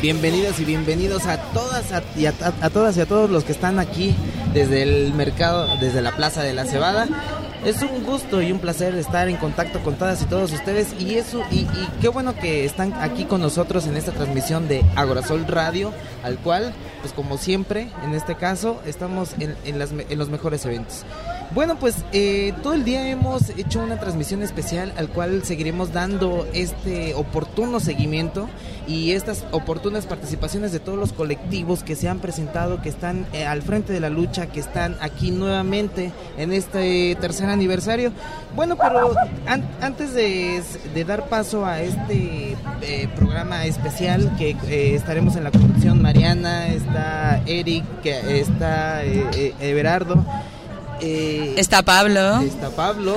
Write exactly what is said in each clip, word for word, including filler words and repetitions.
Bienvenidos y bienvenidos a todas a, y a, a, a todas y a todos los que están aquí desde el mercado, desde la Plaza de la Cebada. Es un gusto y un placer estar en contacto con todas y todos ustedes y eso y, y qué bueno que están aquí con nosotros en esta transmisión de Agorasol Radio, al cual, pues como siempre, en este caso, estamos en, en, las, en los mejores eventos. Bueno, pues eh, todo el día hemos hecho una transmisión especial al cual seguiremos dando este oportuno seguimiento y estas oportunas participaciones de todos los colectivos que se han presentado, que están eh, al frente de la lucha, que están aquí nuevamente en este tercer aniversario. Bueno, pero an- antes de, de dar paso a este eh, programa especial que eh, estaremos en la conducción, Mariana, está Eric, que está eh, eh, Everardo. Eh, está Pablo. Está Pablo.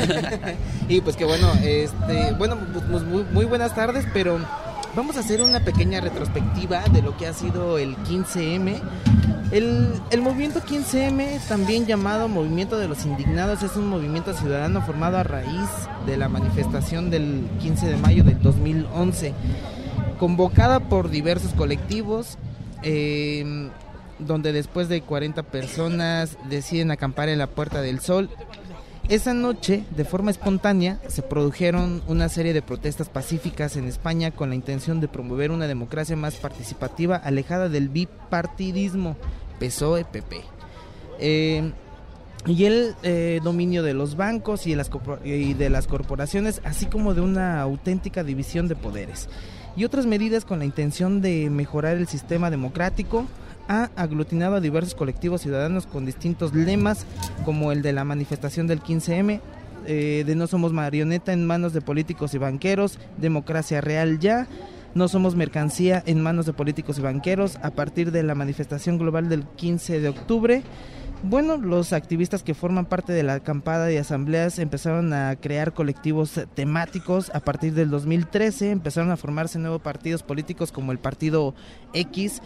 Y pues que bueno, este, bueno, pues muy, muy buenas tardes, pero vamos a hacer una pequeña retrospectiva de lo que ha sido el quince eme. El, el movimiento quince eme, también llamado Movimiento de los Indignados, es un movimiento ciudadano formado a raíz de la manifestación del quince de mayo del dos mil once, convocada por diversos colectivos, eh, donde después de cuarenta personas deciden acampar en la Puerta del Sol. Esa noche, de forma espontánea, se produjeron una serie de protestas pacíficas en España con la intención de promover una democracia más participativa, alejada del bipartidismo P S O E P P. Eh, y el eh, dominio de los bancos y de las, y de las corporaciones, así como de una auténtica división de poderes. Y otras medidas con la intención de mejorar el sistema democrático. Ha aglutinado a diversos colectivos ciudadanos con distintos lemas, como el de la manifestación del quince eme, eh, de no somos marioneta en manos de políticos y banqueros, democracia real ya, no somos mercancía en manos de políticos y banqueros, a partir de la manifestación global del quince de octubre. Bueno, los activistas que forman parte de la acampada y asambleas empezaron a crear colectivos temáticos. A partir del dos mil trece empezaron a formarse nuevos partidos políticos como el Partido X.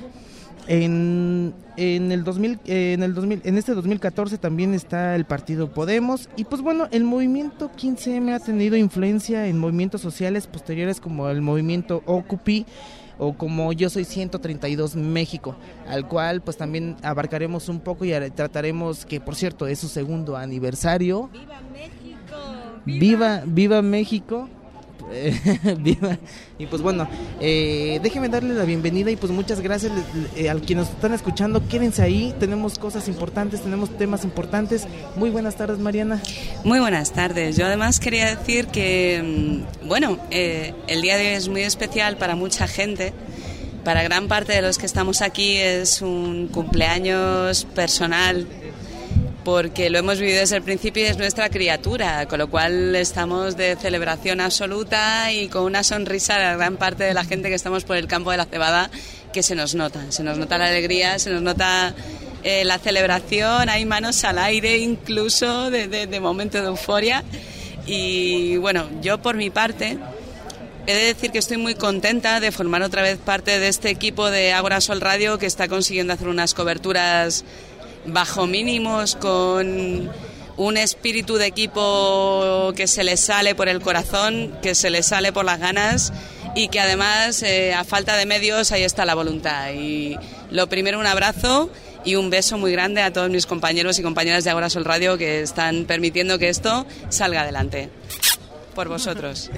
En, en el dos mil, eh, en el dos mil, en este dos mil catorce también está el partido Podemos. Y pues bueno, el movimiento quince eme ha tenido influencia en movimientos sociales posteriores como el movimiento Occupy o como Yo Soy ciento treinta y dos México, al cual pues también abarcaremos un poco y trataremos, que por cierto es su segundo aniversario. ¡Viva México! ¡Viva, viva, viva México! Viva. Y pues bueno, eh, déjenme darle la bienvenida y pues muchas gracias eh, a quienes nos están escuchando. Quédense ahí, tenemos cosas importantes, tenemos temas importantes. Muy buenas tardes, Mariana. Muy buenas tardes. Yo además quería decir que bueno, eh, el día de hoy es muy especial para mucha gente. Para gran parte de los que estamos aquí es un cumpleaños personal, porque lo hemos vivido desde el principio y es nuestra criatura, con lo cual estamos de celebración absoluta y con una sonrisa a la gran parte de la gente que estamos por el campo de la Cebada, que se nos nota, se nos nota la alegría, se nos nota eh, la celebración, hay manos al aire incluso de, de, de momento de euforia. Y bueno, yo por mi parte he de decir que estoy muy contenta de formar otra vez parte de este equipo de Agorasol Radio, que está consiguiendo hacer unas coberturas bajo mínimos, con un espíritu de equipo que se les sale por el corazón, que se les sale por las ganas y que además eh, a falta de medios ahí está la voluntad. Y lo primero, un abrazo y un beso muy grande a todos mis compañeros y compañeras de Agorasol Radio que están permitiendo que esto salga adelante por vosotros.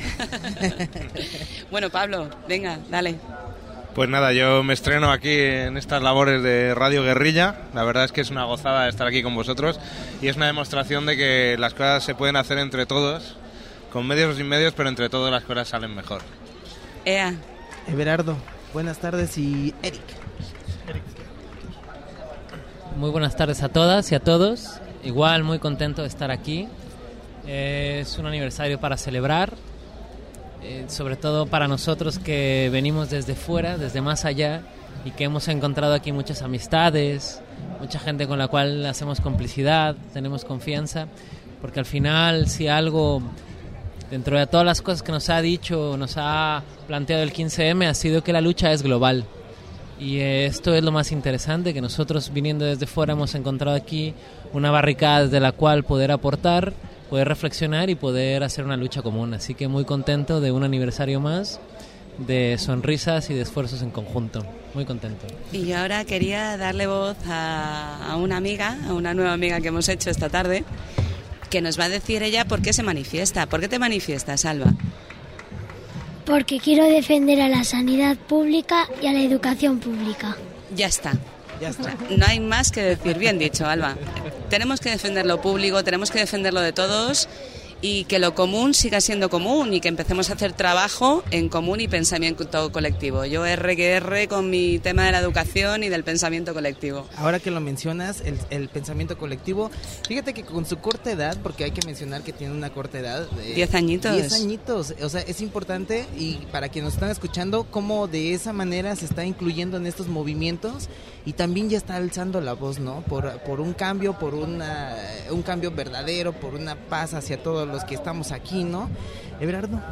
Bueno, Pablo, venga, dale. Pues nada, yo me estreno aquí en estas labores de Radio Guerrilla. La verdad es que es una gozada estar aquí con vosotros y es una demostración de que las cosas se pueden hacer entre todos, con medios o sin medios, pero entre todos las cosas salen mejor. Ea. Everardo, buenas tardes, y Eric. Muy buenas tardes a todas y a todos. Igual muy contento de estar aquí. Es un aniversario para celebrar. Eh, sobre todo para nosotros que venimos desde fuera, desde más allá, y que hemos encontrado aquí muchas amistades, mucha gente con la cual hacemos complicidad, tenemos confianza, porque al final, si algo, dentro de todas las cosas que nos ha dicho, nos ha planteado el quince eme, ha sido que la lucha es global. Y eh, esto es lo más interesante, que nosotros viniendo desde fuera hemos encontrado aquí una barricada desde la cual poder aportar, poder reflexionar y poder hacer una lucha común. Así que muy contento de un aniversario más de sonrisas y de esfuerzos en conjunto. Muy contento. Y ahora quería darle voz a, a una amiga, a una nueva amiga que hemos hecho esta tarde, que nos va a decir ella por qué se manifiesta. ¿Por qué te manifiestas, Alba? Porque quiero defender a la sanidad pública y a la educación pública. Ya está. Ya está. No hay más que decir. Bien dicho, Alba. Tenemos que defender lo público, tenemos que defenderlo de todos y que lo común siga siendo común y que empecemos a hacer trabajo en común y pensamiento colectivo. Yo R que R con mi tema de la educación y del pensamiento colectivo. Ahora que lo mencionas, el, el pensamiento colectivo, fíjate que con su corta edad, porque hay que mencionar que tiene una corta edad. Eh, Diez añitos. Diez añitos, o sea, es importante y para quienes nos están escuchando, cómo de esa manera se está incluyendo en estos movimientos y también ya está alzando la voz, ¿no? Por, por un cambio, por una, un cambio verdadero, por una paz hacia todos los que estamos aquí, ¿no? Everardo.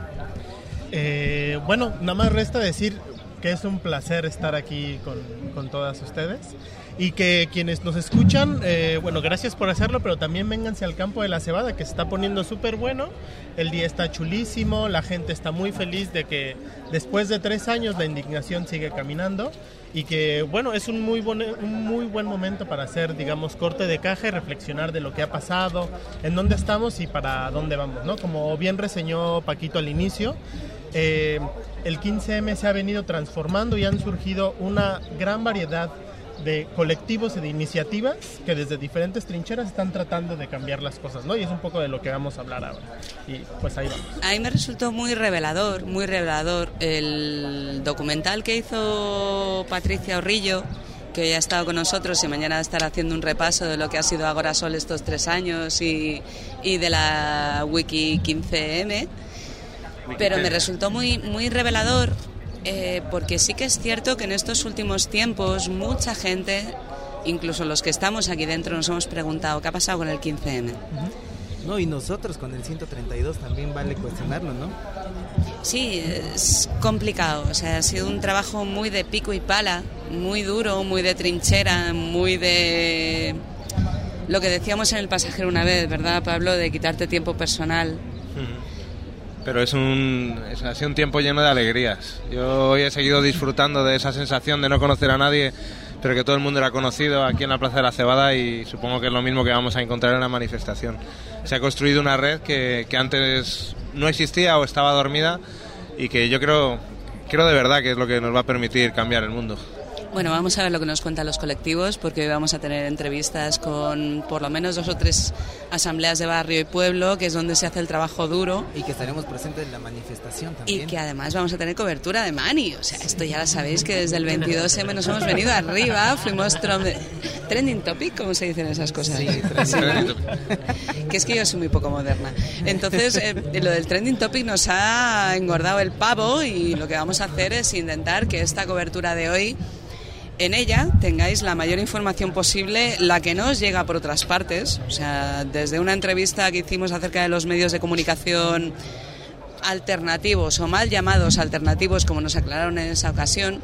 Eh, bueno, nada más resta decir que es un placer estar aquí con, con todas ustedes y que quienes nos escuchan, eh, bueno, gracias por hacerlo, pero también vénganse al campo de la cebada que se está poniendo súper bueno, el día está chulísimo, la gente está muy feliz de que después de tres años la indignación sigue caminando y que, bueno, es un muy, buen, un muy buen momento para hacer, digamos, corte de caja y reflexionar de lo que ha pasado, en dónde estamos y para dónde vamos, ¿no? Como bien reseñó Paquito al inicio, eh, el quince eme se ha venido transformando y han surgido una gran variedad de colectivos y de iniciativas que desde diferentes trincheras están tratando de cambiar las cosas, ¿no? Y es un poco de lo que vamos a hablar ahora. Y pues ahí vamos. A mí me resultó muy revelador, muy revelador el documental que hizo Patricia Orrillo, que hoy ha estado con nosotros y mañana estará haciendo un repaso de lo que ha sido Agorasol estos tres años y, y de la Wiki quince eme. Pero me resultó muy, muy revelador. Eh, porque sí que es cierto que en estos últimos tiempos mucha gente, incluso los que estamos aquí dentro, nos hemos preguntado ¿qué ha pasado con el quince eme? Uh-huh. No, y nosotros con el ciento treinta y dos también vale cuestionarlo, ¿no? Sí, es complicado, o sea, ha sido un trabajo muy de pico y pala, muy duro, muy de trinchera, muy de lo que decíamos en El pasajero una vez, ¿verdad, Pablo? De quitarte tiempo personal. Uh-huh. Pero es un, es, ha sido un tiempo lleno de alegrías. Yo hoy he seguido disfrutando de esa sensación de no conocer a nadie, pero que todo el mundo era conocido aquí en la Plaza de la Cebada y supongo que es lo mismo que vamos a encontrar en la manifestación. Se ha construido una red que, que antes no existía o estaba dormida y que yo creo, creo de verdad que es lo que nos va a permitir cambiar el mundo. Bueno, vamos a ver lo que nos cuentan los colectivos, porque hoy vamos a tener entrevistas con por lo menos dos o tres asambleas de barrio y pueblo, que es donde se hace el trabajo duro. Y que estaremos presentes en la manifestación también. Y que además vamos a tener cobertura de Mani. O sea, esto ya lo sabéis, que desde el veintidós eme nos hemos venido arriba, fuimos trom- trending topic, ¿cómo se dicen esas cosas? Sí, trending topic. Que es que yo soy muy poco moderna. Entonces, eh, lo del trending topic nos ha engordado el pavo y lo que vamos a hacer es intentar que esta cobertura de hoy, en ella tengáis la mayor información posible, la que no os llega por otras partes. O sea, desde una entrevista que hicimos acerca de los medios de comunicación alternativos o mal llamados alternativos, como nos aclararon en esa ocasión,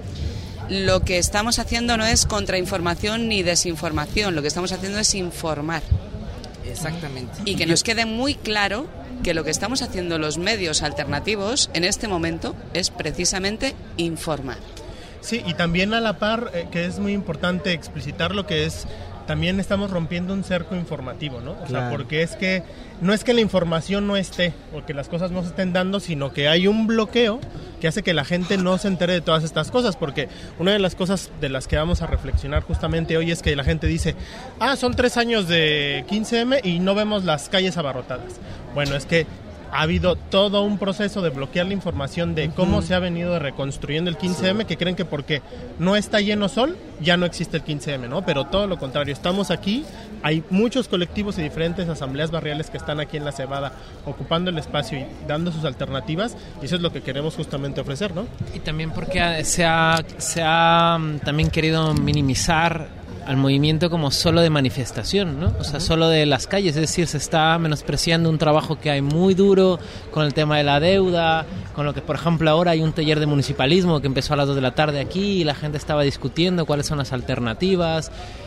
lo que estamos haciendo no es contrainformación ni desinformación, lo que estamos haciendo es informar. Exactamente. Y que nos quede muy claro que lo que estamos haciendo los medios alternativos en este momento es precisamente informar. Sí, y también a la par, eh, que es muy importante explicitar lo que es, también estamos rompiendo un cerco informativo, ¿no? O claro. sea, porque es que no es que la información no esté o que las cosas no se estén dando, sino que hay un bloqueo que hace que la gente no se entere de todas estas cosas, porque una de las cosas de las que vamos a reflexionar justamente hoy es que la gente dice, ah, son tres años de quince eme y no vemos las calles abarrotadas. Bueno, es que ha habido todo un proceso de bloquear la información de cómo uh-huh. se ha venido reconstruyendo el quince eme, que creen que porque no está lleno sol, ya no existe el quince eme, ¿no? Pero todo lo contrario, estamos aquí, hay muchos colectivos y diferentes asambleas barriales que están aquí en la Cebada ocupando el espacio y dando sus alternativas, y eso es lo que queremos justamente ofrecer, ¿no? Y también porque se ha, se ha también querido minimizar al movimiento como solo de manifestación, ¿no? O sea, uh-huh. solo de las calles, es decir, se está menospreciando un trabajo que hay muy duro con el tema de la deuda, con lo que, por ejemplo, ahora hay un taller de municipalismo que empezó a las dos de la tarde aquí y la gente estaba discutiendo cuáles son las alternativas.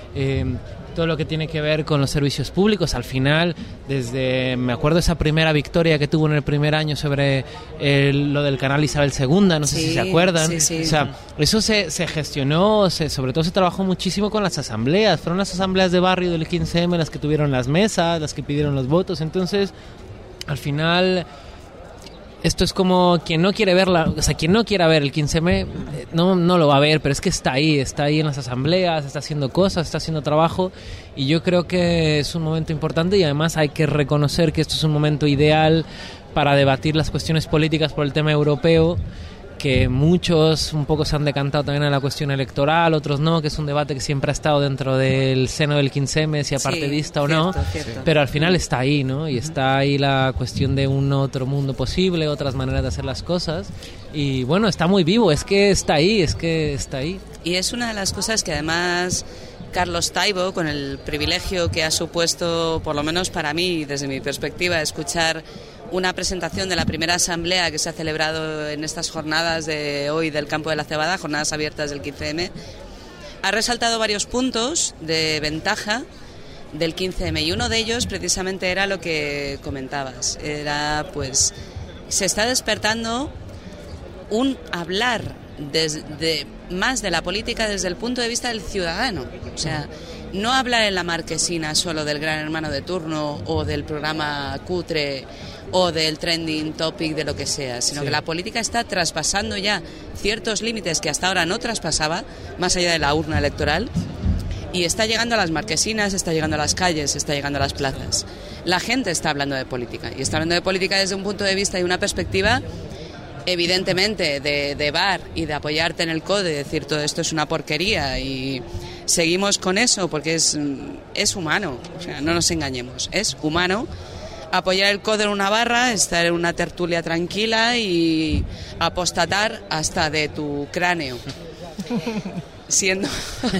eh, todo lo que tiene que ver con los servicios públicos. Al final, desde, me acuerdo esa primera victoria que tuvo en el primer año sobre el, lo del canal Isabel segunda, no sé sí, si se acuerdan. Sí, sí. O sea, eso se, se gestionó, se, sobre todo se trabajó muchísimo con las asambleas. Fueron las asambleas de barrio del quince eme las que tuvieron las mesas, las que pidieron los votos. Entonces, al final, esto es como quien no quiere verla, o sea, quien no quiera ver el quince eme no, no lo va a ver, pero es que está ahí, está ahí en las asambleas, está haciendo cosas, está haciendo trabajo, y yo creo que es un momento importante, y además hay que reconocer que esto es un momento ideal para debatir las cuestiones políticas por el tema europeo, que muchos un poco se han decantado también a la cuestión electoral, otros no, que es un debate que siempre ha estado dentro del seno del quince eme, si apartidista sí, o no, cierto, cierto. Pero al final está ahí, ¿no? Y está ahí la cuestión de un otro mundo posible, otras maneras de hacer las cosas, y bueno, está muy vivo, es que está ahí, es que está ahí. Y es una de las cosas que además Carlos Taibo, con el privilegio que ha supuesto, por lo menos para mí, desde mi perspectiva, escuchar una presentación de la primera asamblea que se ha celebrado en estas jornadas de hoy del Campo de la Cebada, jornadas abiertas del quince eme, ha resaltado varios puntos de ventaja del quince eme, y uno de ellos precisamente era lo que comentabas, era pues se está despertando un hablar desde, más de la política desde el punto de vista del ciudadano, o sea, no hablar en la marquesina solo del gran hermano de turno o del programa cutre o del trending topic de lo que sea, sino sí. que la política está traspasando ya ciertos límites que hasta ahora no traspasaba, más allá de la urna electoral, y está llegando a las marquesinas, está llegando a las calles, está llegando a las plazas. La gente está hablando de política, y está hablando de política desde un punto de vista y una perspectiva evidentemente de, de bar y de apoyarte en el codo y decir todo esto es una porquería y seguimos con eso porque es, es humano, o sea, no nos engañemos, es humano apoyar el codo en una barra, estar en una tertulia tranquila y apostatar hasta de tu cráneo. Siendo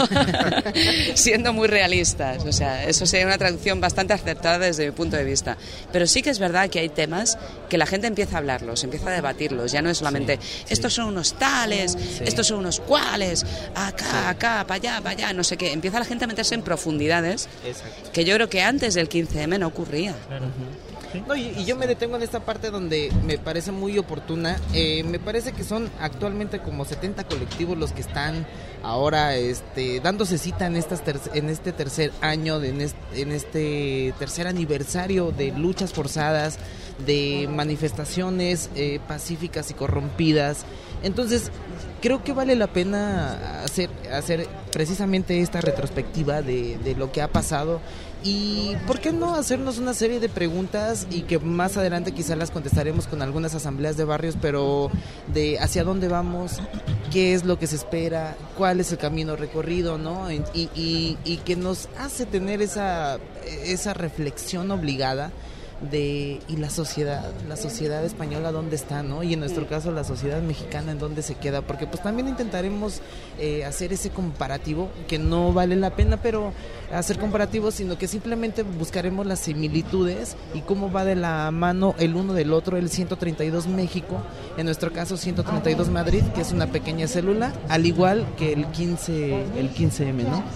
siendo muy realistas, o sea, eso sería una traducción bastante acertada desde mi punto de vista, pero sí que es verdad que hay temas que la gente empieza a hablarlos, empieza a debatirlos, ya no es solamente sí, estos sí. son unos tales, sí. estos son unos cuales, acá, sí. acá, para allá, para allá, no sé qué, empieza la gente a meterse en profundidades. Exacto. Que yo creo que antes del quince eme no ocurría. Claro. ¿Sí? No, y, y yo me detengo en esta parte donde me parece muy oportuna. Eh, me parece que son actualmente como setenta colectivos los que están ahora este, dándose cita en, estas ter- en este tercer año, de, en, este, en este tercer aniversario de luchas forzadas, de manifestaciones eh, pacíficas y corrompidas. Entonces, creo que vale la pena hacer, hacer precisamente esta retrospectiva de, de lo que ha pasado. Y ¿por qué no hacernos una serie de preguntas y que más adelante quizás las contestaremos con algunas asambleas de barrios, pero de hacia dónde vamos, qué es lo que se espera, cuál es el camino recorrido, ¿no? Y, y, y que nos hace tener esa, esa reflexión obligada de y la sociedad, la sociedad española dónde está, ¿no? Y en nuestro caso la sociedad mexicana en dónde se queda, porque pues también intentaremos eh, hacer ese comparativo que no vale la pena, pero hacer comparativos, sino que simplemente buscaremos las similitudes y cómo va de la mano el uno del otro, el ciento treinta y dos México, en nuestro caso ciento treinta y dos Madrid, que es una pequeña célula, al igual que el quince el quince eme, ¿no?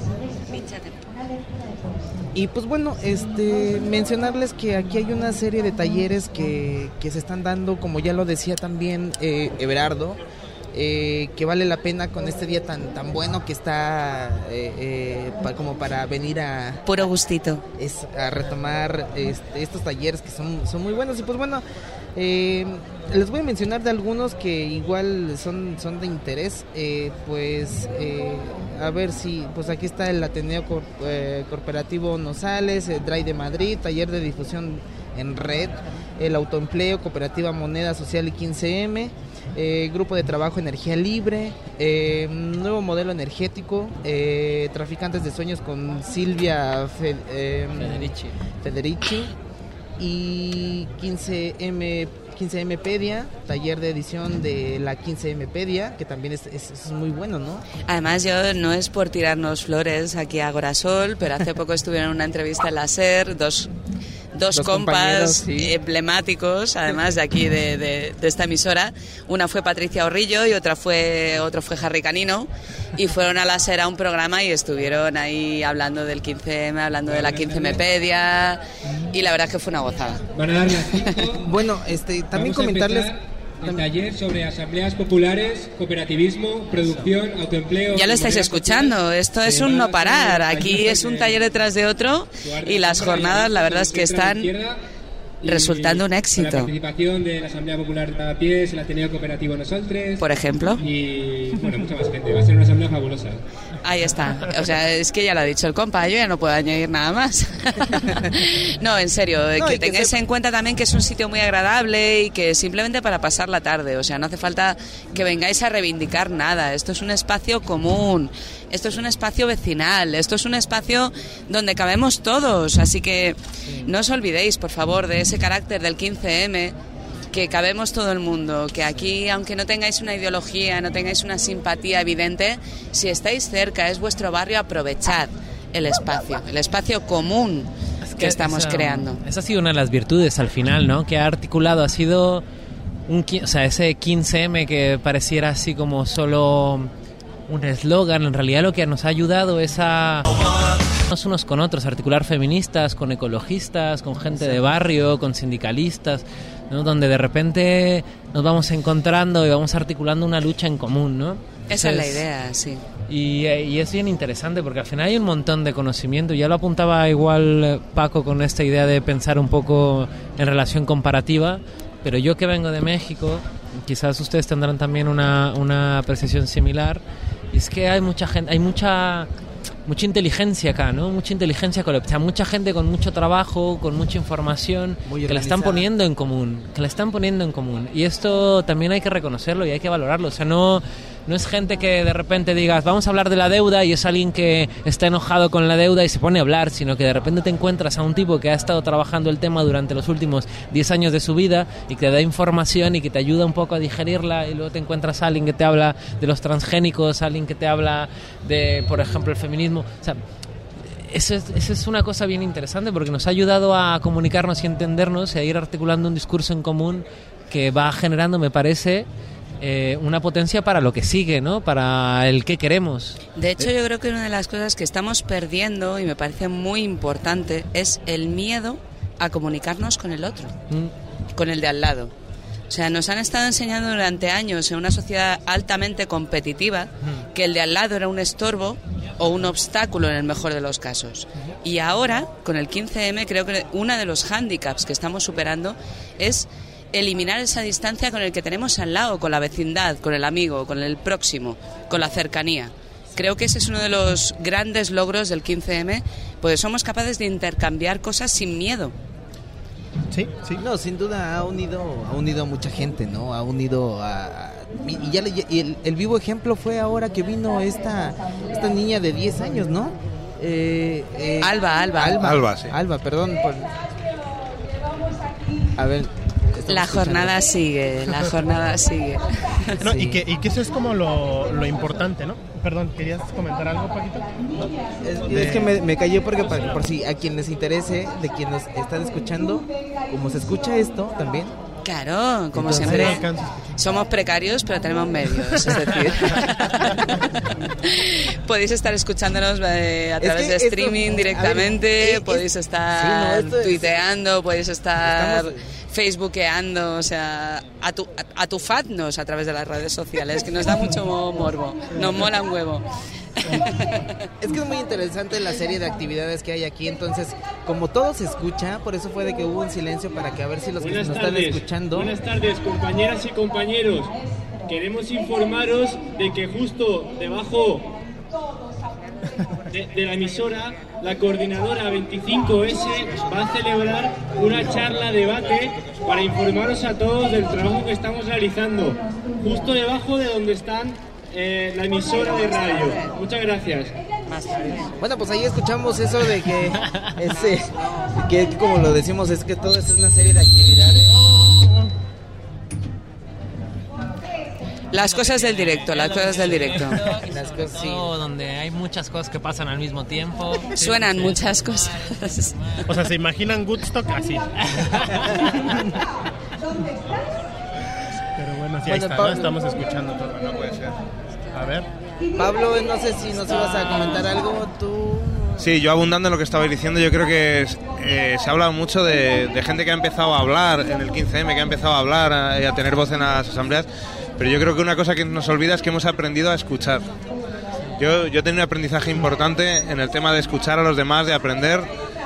Y pues bueno, este mencionarles que aquí hay una serie de talleres que, que se están dando, como ya lo decía también eh, Everardo, eh, que vale la pena con este día tan tan bueno que está eh, eh, pa, como para venir a... Puro gustito. Es, a retomar este, estos talleres que son, son muy buenos. Y pues bueno, eh, les voy a mencionar de algunos que igual son, son de interés. Eh, pues eh, a ver si, pues aquí está el Ateneo Cor, eh, Corporativo Nosales, el D R A I de Madrid, taller de difusión en red, el autoempleo, Cooperativa Moneda Social y quince eme, eh, Grupo de Trabajo Energía Libre, eh, Nuevo Modelo Energético, eh, Traficantes de Sueños con Silvia Fe, eh, Federici. Federici y quince eme quince eme Pedia, taller de edición de la quince eme Pedia, que también es, es, es muy bueno, ¿no? Además, yo no es por tirarnos flores aquí a Agorasol, pero hace poco estuve en una entrevista en la SER, dos dos, dos compas sí. emblemáticos, además de aquí de, de, de esta emisora. Una fue Patricia Orrillo y otra fue otro fue Harry Canino, y fueron a la SER a un programa y estuvieron ahí hablando del quince eme, hablando de la quince emepedia, y la verdad es que fue una gozada. Bueno, este también comentarles el taller sobre asambleas populares, cooperativismo, producción, autoempleo. Ya lo estáis escuchando, esto es un no parar. Aquí es un taller detrás de otro y las jornadas, la verdad es que están resultando un éxito. La participación de la Asamblea Popular de Pies, el Ateneo Cooperativo Nosaltres. Por ejemplo. Y bueno, mucha más gente. Va a ser una asamblea fabulosa. Ahí está. O sea, es que ya lo ha dicho el compa, yo ya no puedo añadir nada más. No, en serio, no, que tengáis que se... en cuenta también que es un sitio muy agradable y que simplemente para pasar la tarde. O sea, no hace falta que vengáis a reivindicar nada. Esto es un espacio común. Esto es un espacio vecinal, esto es un espacio donde cabemos todos, así que no os olvidéis, por favor, de ese carácter del quince eme, que cabemos todo el mundo, que aquí, aunque no tengáis una ideología, no tengáis una simpatía evidente, si estáis cerca, es vuestro barrio, aprovechad el espacio, el espacio común es que, que estamos esa, creando. Esa ha sido una de las virtudes al final, ¿no?, que ha articulado, ha sido un, o sea, ese quince eme que pareciera así como solo un eslogan, en realidad lo que nos ha ayudado es a unos con otros, articular feministas, con ecologistas, con gente de barrio, con sindicalistas, ¿no?, donde de repente nos vamos encontrando y vamos articulando una lucha en común, ¿no? Esa es la idea, sí. Y, y es bien interesante porque al final hay un montón de conocimiento. Ya lo apuntaba igual Paco con esta idea de pensar un poco en relación comparativa, pero yo que vengo de México, quizás ustedes tendrán también una, una apreciación similar. Y es que hay mucha gente, hay mucha mucha inteligencia acá, ¿no? Mucha inteligencia colectiva, mucha gente con mucho trabajo, con mucha información, que la están poniendo en común, que la están poniendo en común. Y esto también hay que reconocerlo y hay que valorarlo. O sea, no no es gente que de repente digas, vamos a hablar de la deuda, y es alguien que está enojado con la deuda y se pone a hablar, sino que de repente te encuentras a un tipo que ha estado trabajando el tema durante los últimos diez años de su vida y que te da información y que te ayuda un poco a digerirla, y luego te encuentras a alguien que te habla de los transgénicos, alguien que te habla de, por ejemplo, el feminismo. O sea, eso es, eso es una cosa bien interesante porque nos ha ayudado a comunicarnos y entendernos y a ir articulando un discurso en común que va generando, me parece, Eh, una potencia para lo que sigue, ¿no? Para el que queremos. De hecho, yo creo que una de las cosas que estamos perdiendo, y me parece muy importante, es el miedo a comunicarnos con el otro, mm. con el de al lado. O sea, nos han estado enseñando durante años en una sociedad altamente competitiva mm. que el de al lado era un estorbo o un obstáculo en el mejor de los casos. Y ahora, con el quince eme, creo que uno de los hándicaps que estamos superando es eliminar esa distancia con el que tenemos al lado, con la vecindad, con el amigo, con el próximo, con la cercanía. Creo que ese es uno de los grandes logros del quince eme, porque somos capaces de intercambiar cosas sin miedo. Sí, sí. No, sin duda ha unido, ha unido a mucha gente, ¿no? Ha unido a... a y ya le, y el, el vivo ejemplo fue ahora que vino esta, esta niña de diez años, ¿no? Eh, eh, Alba, Alba. Alba, Alba, sí. Alba, perdón. Por... A ver... La jornada sigue, la jornada sigue. No, sí. y, que, y que eso es como lo, lo importante, ¿no? Perdón, ¿querías comentar algo, Paquito? Es, de... es que me, me callé porque por, por si a quien les interese, de quienes están escuchando, como se escucha esto también. Claro, como Entonces, siempre, somos precarios, pero tenemos medios, es decir, podéis estar escuchándonos eh, a través de streaming esto, directamente, ver, es, podéis estar sí, no, tuiteando, es, podéis estar estamos... facebookeando, o sea, a tu, a, a tu fatnos a través de las redes sociales, que nos da mucho morbo, nos mola un huevo. Es que es muy interesante la serie de actividades que hay aquí. Entonces, como todo se escucha, por eso fue de que hubo un silencio para que a ver si los buenas que nos tardes, están escuchando. Buenas tardes, compañeras y compañeros. Queremos informaros de que justo debajo de, de la emisora, la coordinadora veinticinco ese va a celebrar una charla debate para informaros a todos del trabajo que estamos realizando, justo debajo de donde están Eh, la emisora de radio. Muchas gracias. Bueno, pues ahí escuchamos eso de que, ese, que como lo decimos, es que todo es una serie de actividades. La Las cosas del directo, las cosas del directo. Las cosas, sí. Donde hay muchas cosas que pasan al mismo tiempo. Suenan sí, muchas cosas. O sea, ¿se imaginan Woodstock así? Pero bueno, sí, ahí bueno, está, Pablo, ¿no? Estamos escuchando todo, no puede ser. A ver. Pablo, no sé si nos ibas a comentar algo, tú... Sí, yo abundando en lo que estabais diciendo, yo creo que eh, se ha hablado mucho de, de gente que ha empezado a hablar en el quince eme, que ha empezado a hablar y a, a tener voz en las asambleas, pero yo creo que una cosa que nos olvida es que hemos aprendido a escuchar. Yo, yo he tenido un aprendizaje importante en el tema de escuchar a los demás, de aprender,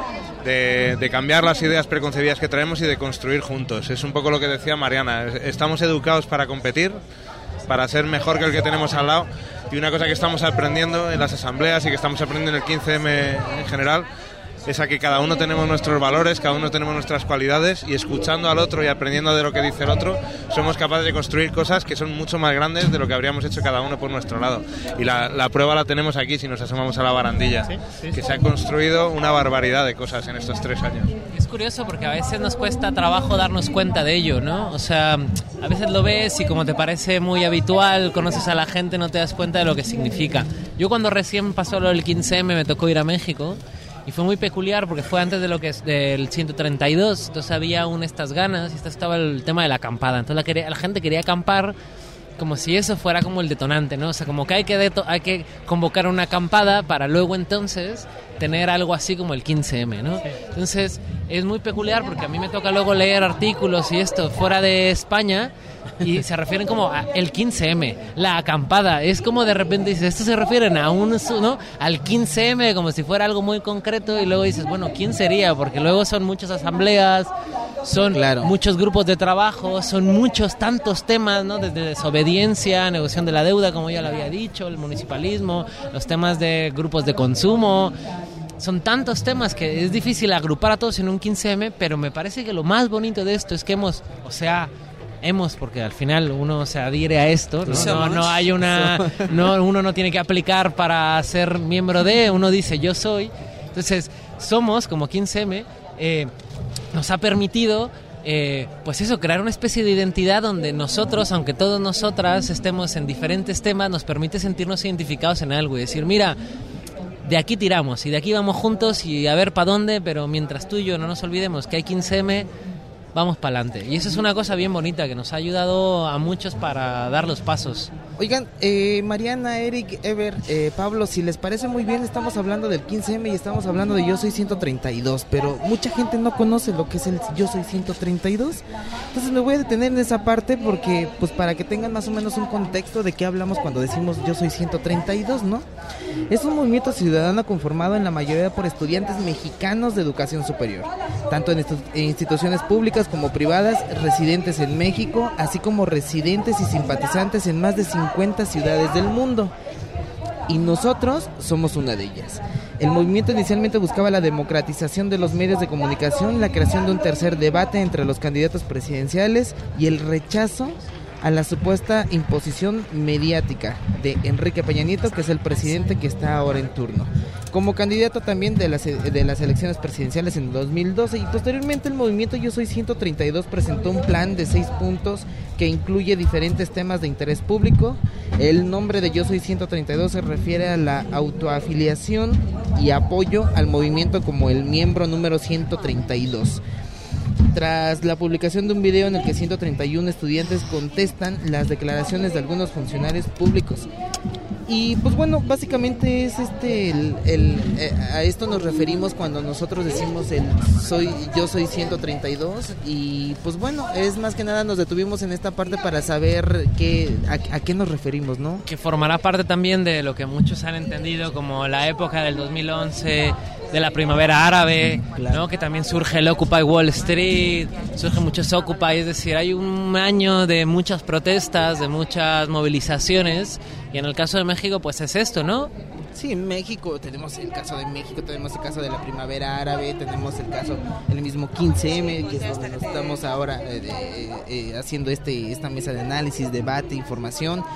de, de cambiar las ideas preconcebidas que traemos y de construir juntos. Es un poco lo que decía Mariana, estamos educados para competir, para ser mejor que el que tenemos al lado, y una cosa que estamos aprendiendo en las asambleas y que estamos aprendiendo en el quince eme en general es a que cada uno tenemos nuestros valores, cada uno tenemos nuestras cualidades, y escuchando al otro y aprendiendo de lo que dice el otro somos capaces de construir cosas que son mucho más grandes de lo que habríamos hecho cada uno por nuestro lado. Y la, la prueba la tenemos aquí si nos asomamos a la barandilla, ¿sí? Sí, que sí. Se ha construido una barbaridad de cosas en estos tres años. Es curioso porque a veces nos cuesta trabajo darnos cuenta de ello, ¿no? O sea, a veces lo ves y como te parece muy habitual, conoces a la gente, no te das cuenta de lo que significa. Yo cuando recién pasó lo del quince eme me tocó ir a México. Y fue muy peculiar porque fue antes de lo que es del ciento treinta y dos, entonces había aún estas ganas y estaba el tema de la acampada. Entonces la, quería, la gente quería acampar como si eso fuera como el detonante, ¿no? O sea, como que hay que, deto- hay que convocar una acampada para luego entonces tener algo así como el quince eme, ¿no? Entonces es muy peculiar porque a mí me toca luego leer artículos y esto fuera de España y se refieren como a el quince eme, la acampada. Es como de repente dices, esto se refieren a un, ¿no? Al quince eme como si fuera algo muy concreto, y luego dices, bueno, ¿quién sería? Porque luego son muchas asambleas, son claro. muchos grupos de trabajo, son muchos, tantos temas, ¿no? Desde desobediencia, negociación de la deuda, como ya lo había dicho, el municipalismo, los temas de grupos de consumo. Son tantos temas que es difícil agrupar a todos en un quince eme, pero me parece que lo más bonito de esto es que hemos, o sea, hemos, porque al final uno se adhiere a esto, ¿no? No, no hay una, no, uno no tiene que aplicar para ser miembro de, uno dice yo soy. Entonces, somos como quince eme, eh, nos ha permitido Eh, pues eso, crear una especie de identidad donde nosotros, aunque todos nosotras estemos en diferentes temas, nos permite sentirnos identificados en algo y decir, mira, de aquí tiramos y de aquí vamos juntos y a ver para dónde, pero mientras tú y yo no nos olvidemos que hay quince eme, vamos para adelante. Y eso es una cosa bien bonita que nos ha ayudado a muchos para dar los pasos. Oigan, eh, Mariana, Eric, Ever, eh, Pablo, si les parece muy bien, estamos hablando del quince eme y estamos hablando de Yo Soy ciento treinta y dos, pero mucha gente no conoce lo que es el Yo Soy ciento treinta y dos, entonces me voy a detener en esa parte porque, pues para que tengan más o menos un contexto de qué hablamos cuando decimos Yo Soy ciento treinta y dos, ¿no? Es un movimiento ciudadano conformado en la mayoría por estudiantes mexicanos de educación superior, tanto en estu- en instituciones públicas como privadas, residentes en México, así como residentes y simpatizantes en más de cincuenta ciudades del mundo. Y nosotros somos una de ellas. El movimiento inicialmente buscaba la democratización de los medios de comunicación, la creación de un tercer debate entre los candidatos presidenciales y el rechazo a la supuesta imposición mediática de Enrique Peña Nieto, que es el presidente que está ahora en turno, como candidato también de las, de las elecciones presidenciales en dos mil doce. Y posteriormente el movimiento Yo Soy ciento treinta y dos presentó un plan de seis puntos que incluye diferentes temas de interés público. El nombre de Yo Soy ciento treinta y dos se refiere a la autoafiliación y apoyo al movimiento como el miembro número ciento treinta y dos. Tras la publicación de un video en el que ciento treinta y uno estudiantes contestan las declaraciones de algunos funcionarios públicos. Y pues bueno, básicamente es este el, el eh, a esto nos referimos cuando nosotros decimos el soy yo soy ciento treinta y dos, y pues bueno, es más que nada nos detuvimos en esta parte para saber qué a, a qué nos referimos, ¿no? Que formará parte también de lo que muchos han entendido como la época del dos mil once, de la primavera árabe, claro, ¿no? Que también surge el Occupy Wall Street, surgen muchos Occupy, es decir, hay un año de muchas protestas, de muchas movilizaciones, y en el caso de México pues es esto, ¿no? Sí, en México tenemos el caso de México, tenemos el caso de la primavera árabe, tenemos el caso del mismo quince eme, que es donde nos estamos ahora eh, eh, eh, haciendo este esta mesa de análisis, debate, información.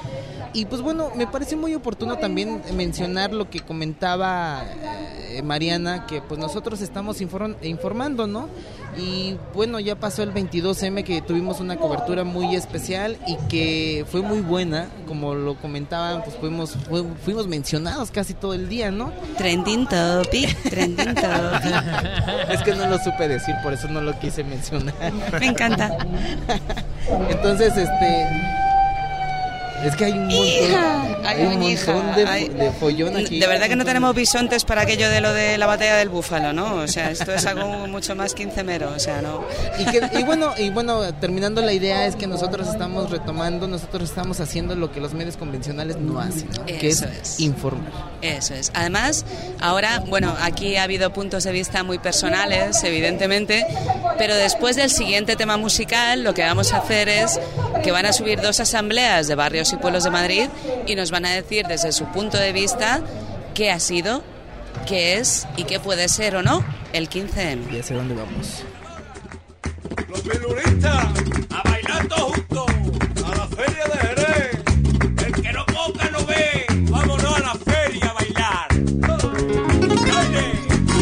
Y pues bueno, me parece muy oportuno también mencionar lo que comentaba eh, Mariana, que pues nosotros estamos inform- informando, ¿no? Y bueno, ya pasó el veintidós eme, que tuvimos una cobertura muy especial y que fue muy buena, como lo comentaban, pues fuimos, fu- fuimos mencionados casi todo el día, ¿no? Trending topic, trending topic. Es que no lo supe decir, por eso no lo quise mencionar. Me encanta. Entonces, este... Es que hay un montón, Hija, hay ay, un hija, montón de, ay. de follón aquí. De verdad que no tenemos bisontes para aquello de lo de la batalla del búfalo, ¿no? O sea, esto es algo mucho más quincemero, o sea, no. Y, que, y bueno, y bueno, terminando la idea es que nosotros estamos retomando, nosotros estamos haciendo lo que los medios convencionales no hacen, ¿no? Que es, es informar. Eso es. Además, ahora, bueno, aquí ha habido puntos de vista muy personales, evidentemente, pero después del siguiente tema musical, lo que vamos a hacer es que van a subir dos asambleas de barrios y pueblos de Madrid y nos van a decir desde su punto de vista qué ha sido, qué es y qué puede ser o no el quince eme. Ya sé dónde vamos. Los piluristas a bailar todos juntos a la feria de Jerez. El que no ponga no ve. Vámonos a la feria a bailar. ¡Dale!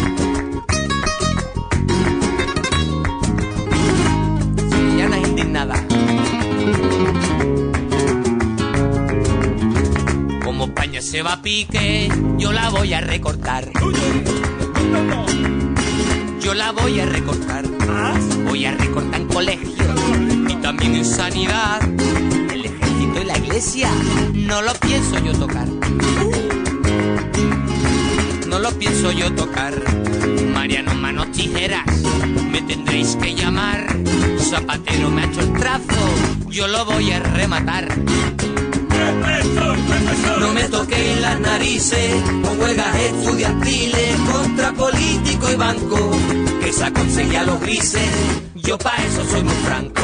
Sevillana indignada. Como España se va a pique, yo la voy a recortar. Yo la voy a recortar. Voy a recortar en colegios y también en sanidad. El ejército y la iglesia no lo pienso yo tocar. No lo pienso yo tocar. Mariano Manos Tijeras, me tendréis que llamar. Zapatero me ha hecho el trazo, yo lo voy a rematar. No me toquéis las narices con huelgas estudiantiles contra político y banco, que se aconseja a los grises. Yo pa' eso soy muy franco.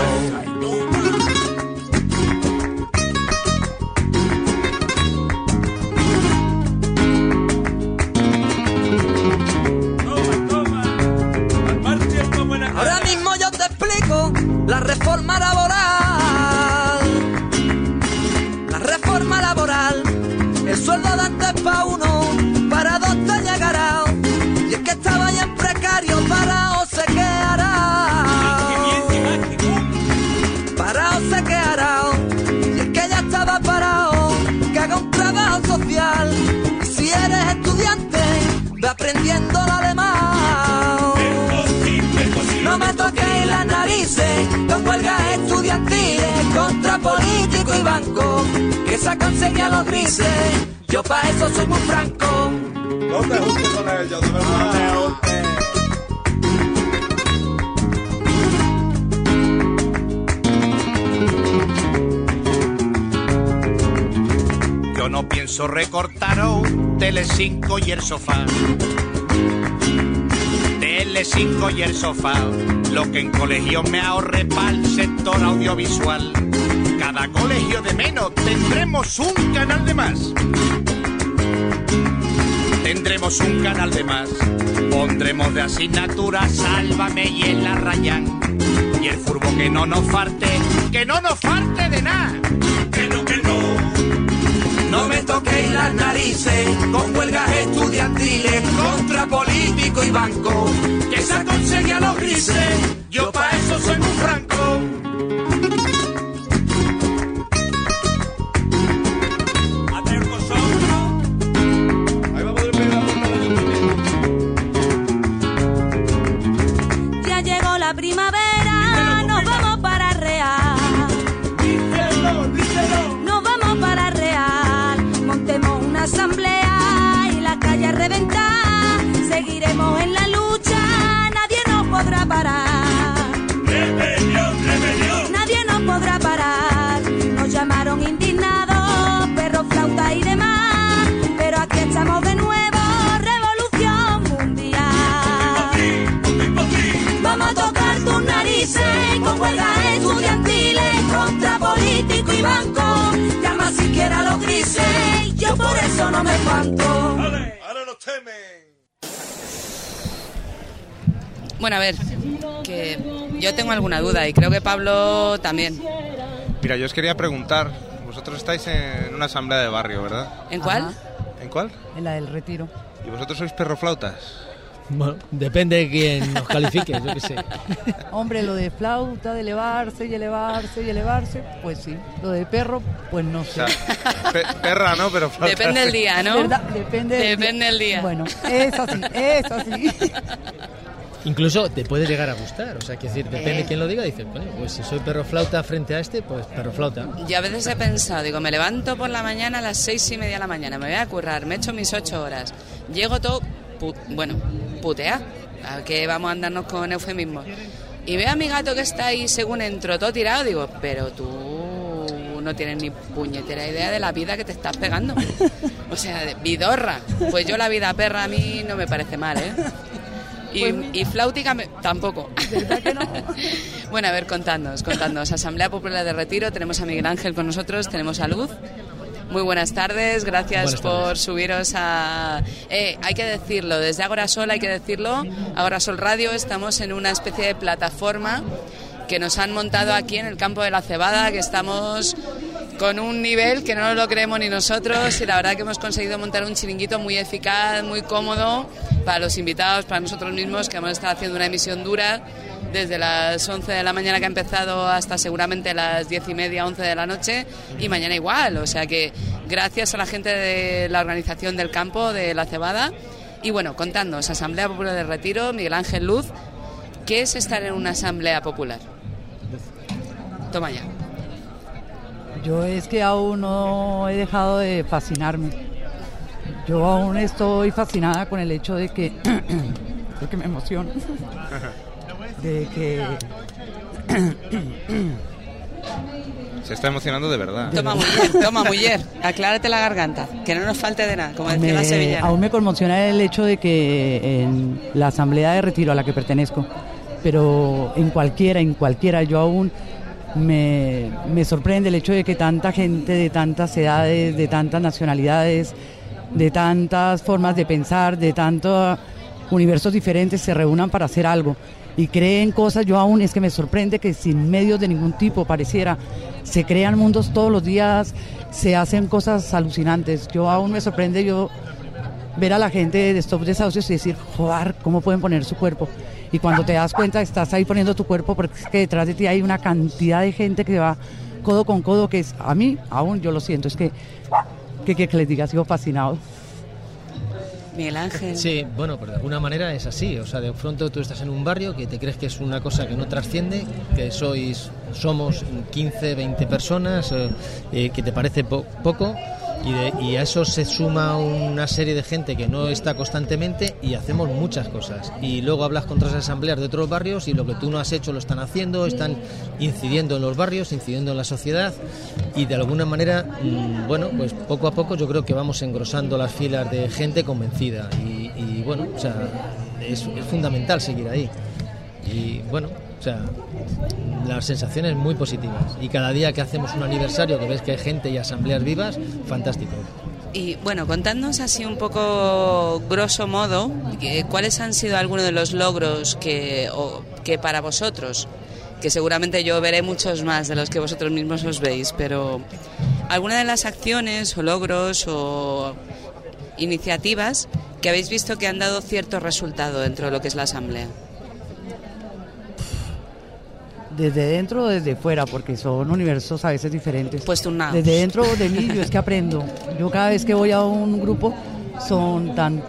Ahora mismo yo te explico la reforma laboral. La reforma laboral, el sueldo de antes pa' uno, para dos te llegará. Y es que estaba ya en precario, parado se quedará. Parado se quedará. Y es que ya estaba parado, que haga un trabajo social. Y si eres estudiante, ve aprendiendo el alemán. No me toquéis las narices con huelgas estudiantiles contra político y banco, que se aconseja a los grises. Yo pa' eso soy muy franco. No te juntes con ellos, de verdad. Yo no pienso recortaros Telecinco y el sofá. Telecinco y el sofá, lo que en colegio me ahorré pa'l sector audiovisual. Cada colegio de menos tendremos un canal de más. Tendremos un canal de más. Pondremos de asignatura Sálvame y el Arrayán. Y el furbo que no nos falte, que no nos falte de nada. Que no, que no. No me toquéis las narices con huelgas estudiantiles contra político y banco, que se aconseja a los grises. Yo pa' eso soy muy franco. Ya llegó la primavera, nos vamos para Real. Díselo, díselo. Nos vamos para Real. Montemos una asamblea y la calle a reventar. Seguiremos en la lucha, nadie nos podrá parar. Rebelión, rebelión. Nadie nos podrá parar. Nos llamaron indignados, perros, flauta y demás. Pero aquí estamos de nuevo, revolución mundial. Vamos a tocar tus narices con huelgas estudiantiles contra político y banco. Llama siquiera a los grises, yo por eso no me espanto. Vale, ahora nos temen. Bueno, a ver, que yo tengo alguna duda y creo que Pablo también. Mira, yo os quería preguntar, vosotros estáis en una asamblea de barrio, ¿verdad? ¿En cuál? Ajá. ¿En cuál? En la del Retiro. ¿Y vosotros sois perroflautas? Bueno, depende de quién nos califique, yo qué sé. Hombre, lo de flauta, de elevarse y elevarse y elevarse, pues sí. Lo de perro, pues no sé. O sea, pe- perra, ¿no? Pero flauta. Depende del día, ¿no? ¿Verdad? Depende del Depende del día. Bueno, es así, es así. Incluso te puede llegar a gustar, o sea, que decir, depende Eh. de quién lo diga, dice, bueno, pues si soy perroflauta frente a este, pues perroflauta. Yo a veces he pensado, digo, me levanto por la mañana a las seis y media de la mañana, me voy a currar, me echo mis ocho horas, llego todo, pu- bueno, putea, a que vamos a andarnos con eufemismos, y veo a mi gato que está ahí según entro todo tirado, digo, pero tú no tienes ni puñetera idea de la vida que te estás pegando, o sea, de vidorra, pues yo la vida perra a mí no me parece mal, ¿eh? Y, y flautica me, tampoco. Bueno, a ver, contadnos, contadnos. Asamblea Popular de Retiro, tenemos a Miguel Ángel con nosotros, tenemos a Luz. Muy buenas tardes, gracias Buenas por tardes. subiros a... Eh, hay que decirlo, desde Agora Sol hay que decirlo, Agora Sol Radio, estamos en una especie de plataforma que nos han montado aquí en el campo de la Cebada, que estamos con un nivel que no nos lo creemos ni nosotros, y la verdad que hemos conseguido montar un chiringuito muy eficaz, muy cómodo para los invitados, para nosotros mismos, que hemos estado haciendo una emisión dura desde las once de la mañana que ha empezado hasta seguramente las diez y media, once de la noche, y mañana igual, o sea que gracias a la gente de la organización del campo de la Cebada. Y bueno, contadnos, Asamblea Popular de Retiro, Miguel Ángel, Luz, ¿qué es estar en una asamblea popular? Toma ya. Yo es que aún no he dejado de fascinarme. Yo aún estoy fascinada con el hecho de que, de que me emociona, de que... Se está emocionando de verdad. Toma, mujer, toma, mujer, aclárate la garganta, que no nos falte de nada, como decía Me- la sevillana. aún me conmociona el hecho de que en la asamblea de Retiro a la que pertenezco, pero en cualquiera, en cualquiera, yo aún me, me sorprende el hecho de que tanta gente de tantas edades, de tantas nacionalidades, de tantas formas de pensar, de tantos universos diferentes se reúnan para hacer algo y creen cosas. Yo aún es que me sorprende que sin medios de ningún tipo pareciera, se crean mundos todos los días, se hacen cosas alucinantes. Yo aún me sorprende yo ver a la gente de Stop Desahucios y decir, joder, ¿cómo pueden poner su cuerpo? Y cuando te das cuenta estás ahí poniendo tu cuerpo, porque es que detrás de ti hay una cantidad de gente que va codo con codo, que es, a mí aún yo lo siento, es que que, que, que les diga, sigo fascinado. Miguel Ángel. Sí, bueno, pero de alguna manera es así, o sea, de pronto tú estás en un barrio que te crees que es una cosa que no trasciende, que sois, somos quince, veinte personas, eh, eh, que te parece po- poco, y, de, y a eso se suma una serie de gente que no está constantemente y hacemos muchas cosas. Y luego hablas con otras asambleas de otros barrios y lo que tú no has hecho lo están haciendo, están incidiendo en los barrios, incidiendo en la sociedad, y de alguna manera, mmm, bueno, pues poco a poco yo creo que vamos engrosando las filas de gente convencida y, y bueno, o sea, es, es fundamental seguir ahí. Y bueno, o sea, las sensaciones muy positivas, y cada día que hacemos un aniversario que ves que hay gente y asambleas vivas, fantástico. Y bueno, contadnos así un poco, grosso modo, que- cuáles han sido algunos de los logros que, o, que para vosotros, que seguramente yo veré muchos más de los que vosotros mismos os veis, pero alguna de las acciones o logros o iniciativas que habéis visto que han dado cierto resultado dentro de lo que es la asamblea. Desde dentro o desde fuera, porque son universos a veces diferentes. Pues turnaos. Desde dentro de mí yo es que aprendo. Yo cada vez que voy a un grupo son tan...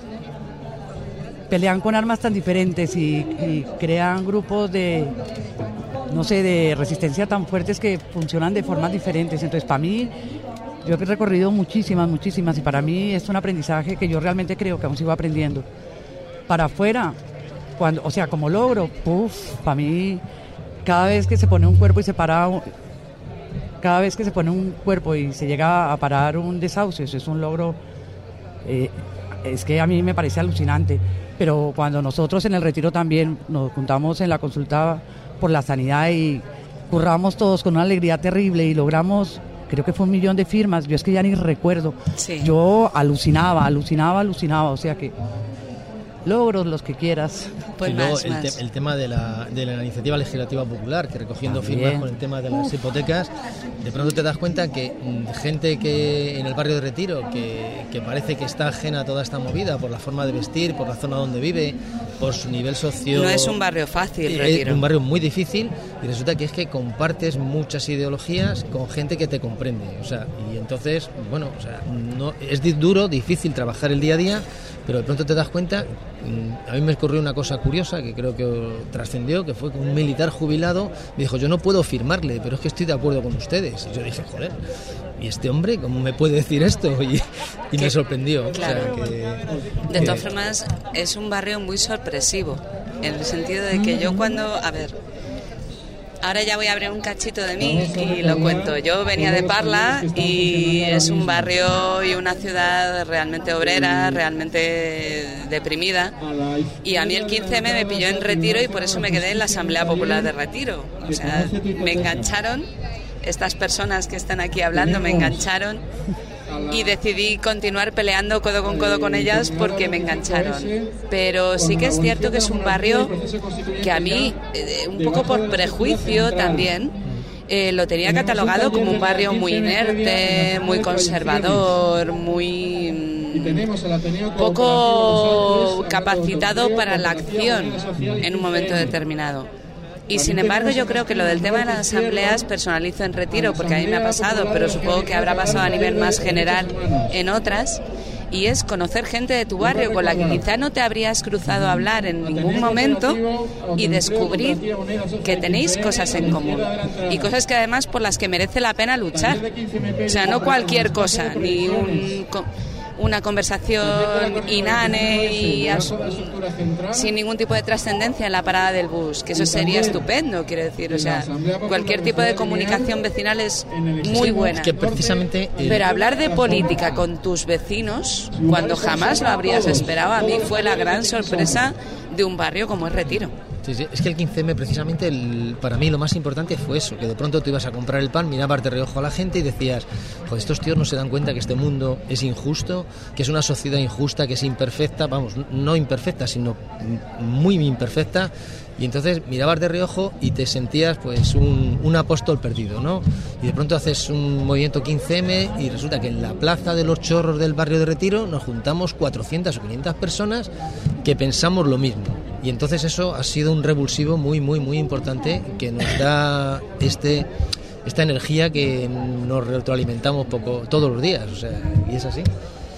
pelean con armas tan diferentes y, y crean grupos de, no sé, de resistencia tan fuertes que funcionan de formas diferentes. Entonces, para mí, yo he recorrido muchísimas, muchísimas, y para mí es un aprendizaje que yo realmente creo que aún sigo aprendiendo. Para afuera, cuando, o sea, como logro, puff, para mí, cada vez que se pone un cuerpo y se para, cada vez que se pone un cuerpo y se llega a parar un desahucio, eso es un logro, eh, es que a mí me parece alucinante. Pero cuando nosotros en el Retiro también nos juntamos en la consulta por la sanidad y curramos todos con una alegría terrible y logramos, creo que fue un millón de firmas, yo es que ya ni recuerdo, Sí. yo alucinaba, alucinaba, alucinaba, o sea que logros, los que quieras. Pues y luego más, el, más. Te, el tema de la, de la iniciativa legislativa popular, que recogiendo También. firmas con el tema de las hipotecas, de pronto te das cuenta que mm, gente que en el barrio de Retiro, que, que parece que está ajena a toda esta movida por la forma de vestir, por la zona donde vive, por su nivel socio... No es un barrio fácil, Es Retiro. un barrio muy difícil y resulta que es que compartes muchas ideologías con gente que te comprende. O sea, y entonces, bueno, o sea, no, es di- duro, difícil trabajar el día a día, pero de pronto te das cuenta. A mí me ocurrió una cosa curiosa que creo que trascendió, que fue que un militar jubilado me dijo: yo no puedo firmarle, pero es que estoy de acuerdo con ustedes. Y yo dije: joder, ¿y este hombre cómo me puede decir esto? Y, y me sorprendió. Claro. O sea, que, De todas que- formas, es un barrio muy sorpresivo, en el sentido de que yo cuando... A ver, ahora ya voy a abrir un cachito de mí y lo cuento. Yo venía de Parla y es un barrio y una ciudad realmente obrera, realmente deprimida. Y a mí el quince eme me pilló en Retiro y por eso me quedé en la Asamblea Popular de Retiro. O sea, me engancharon, estas personas que están aquí hablando me engancharon. Y decidí continuar peleando codo con codo con ellas porque me engancharon. Pero sí que es cierto que es un barrio que a mí, eh, un poco por prejuicio también, eh, lo tenía catalogado como un barrio muy inerte, muy conservador, muy mm, poco capacitado para la acción en un momento determinado. Y sin embargo yo creo que lo del tema de las asambleas personalizo en Retiro porque a mí me ha pasado, pero supongo que habrá pasado a nivel más general en otras, y es conocer gente de tu barrio con la que quizá no te habrías cruzado a hablar en ningún momento y descubrir que tenéis cosas en común y cosas que además por las que merece la pena luchar. O sea, no cualquier cosa, ni un... una conversación inane y as- sin ningún tipo de trascendencia en la parada del bus, que eso sería estupendo, quiero decir, o sea, cualquier tipo de comunicación vecinal es muy buena. Es que precisamente... eh, Pero hablar de política con tus vecinos, cuando jamás lo habrías esperado, a mí fue la gran sorpresa de un barrio como es Retiro. Sí, sí, es que el quince eme precisamente el, para mí lo más importante fue eso, que de pronto tú ibas a comprar el pan, mirabas de reojo a la gente y decías: joder, estos tíos no se dan cuenta que este mundo es injusto, que es una sociedad injusta, que es imperfecta, vamos, no imperfecta, sino muy imperfecta. Y entonces mirabas de reojo y te sentías pues un, un apóstol perdido, ¿no? Y de pronto haces un movimiento quince eme y resulta que en la plaza de los Chorros del barrio de Retiro nos juntamos cuatrocientas o quinientas personas que pensamos lo mismo. Y entonces eso ha sido un revulsivo muy, muy, muy importante que nos da este esta energía que nos retroalimentamos poco todos los días, o sea, y es así.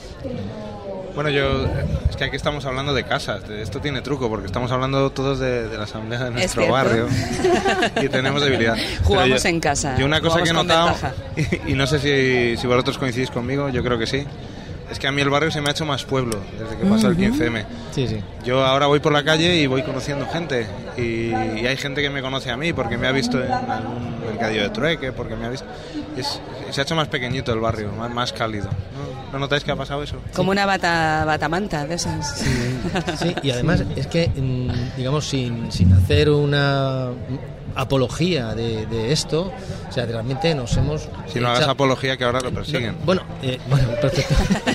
Bueno, yo es que aquí estamos hablando de casas. Esto tiene truco porque estamos hablando todos de, de la asamblea de nuestro cierto. barrio y tenemos debilidad. Jugamos Pero yo- en casa. Y una cosa jugamos que he con notado, ventaja. y, y no sé si, si vosotros coincidís conmigo, yo creo que sí, es que a mí el barrio se me ha hecho más pueblo desde que pasó el quince eme. Sí, sí. Yo ahora voy por la calle y voy conociendo gente y, y hay gente que me conoce a mí porque me ha visto en algún mercadillo de trueque, porque me ha visto... Es, se ha hecho más pequeñito el barrio, más, más cálido. ¿No, ¿No notáis que ha pasado eso? Como una bata, batamanta de esas. Sí, y además es que, mm, digamos, sin, sin hacer una apología de, de esto, o sea, realmente nos hemos... Si no hagas echado- apología, que ahora lo persiguen. No, bueno, eh, bueno, perfecto.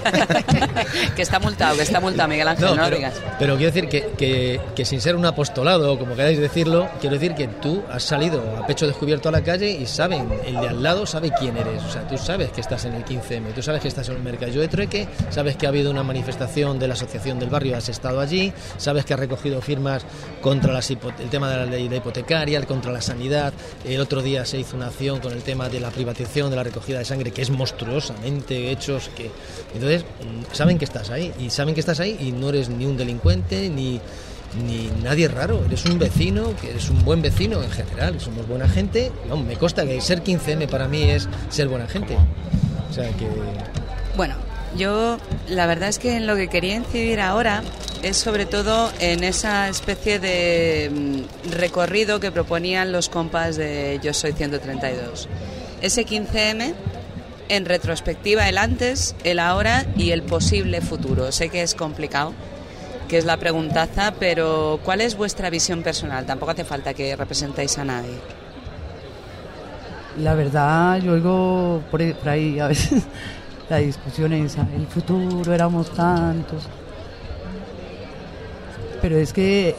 Que está multado, que está multado, Miguel Ángel, no, No, lo pero, digas. pero quiero decir que, que, que sin ser un apostolado, como queráis decirlo, quiero decir que tú has salido a pecho descubierto a la calle y saben, el de al lado sabe quién eres. O sea, tú sabes que estás en el quince eme, tú sabes que estás en un mercadillo de trueque, sabes que ha habido una manifestación de la asociación del barrio, has estado allí, sabes que has recogido firmas contra las hipo- el tema de la ley de hipotecaria, contra la sanidad. El otro día se hizo una acción con el tema de la privatización de la recogida de sangre, que es monstruosamente hechos. Que entonces mm, saben que estás ahí y saben que estás ahí y no eres ni un delincuente ni ni nadie raro, eres un vecino, que eres un buen vecino en general, somos buena gente. No, me consta que ser quince eme para mí es ser buena gente. O sea que... Bueno, yo la verdad es que en lo que quería incidir ahora es sobre todo en esa especie de mm, recorrido que proponían los compas de Yo Soy ciento treinta y dos. Ese quince eme, en retrospectiva, el antes, el ahora y el posible futuro. Sé que es complicado, que es la preguntaza, pero ¿cuál es vuestra visión personal? Tampoco hace falta que representéis a nadie. La verdad, yo oigo por ahí, por ahí a veces la discusión esa, el futuro, éramos tantos. pero es que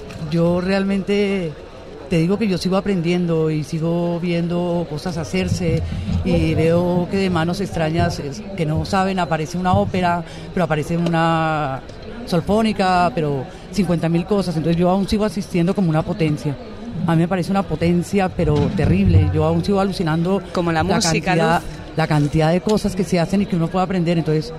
yo realmente te digo que yo sigo aprendiendo y sigo viendo cosas hacerse y veo que de manos extrañas que no saben, aparece una ópera, pero aparece una solfónica, pero cincuenta mil cosas, entonces yo aún sigo asistiendo como una potencia. A mí me parece una potencia, pero terrible. Yo aún sigo alucinando como la, la música, cantidad, la cantidad de cosas que se hacen y que uno puede aprender. Entonces,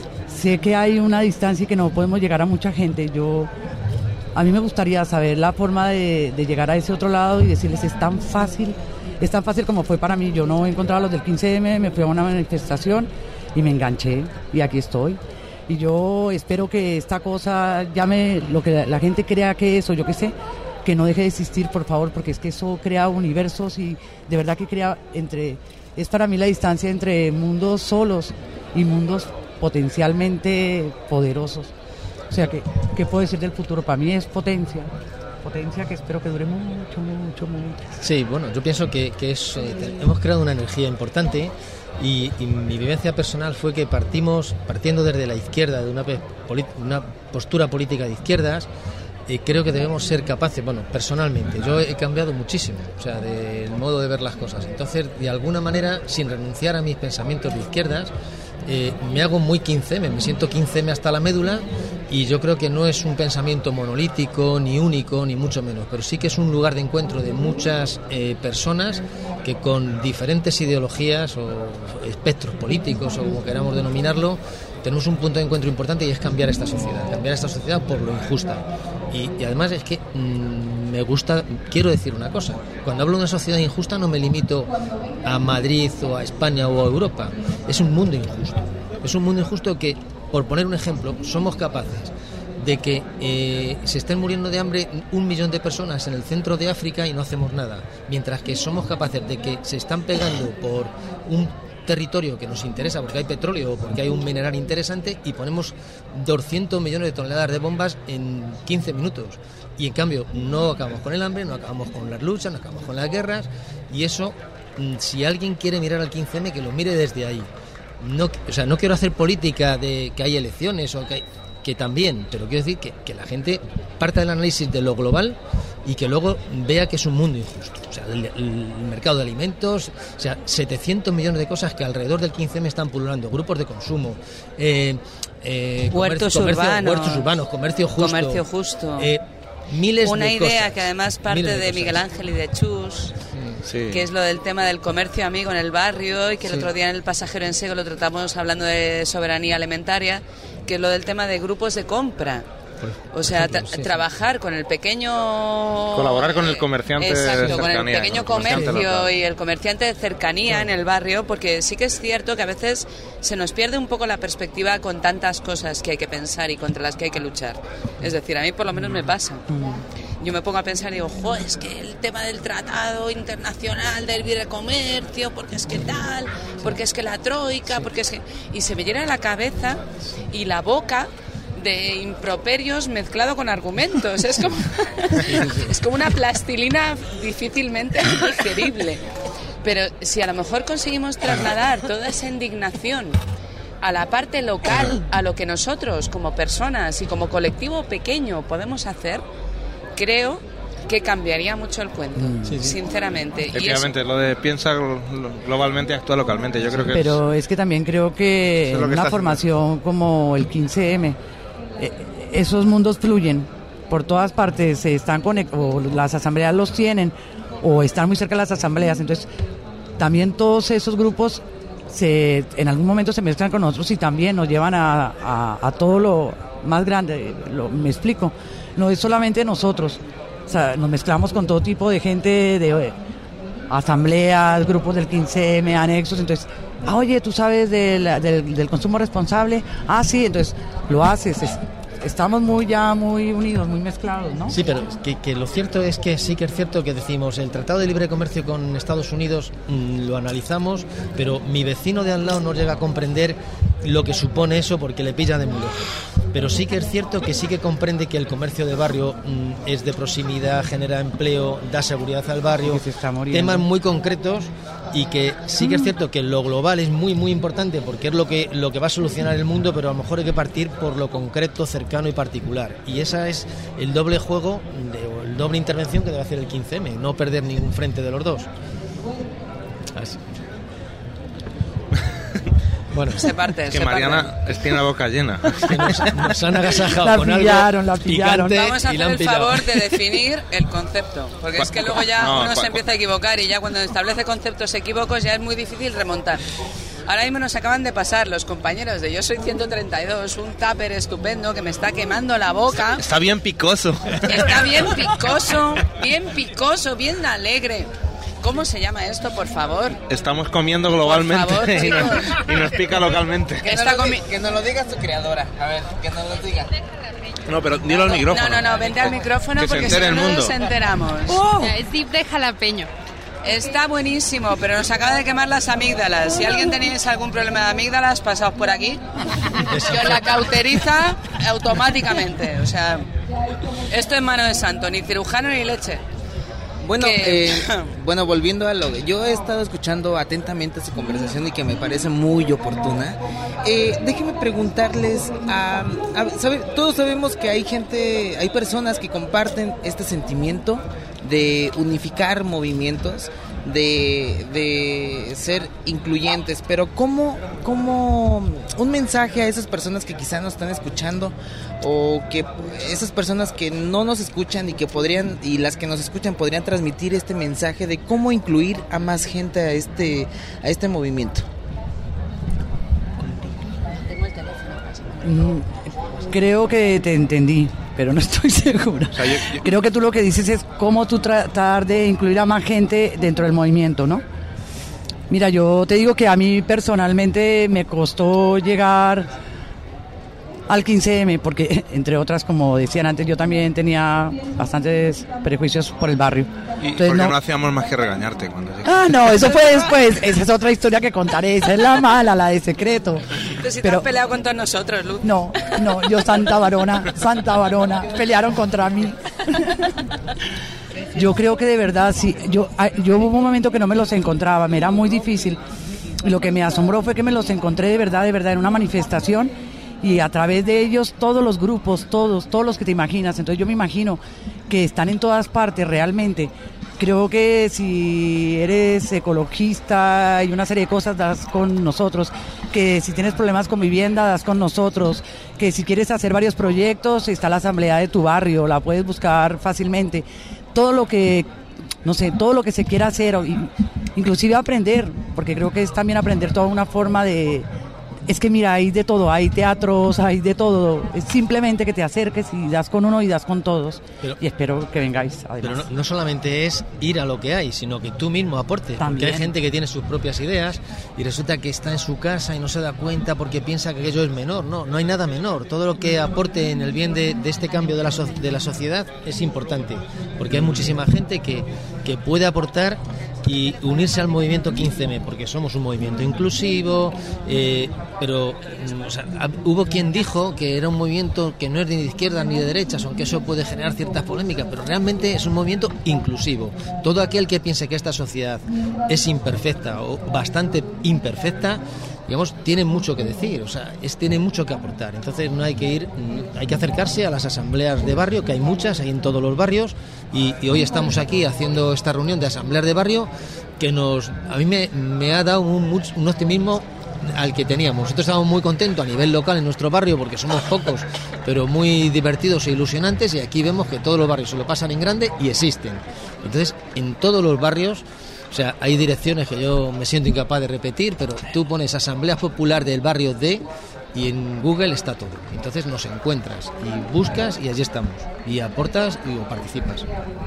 sé que hay una distancia y que no podemos llegar a mucha gente. Yo, a mí me gustaría saber la forma de, de llegar a ese otro lado y decirles, es tan fácil, es tan fácil como fue para mí. Yo no encontraba a los del quince eme, me fui a una manifestación y me enganché y aquí estoy. Y yo espero que esta cosa llame lo que la gente crea que es, o yo qué sé, que no deje de existir, por favor, porque es que eso crea universos y de verdad que crea entre, es para mí la distancia entre mundos solos y mundos potencialmente poderosos. O sea, ¿qué, qué puedo decir del futuro? Para mí es potencia, potencia que espero que dure mucho, mucho, mucho. Sí, bueno, yo pienso que, que es, eh, hemos creado una energía importante y, y mi vivencia personal fue que partimos, partiendo desde la izquierda, de una, una postura política de izquierdas, Eh, creo que debemos ser capaces, bueno, personalmente, yo he cambiado muchísimo, o sea, del modo de ver las cosas. Entonces, de alguna manera, sin renunciar a mis pensamientos de izquierdas, eh, me hago muy quince eme, me siento quince eme hasta la médula y yo creo que no es un pensamiento monolítico, ni único, ni mucho menos, pero sí que es un lugar de encuentro de muchas eh, personas que con diferentes ideologías o espectros políticos o como queramos denominarlo, tenemos un punto de encuentro importante y es cambiar esta sociedad, cambiar esta sociedad por lo injusta. Y, y además es que mmm, me gusta, quiero decir una cosa, cuando hablo de una sociedad injusta no me limito a Madrid o a España o a Europa, es un mundo injusto, es un mundo injusto que, por poner un ejemplo, somos capaces de que eh, se estén muriendo de hambre un millón de personas en el centro de África y no hacemos nada, mientras que somos capaces de que se están pegando por un territorio que nos interesa porque hay petróleo o porque hay un mineral interesante y ponemos doscientos millones de toneladas de bombas en quince minutos y en cambio no acabamos con el hambre, no acabamos con las luchas, no acabamos con las guerras y eso, si alguien quiere mirar al quince eme, que lo mire desde ahí. No, o sea, no quiero hacer política de que hay elecciones o que hay, que también, pero quiero decir que, que la gente parta del análisis de lo global y que luego vea que es un mundo injusto. O sea, el, el mercado de alimentos, o sea, setecientos millones de cosas que alrededor del quince eme están pululando, grupos de consumo, eh, eh, huertos, comercio, urbanos, comercio, huertos urbanos, comercio justo. Comercio justo. Eh, miles Una de idea cosas, que además parte de, de Miguel Ángel y de Chus, sí, que es lo del tema del comercio amigo en el barrio y que el sí. otro día en El Pasajero en Seco lo tratamos hablando de soberanía alimentaria, que es lo del tema de grupos de compra. O sea, tra- sí, trabajar sí. con el pequeño... Colaborar con el comerciante Exacto, de cercanía. con el pequeño con el comercio y el comerciante de cercanía claro. en el barrio, porque sí que es cierto que a veces se nos pierde un poco la perspectiva con tantas cosas que hay que pensar y contra las que hay que luchar. Es decir, a mí por lo menos me pasa. Yo me pongo a pensar y digo, jo, es que el tema del tratado internacional del libre comercio, porque es que tal, porque es que la troika, porque es que... Y se me llena la cabeza y la boca de improperios mezclado con argumentos. Es como, es como una plastilina difícilmente digerible. Pero si a lo mejor conseguimos trasladar toda esa indignación a la parte local, a lo que nosotros como personas y como colectivo pequeño podemos hacer, creo que cambiaría mucho el cuento, sí, sí. sinceramente. Efectivamente, y eso... lo de piensa globalmente, actúa localmente, yo creo que Pero es, es que también creo que, es que una formación haciendo. como el quince eme, eh, esos mundos fluyen por todas partes, se están conectados, o las asambleas los tienen, o están muy cerca de las asambleas, entonces también todos esos grupos se, en algún momento se mezclan con nosotros y también nos llevan a, a, a todo lo más grande, lo, me explico, no es solamente nosotros. O sea, nos mezclamos con todo tipo de gente, de eh, asambleas, grupos del quince eme, anexos, entonces, ah, oye, ¿tú sabes del, del, del consumo responsable? Ah, sí, entonces lo haces, es, estamos muy ya muy unidos, muy mezclados, ¿no? Sí, pero que, que lo cierto es que sí que es cierto que decimos, el Tratado de Libre Comercio con Estados Unidos mmm, lo analizamos, pero mi vecino de al lado no llega a comprender lo que supone eso porque le pilla de muy lejos. Pero sí que es cierto que sí que comprende que el comercio de barrio mmm, es de proximidad, genera empleo, da seguridad al barrio, temas muy concretos y que sí que es cierto que lo global es muy muy importante porque es lo que lo que va a solucionar el mundo, pero a lo mejor hay que partir por lo concreto, cercano y particular, y esa es el doble juego de, o el doble intervención que debe hacer el quince eme, no perder ningún frente de los dos. Así. Bueno, se parte, es que se Mariana parte. tiene la boca llena. Es que nos, nos han agasajado la con pillaron, algo la pillaron. picante Vamos a y la hacer han el pillado. favor de definir el concepto, porque es que luego ya No, uno cu- se empieza a equivocar y ya cuando establece conceptos equívocos ya es muy difícil remontar. Ahora mismo nos acaban de pasar los compañeros de Yo Soy ciento treinta y dos, un tupper estupendo que me está quemando la boca. Está bien picoso. Está bien picoso, bien picoso, bien alegre. ¿Cómo se llama esto, por favor? Estamos comiendo globalmente Por favor, y, nos, chicos. y nos pica localmente. Que está comi- Que nos lo diga su creadora. A ver, que nos lo diga. No, pero dilo al micrófono. No, no, no, vente al micrófono Que se porque si entere no el mundo. nos enteramos. Es dip de jalapeño. Está buenísimo, pero nos acaba de quemar las amígdalas. Si alguien tenéis algún problema de amígdalas, pasaos por aquí. Que os la cauteriza automáticamente. O sea, esto es mano de santo, ni cirujano ni leche. Bueno, Que- eh, bueno, volviendo a lo que yo he estado escuchando atentamente su conversación y que me parece muy oportuna. Eh, déjenme preguntarles, a, a- sabe- todos sabemos que hay gente, hay personas que comparten este sentimiento de unificar movimientos, de, de ser incluyentes, pero ¿cómo, cómo un mensaje a esas personas que quizá nos están escuchando o que esas personas que no nos escuchan y que podrían y las que nos escuchan podrían transmitir este mensaje de cómo incluir a más gente a este a este movimiento? Mm, Creo que te entendí, pero no estoy segura. O sea, yo- yo- Creo que tú lo que dices es cómo tú tratar de incluir a más gente dentro del movimiento, ¿no? Mira, yo te digo que a mí personalmente me costó llegar al quince eme, porque entre otras, como decían antes, yo también tenía bastantes prejuicios por el barrio. Y Entonces, porque no... no- hacíamos más que regañarte cuando llegaste. Ah, no, eso fue después. Esa es otra historia que contaré. Esa es la mala, la de secreto. Pero si te Pero- has peleado con todos nosotros, Luz. No, no, yo santa varona, santa varona, pelearon contra mí. Yo creo que de verdad, sí, yo, ah, yo hubo un momento que no me los encontraba, me era muy difícil. Y lo que me asombró fue que me los encontré de verdad, de verdad, en una manifestación y a través de ellos todos los grupos, todos, todos los que te imaginas. Entonces yo me imagino que están en todas partes realmente. Creo que si eres ecologista y una serie de cosas, das con nosotros. Que si tienes problemas con vivienda, das con nosotros. Que si quieres hacer varios proyectos, está la asamblea de tu barrio, la puedes buscar fácilmente. Todo lo que, no sé, todo lo que se quiera hacer, o in- inclusive aprender, porque creo que es también aprender toda una forma de... Es que mira, hay de todo, hay teatros, hay de todo. Es simplemente que te acerques y das con uno y das con todos. Pero- y espero que vengáis, además. Pero no, no solamente es ir a lo que hay, sino que tú mismo aportes. Porque También. hay gente que tiene sus propias ideas y resulta que está en su casa y no se da cuenta porque piensa que aquello es menor. No, no hay nada menor. Todo lo que aporte en el bien de, de este cambio de la, so- de la sociedad es importante. Porque hay muchísima gente que, que puede aportar y unirse al movimiento quince eme, porque somos un movimiento inclusivo, eh, pero mm, o sea, hab- hubo quien dijo que era un movimiento que no es ni de izquierdas ni de derechas, aunque eso puede generar ciertas polémicas, pero realmente es un movimiento inclusivo. Todo aquel que piense que esta sociedad es imperfecta o bastante imperfecta, digamos, tiene mucho que decir, o sea, es, tiene mucho que aportar. Entonces no hay que ir, mm, hay que acercarse a las asambleas de barrio, que hay muchas, hay en todos los barrios, y, y hoy estamos aquí haciendo esta reunión de asambleas de barrio que nos, a mí me, me ha dado un, much- un optimismo al que teníamos. Nosotros estamos muy contentos a nivel local en nuestro barrio porque somos pocos, pero muy divertidos e ilusionantes, y aquí vemos que todos los barrios se lo pasan en grande y existen. Entonces, en todos los barrios, o sea, hay direcciones que yo me siento incapaz de repetir, pero tú pones Asamblea Popular del barrio de y en Google está todo. Entonces nos encuentras y buscas y allí estamos. Y aportas y participas.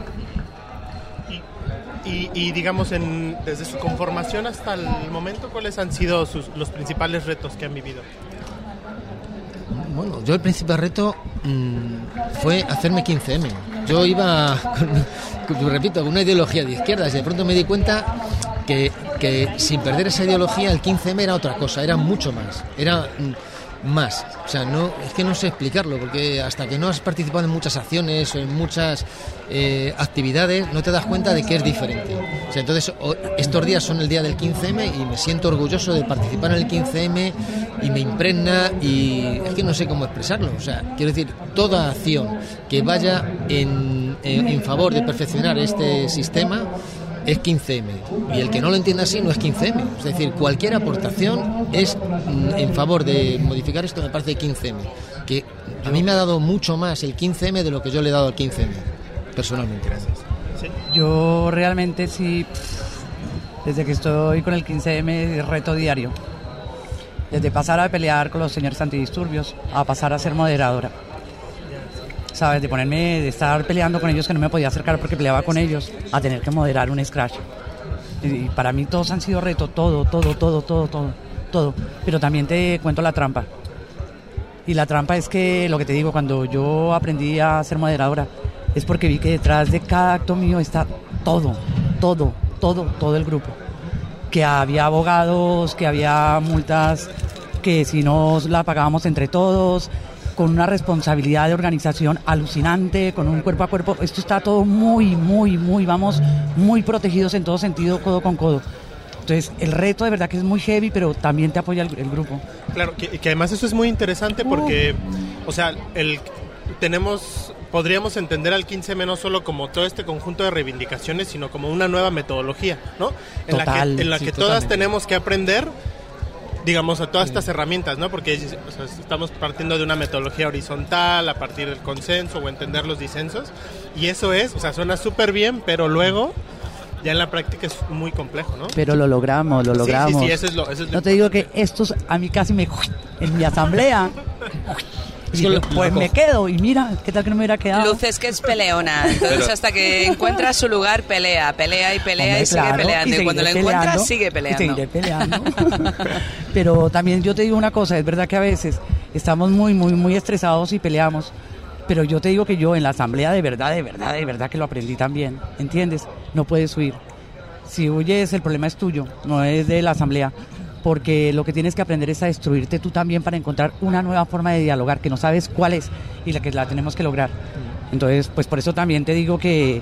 Y, y digamos, en, desde su conformación hasta el momento, ¿cuáles han sido sus, los principales retos que han vivido? Bueno, yo el principal reto mmm, fue hacerme quince eme. Yo iba, con, con, repito, con una ideología de izquierdas y de pronto me di cuenta que, que sin perder esa ideología el quince eme era otra cosa, era mucho más. Era, más. O sea, no es que no sé explicarlo, porque hasta que no has participado en muchas acciones o en muchas eh, actividades, no te das cuenta de que es diferente. O sea, entonces, o, estos días son el día del quince eme y me siento orgulloso de participar en el quince eme y me impregna, y es que no sé cómo expresarlo. O sea, quiero decir, toda acción que vaya en, en, en favor de perfeccionar este sistema es quince eme, y el que no lo entienda así no es quince eme. Es decir, cualquier aportación es en favor de modificar esto, me parece quince eme, que a mí me ha dado mucho más el quince eme de lo que yo le he dado al quince eme, personalmente. Gracias. Sí. Yo realmente sí, desde que estoy con el quince eme, reto diario, desde pasar a pelear con los señores antidisturbios a pasar a ser moderadora. ¿Sabes? De ponerme, de estar peleando con ellos, que no me podía acercar porque peleaba con ellos, a tener que moderar un scratch. Y para mí todos han sido retos, todo, todo, todo, todo, todo, todo. Pero también te cuento la trampa. Y la trampa es que, lo que te digo, cuando yo aprendí a ser moderadora, es porque vi que detrás de cada acto mío está todo, todo, todo, todo el grupo. Que había abogados, que había multas, que si no la pagábamos entre todos, con una responsabilidad de organización alucinante, con un cuerpo a cuerpo. Esto está todo muy, muy, muy, vamos, muy protegidos en todo sentido, codo con codo. Entonces, el reto de verdad que es muy heavy, pero también te apoya el, el grupo. Claro, que, que además eso es muy interesante porque, uh. o sea, el tenemos, podríamos entender al quince eme no solo como todo este conjunto de reivindicaciones, sino como una nueva metodología, ¿no? En Total, la que, en la sí, que totalmente. todas tenemos que aprender, digamos, a todas estas herramientas, ¿no? Porque o sea, estamos partiendo de una metodología horizontal, a partir del consenso o entender los disensos, y eso es, o sea, suena súper bien, pero luego ya en la práctica es muy complejo, ¿no? Pero lo logramos, lo logramos. Sí, sí, sí, eso es lo, eso es lo No te digo que estos a mí casi me... En mi asamblea... Y dije, pues me quedo, y mira, ¿qué tal que no me hubiera quedado? Luz es que es peleona, entonces Pero- hasta que encuentra su lugar pelea, pelea y pelea. Hombre, y sigue claro, peleando, y, y cuando lo seguiré encuentra peleando, sigue peleando. y seguiré peleando. Pero también yo te digo una cosa, es verdad que a veces estamos muy, muy, muy estresados y peleamos, pero yo te digo que yo en la asamblea de verdad, de verdad, de verdad que lo aprendí también, ¿entiendes? No puedes huir. Si huyes, el problema es tuyo, no es de la asamblea, porque lo que tienes que aprender es a destruirte tú también para encontrar una nueva forma de dialogar que no sabes cuál es y la que la tenemos que lograr. Entonces, pues por eso también te digo que,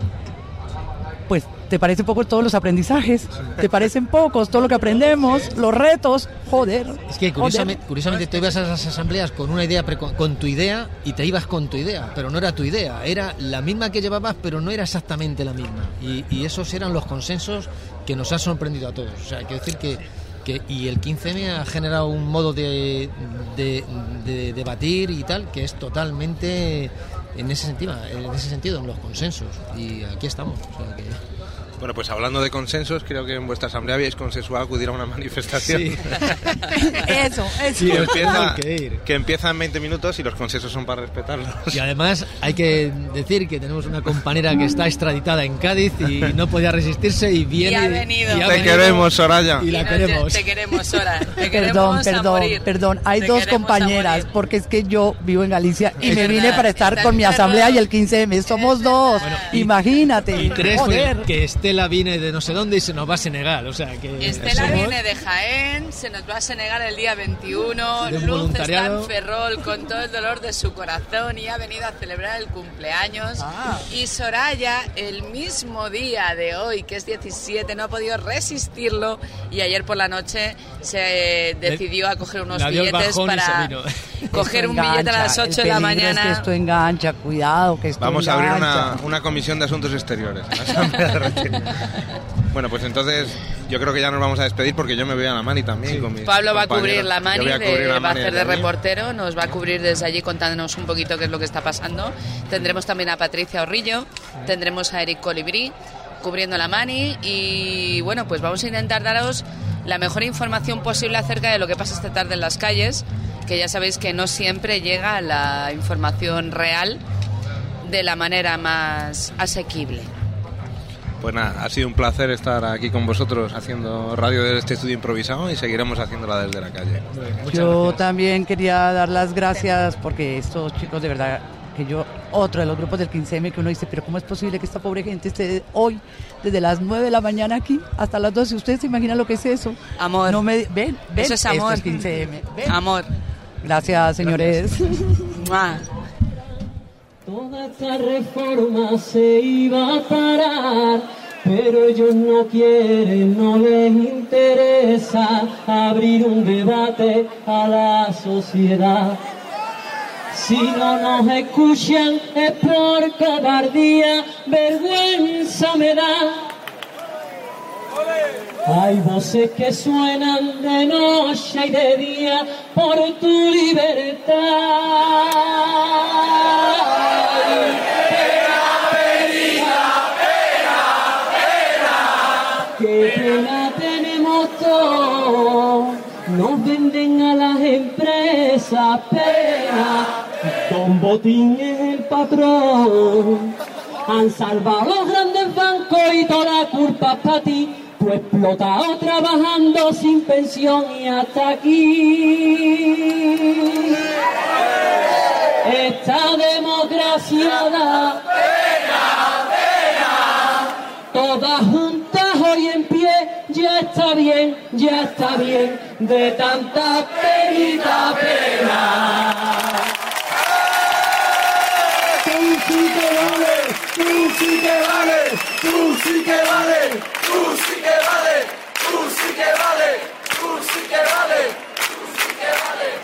pues, ¿te parecen pocos todos los aprendizajes? ¿Te parecen pocos todo lo que aprendemos? Los retos, joder. Es que curiosamente, curiosamente te ibas a esas asambleas con una idea, preco- con tu idea, y te ibas con tu idea, pero no era tu idea, era la misma que llevabas, pero no era exactamente la misma. Y, y esos eran los consensos que nos han sorprendido a todos. O sea, hay que decir que, que y el quince eme ha generado un modo de, de, de debatir y tal, que es totalmente en ese sentido, en ese sentido, en los consensos. Y aquí estamos. O sea, que... Bueno, pues hablando de consensos, creo que en vuestra asamblea habíais consensuado acudir a una manifestación. Sí. Eso, eso. Sí, que, empieza, Hay que ir. que empieza en veinte minutos y los consensos son para respetarlos. Y además hay que decir que tenemos una compañera que está extraditada en Cádiz y no podía resistirse y viene. Y ha venido. y ha Te venido, queremos, Soraya. Y la Y queremos. Te queremos, Sora. Te Perdón, queremos a perdón, morir. perdón. Hay Te dos queremos a compañeras, morir. porque es que yo vivo en Galicia y Es me vine verdad, para estar está con mi el asamblea perro. y el quince eme. Somos dos. Imagínate. Y tres, Joder. pues, que Estela viene de no sé dónde y se nos va a Senegal. O sea, que Estela somos- viene de Jaén, se nos va a Senegal el día veintiuno. De un Luz está voluntariado. en Ferrol con todo el dolor de su corazón y ha venido a celebrar el cumpleaños. Ah. Y Soraya, el mismo día de hoy, que es diecisiete, no ha podido resistirlo y ayer por la noche se decidió a coger unos Le dio el billetes bajón y se para vino. coger Esto un billete a las engancha. ocho El de la peligro es mañana. que esto engancha, cuidado, que esto Vamos a abrir engancha. una, una comisión de asuntos exteriores. la Asamblea de Retiro. Bueno, pues entonces yo creo que ya nos vamos a despedir porque yo me voy a la Mani también. Con mis Pablo va a compañeros. cubrir la Yo Mani, voy a de- cubrir la va a Mani hacer de desde allí. reportero, nos va a cubrir desde allí contándonos un poquito qué es lo que está pasando. Tendremos también a Patricia Orrillo, tendremos a Eric Colibrí cubriendo la Mani y bueno, pues vamos a intentar daros la mejor información posible acerca de lo que pasa esta tarde en las calles, que ya sabéis que no siempre llega la información real de la manera más asequible. Pues nada, ha sido un placer estar aquí con vosotros haciendo radio desde este estudio improvisado y seguiremos haciéndola desde la calle. Yo también quería dar las gracias porque estos chicos de verdad, que yo, otro de los grupos del quince eme que uno dice, pero ¿cómo es posible que esta pobre gente esté hoy desde las nueve de la mañana aquí hasta las doce? ¿Ustedes se imaginan lo que es eso? Amor. No me, ven, ven, Eso es amor. esto es quince eme. Ven. Amor. Gracias, señores. Toda esta reforma se iba a parar, pero ellos no quieren, no les interesa abrir un debate a la sociedad. Si no nos escuchan es por cobardía, vergüenza me da. Hay voces que suenan de noche y de día por tu libertad. Pena, pena, pena, pena. Qué pena tenemos todos. Nos venden a las empresas, pena. Don Botín es el patrón. Han salvado los grandes bancos y toda la culpa es para ti. Tú explotado trabajando sin pensión y hasta aquí. Esta democracia da pena, pena. Todas juntas hoy en pie, ya está bien, ya está bien. De tanta penita pena. Tú sí que vales, tú sí que vales, tú sí que vales, tú sí que vales, tú sí que vales, tú sí que vales, tú sí que vales.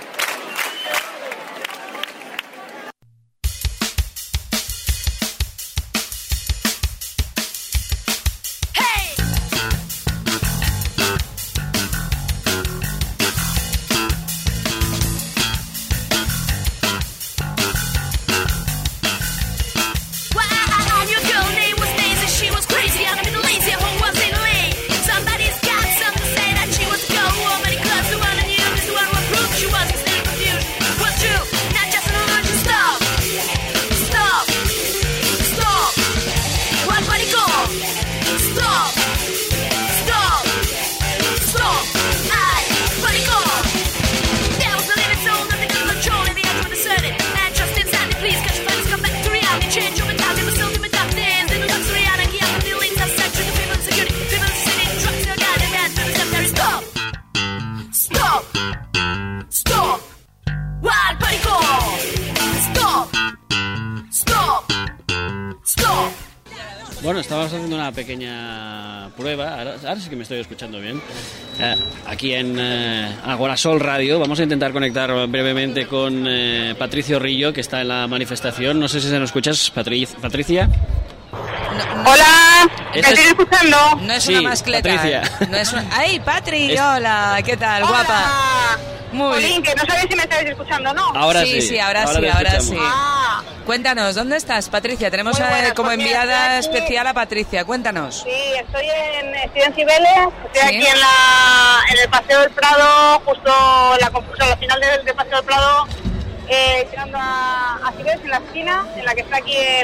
Bueno, estábamos haciendo una pequeña prueba, ahora, ahora sí que me estoy escuchando bien, eh, aquí en eh, Agorasol Radio. Vamos a intentar conectar brevemente con eh, Patricio Rillo, que está en la manifestación. No sé si se nos escuchas, Patri- Patricia. No, no. Hola, ¿me estoy escuchando? No es sí, una mascleta. Patricia. No es una... ¡Ay, Patri! Es... Hola, ¿qué tal? Hola. Guapa. Muy Jolín, que no sabéis si me estáis escuchando, ¿no? Ahora sí, sí, sí, ahora, ahora sí, ahora sí. Ah. Cuéntanos, ¿dónde estás, Patricia? Tenemos Muy buenas, eh, como pues enviada estoy aquí... especial a Patricia. Cuéntanos. Sí, estoy en, estoy en Cibeles, estoy ¿Sí? aquí en, la, en el Paseo del Prado, justo en la confusión, al final del, del Paseo del Prado, eh, llegando a, a Cibeles, en la esquina, en la que está aquí el,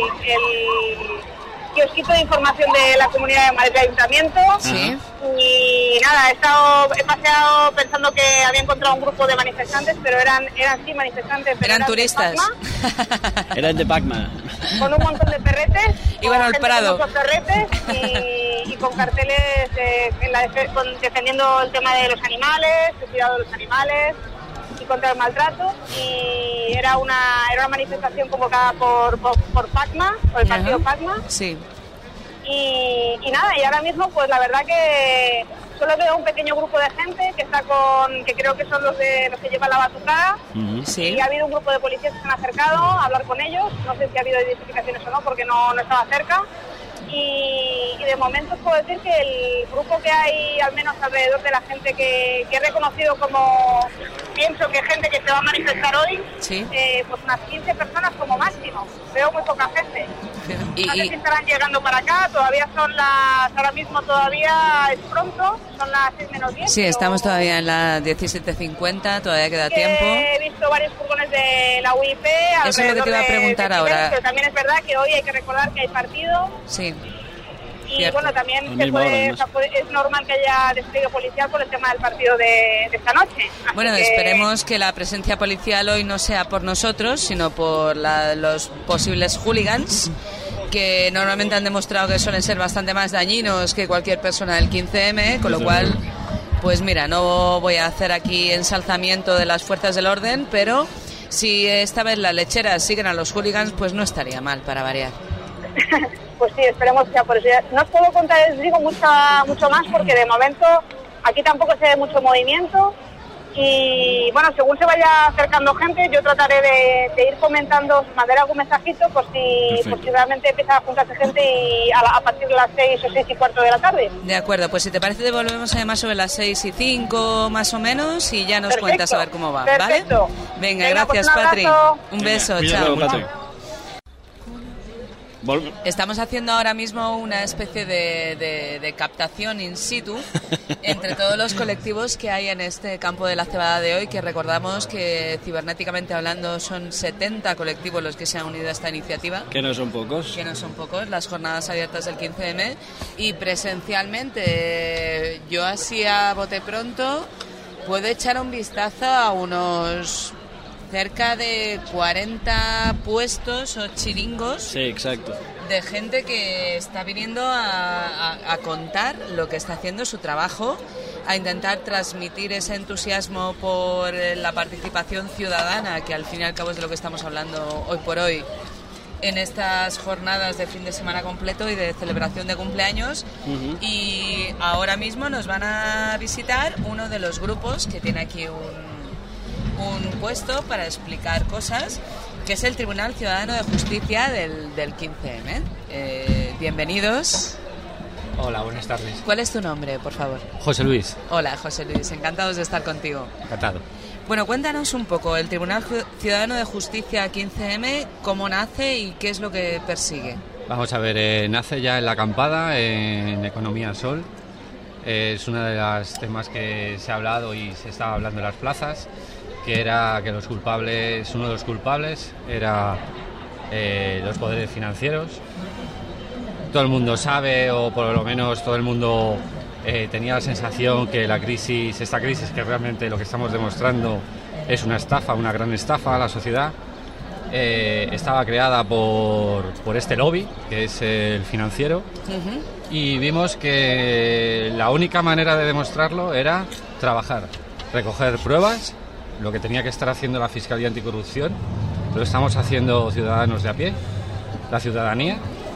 el kiosquito de información de la Comunidad de Madrid Ayuntamiento. Sí. Y nada, he estado, he paseado pensando que había encontrado un grupo de manifestantes, pero eran, eran sí manifestantes, pero Eran eran turistas. de Pacma, Eran de Pacma. con un montón de perretes, Iban al gente Prado. con muchos perretes y, y con carteles de, en la defe- con- defendiendo el tema de los animales, el cuidado de los animales y contra el maltrato. Y era una era una manifestación convocada por por, por Pacma, por el partido Ajá. Pacma. Sí. Y, y nada, y ahora mismo pues la verdad que solo veo un pequeño grupo de gente que está con, que creo que son los de los que llevan la batucada. Sí. Y ha habido un grupo de policías que se han acercado a hablar con ellos, no sé si ha habido identificaciones o no porque no, no estaba cerca. Y, y de momento os puedo decir que el grupo que hay al menos alrededor de la gente que, que he reconocido como, pienso que gente que se va a manifestar hoy, Sí. eh, pues unas quince personas como máximo, veo muy poca gente. Y, No sé y- si estarán llegando para acá, todavía son las, ahora mismo todavía es pronto, son las seis menos diez. sí, pero estamos todavía en la diecisiete cincuenta, todavía queda sí que tiempo. He visto varios furgones de la U I P. Eso es lo que te iba a alrededor de- preguntar de Cibeles, ahora. Pero también es verdad que hoy hay que recordar que hay partido. Sí. Y Cierto. bueno, también Lo se mismo puede, ahora, o sea, puede- es normal que haya despliegue policial por el tema del partido de, de esta noche. Así Bueno, que- esperemos que la presencia policial hoy no sea por nosotros, sino por la- los posibles hooligans, que normalmente han demostrado que suelen ser bastante más dañinos que cualquier persona del quince eme, con lo cual Pues mira, no voy a hacer aquí ensalzamiento de las fuerzas del orden, pero si esta vez las lecheras siguen a los hooligans, pues no estaría mal, para variar. Pues sí, esperemos que sea por eso. No os puedo contar, os digo, mucha, mucho más, porque de momento aquí tampoco se ve mucho movimiento. Y bueno, según se vaya acercando gente, yo trataré de, de ir comentando, mandar algún mensajito por si, por si realmente empieza a juntarse gente y a, la, a partir de las seis o seis y cuarto de la tarde. De acuerdo, pues si te parece, te volvemos a llamar sobre las seis y cinco más o menos y ya nos Perfecto. Cuentas a ver cómo va, Perfecto. ¿vale? Venga, Venga, gracias, pues un Patri. abrazo. Un beso, Venga, chao. cuídate, Patri. Vol- Estamos haciendo ahora mismo una especie de, de, de captación in situ entre todos los colectivos que hay en este campo de la cebada de hoy, que recordamos que cibernéticamente hablando son setenta colectivos los que se han unido a esta iniciativa. Que no son pocos. Que no son pocos, las jornadas abiertas del quince eme. Y presencialmente, yo así a bote pronto, puedo echar un vistazo a unos cerca de cuarenta puestos o chiringos. Sí, exacto. De gente que está viniendo a, a, a contar lo que está haciendo, su trabajo, a intentar transmitir ese entusiasmo por la participación ciudadana, que al fin y al cabo es de lo que estamos hablando hoy por hoy en estas jornadas de fin de semana completo y de celebración de cumpleaños. Uh-huh. Y ahora mismo nos van a visitar uno de los grupos que tiene aquí un un puesto para explicar cosas, que es el Tribunal Ciudadano de Justicia del, del quince eme. Eh, bienvenidos. Hola, buenas tardes. ¿Cuál es tu nombre, por favor? José Luis. Hola, José Luis, encantados de estar contigo. Encantado. Bueno, cuéntanos un poco, el Tribunal Ciudadano de Justicia quince eme, ¿cómo nace y qué es lo que persigue? Vamos a ver, eh, nace ya en La Acampada, en Economía Sol. Eh, es uno de los temas que se ha hablado y se estaba hablando en las plazas, que era que los culpables, uno de los culpables era eh, los poderes financieros. Todo el mundo sabe, o por lo menos todo el mundo eh, tenía la sensación que la crisis, esta crisis que realmente lo que estamos demostrando es una estafa, una gran estafa a la sociedad, eh, estaba creada por, por este lobby, que es el financiero. Uh-huh. Y vimos que la única manera de demostrarlo era trabajar, recoger pruebas. Lo que tenía que estar haciendo la Fiscalía Anticorrupción, lo estamos haciendo ciudadanos de a pie, la ciudadanía.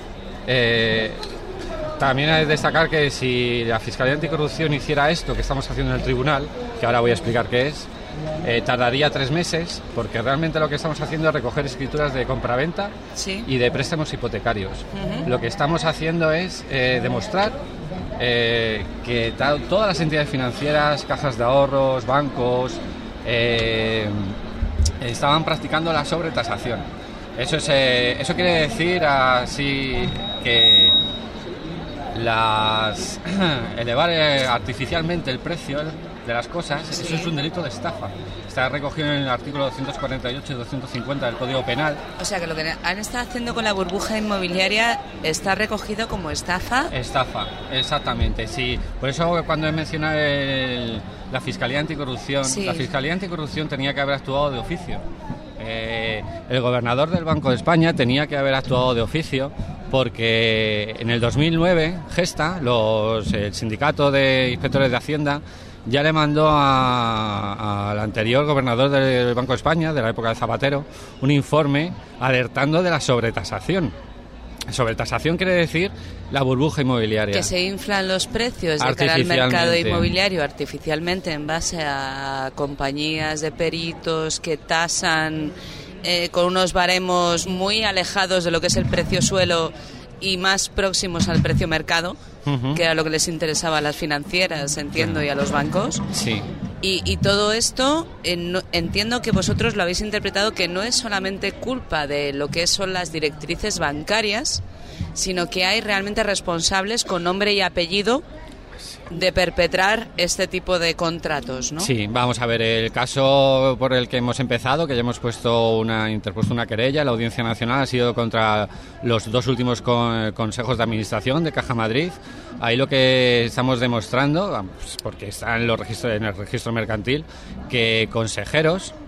Eh, también hay que destacar que si la Fiscalía Anticorrupción hiciera esto que estamos haciendo en el tribunal, que ahora voy a explicar qué es, eh, tardaría tres meses, porque realmente lo que estamos haciendo es recoger escrituras de compraventa sí. y de préstamos hipotecarios. Uh-huh. Lo que estamos haciendo es eh, demostrar eh, que ta- todas las entidades financieras, cajas de ahorros, bancos, Eh, estaban practicando la sobretasación. Eso es, eh, eso quiere decir así que las elevar eh, artificialmente el precio de las cosas, sí. Eso es un delito de estafa. Está recogido en el artículo doscientos cuarenta y ocho y doscientos cincuenta del Código Penal. O sea que lo que han estado haciendo con la burbuja inmobiliaria está recogido como estafa. Estafa, exactamente, sí. Por eso cuando he mencionado el, la Fiscalía Anticorrupción, sí. La Fiscalía Anticorrupción tenía que haber actuado de oficio. Eh, el gobernador del Banco de España tenía que haber actuado de oficio, porque en el dos mil nueve Gesta, los, el sindicato de inspectores de Hacienda, ya le mandó al anterior gobernador del Banco de España, de la época de Zapatero, un informe alertando de la sobretasación. Sobretasación quiere decir la burbuja inmobiliaria. Que se inflan los precios de cara al mercado inmobiliario artificialmente en base a compañías de peritos que tasan eh, con unos baremos muy alejados de lo que es el precio suelo y más próximos al precio mercado, uh-huh. que era lo que les interesaba a las financieras, entiendo, uh-huh. y a los bancos. Sí. Y, y todo esto, eh, no, entiendo que vosotros lo habéis interpretado que no es solamente culpa de lo que son las directrices bancarias, sino que hay realmente responsables con nombre y apellido de perpetrar este tipo de contratos, ¿no? Sí, vamos a ver, el caso por el que hemos empezado, que ya hemos puesto una interpuesto una querella, la Audiencia Nacional, ha sido contra los dos últimos con, consejos de administración de Caja Madrid. Ahí lo que estamos demostrando, pues porque está en, los registros, en el registro mercantil, que consejeros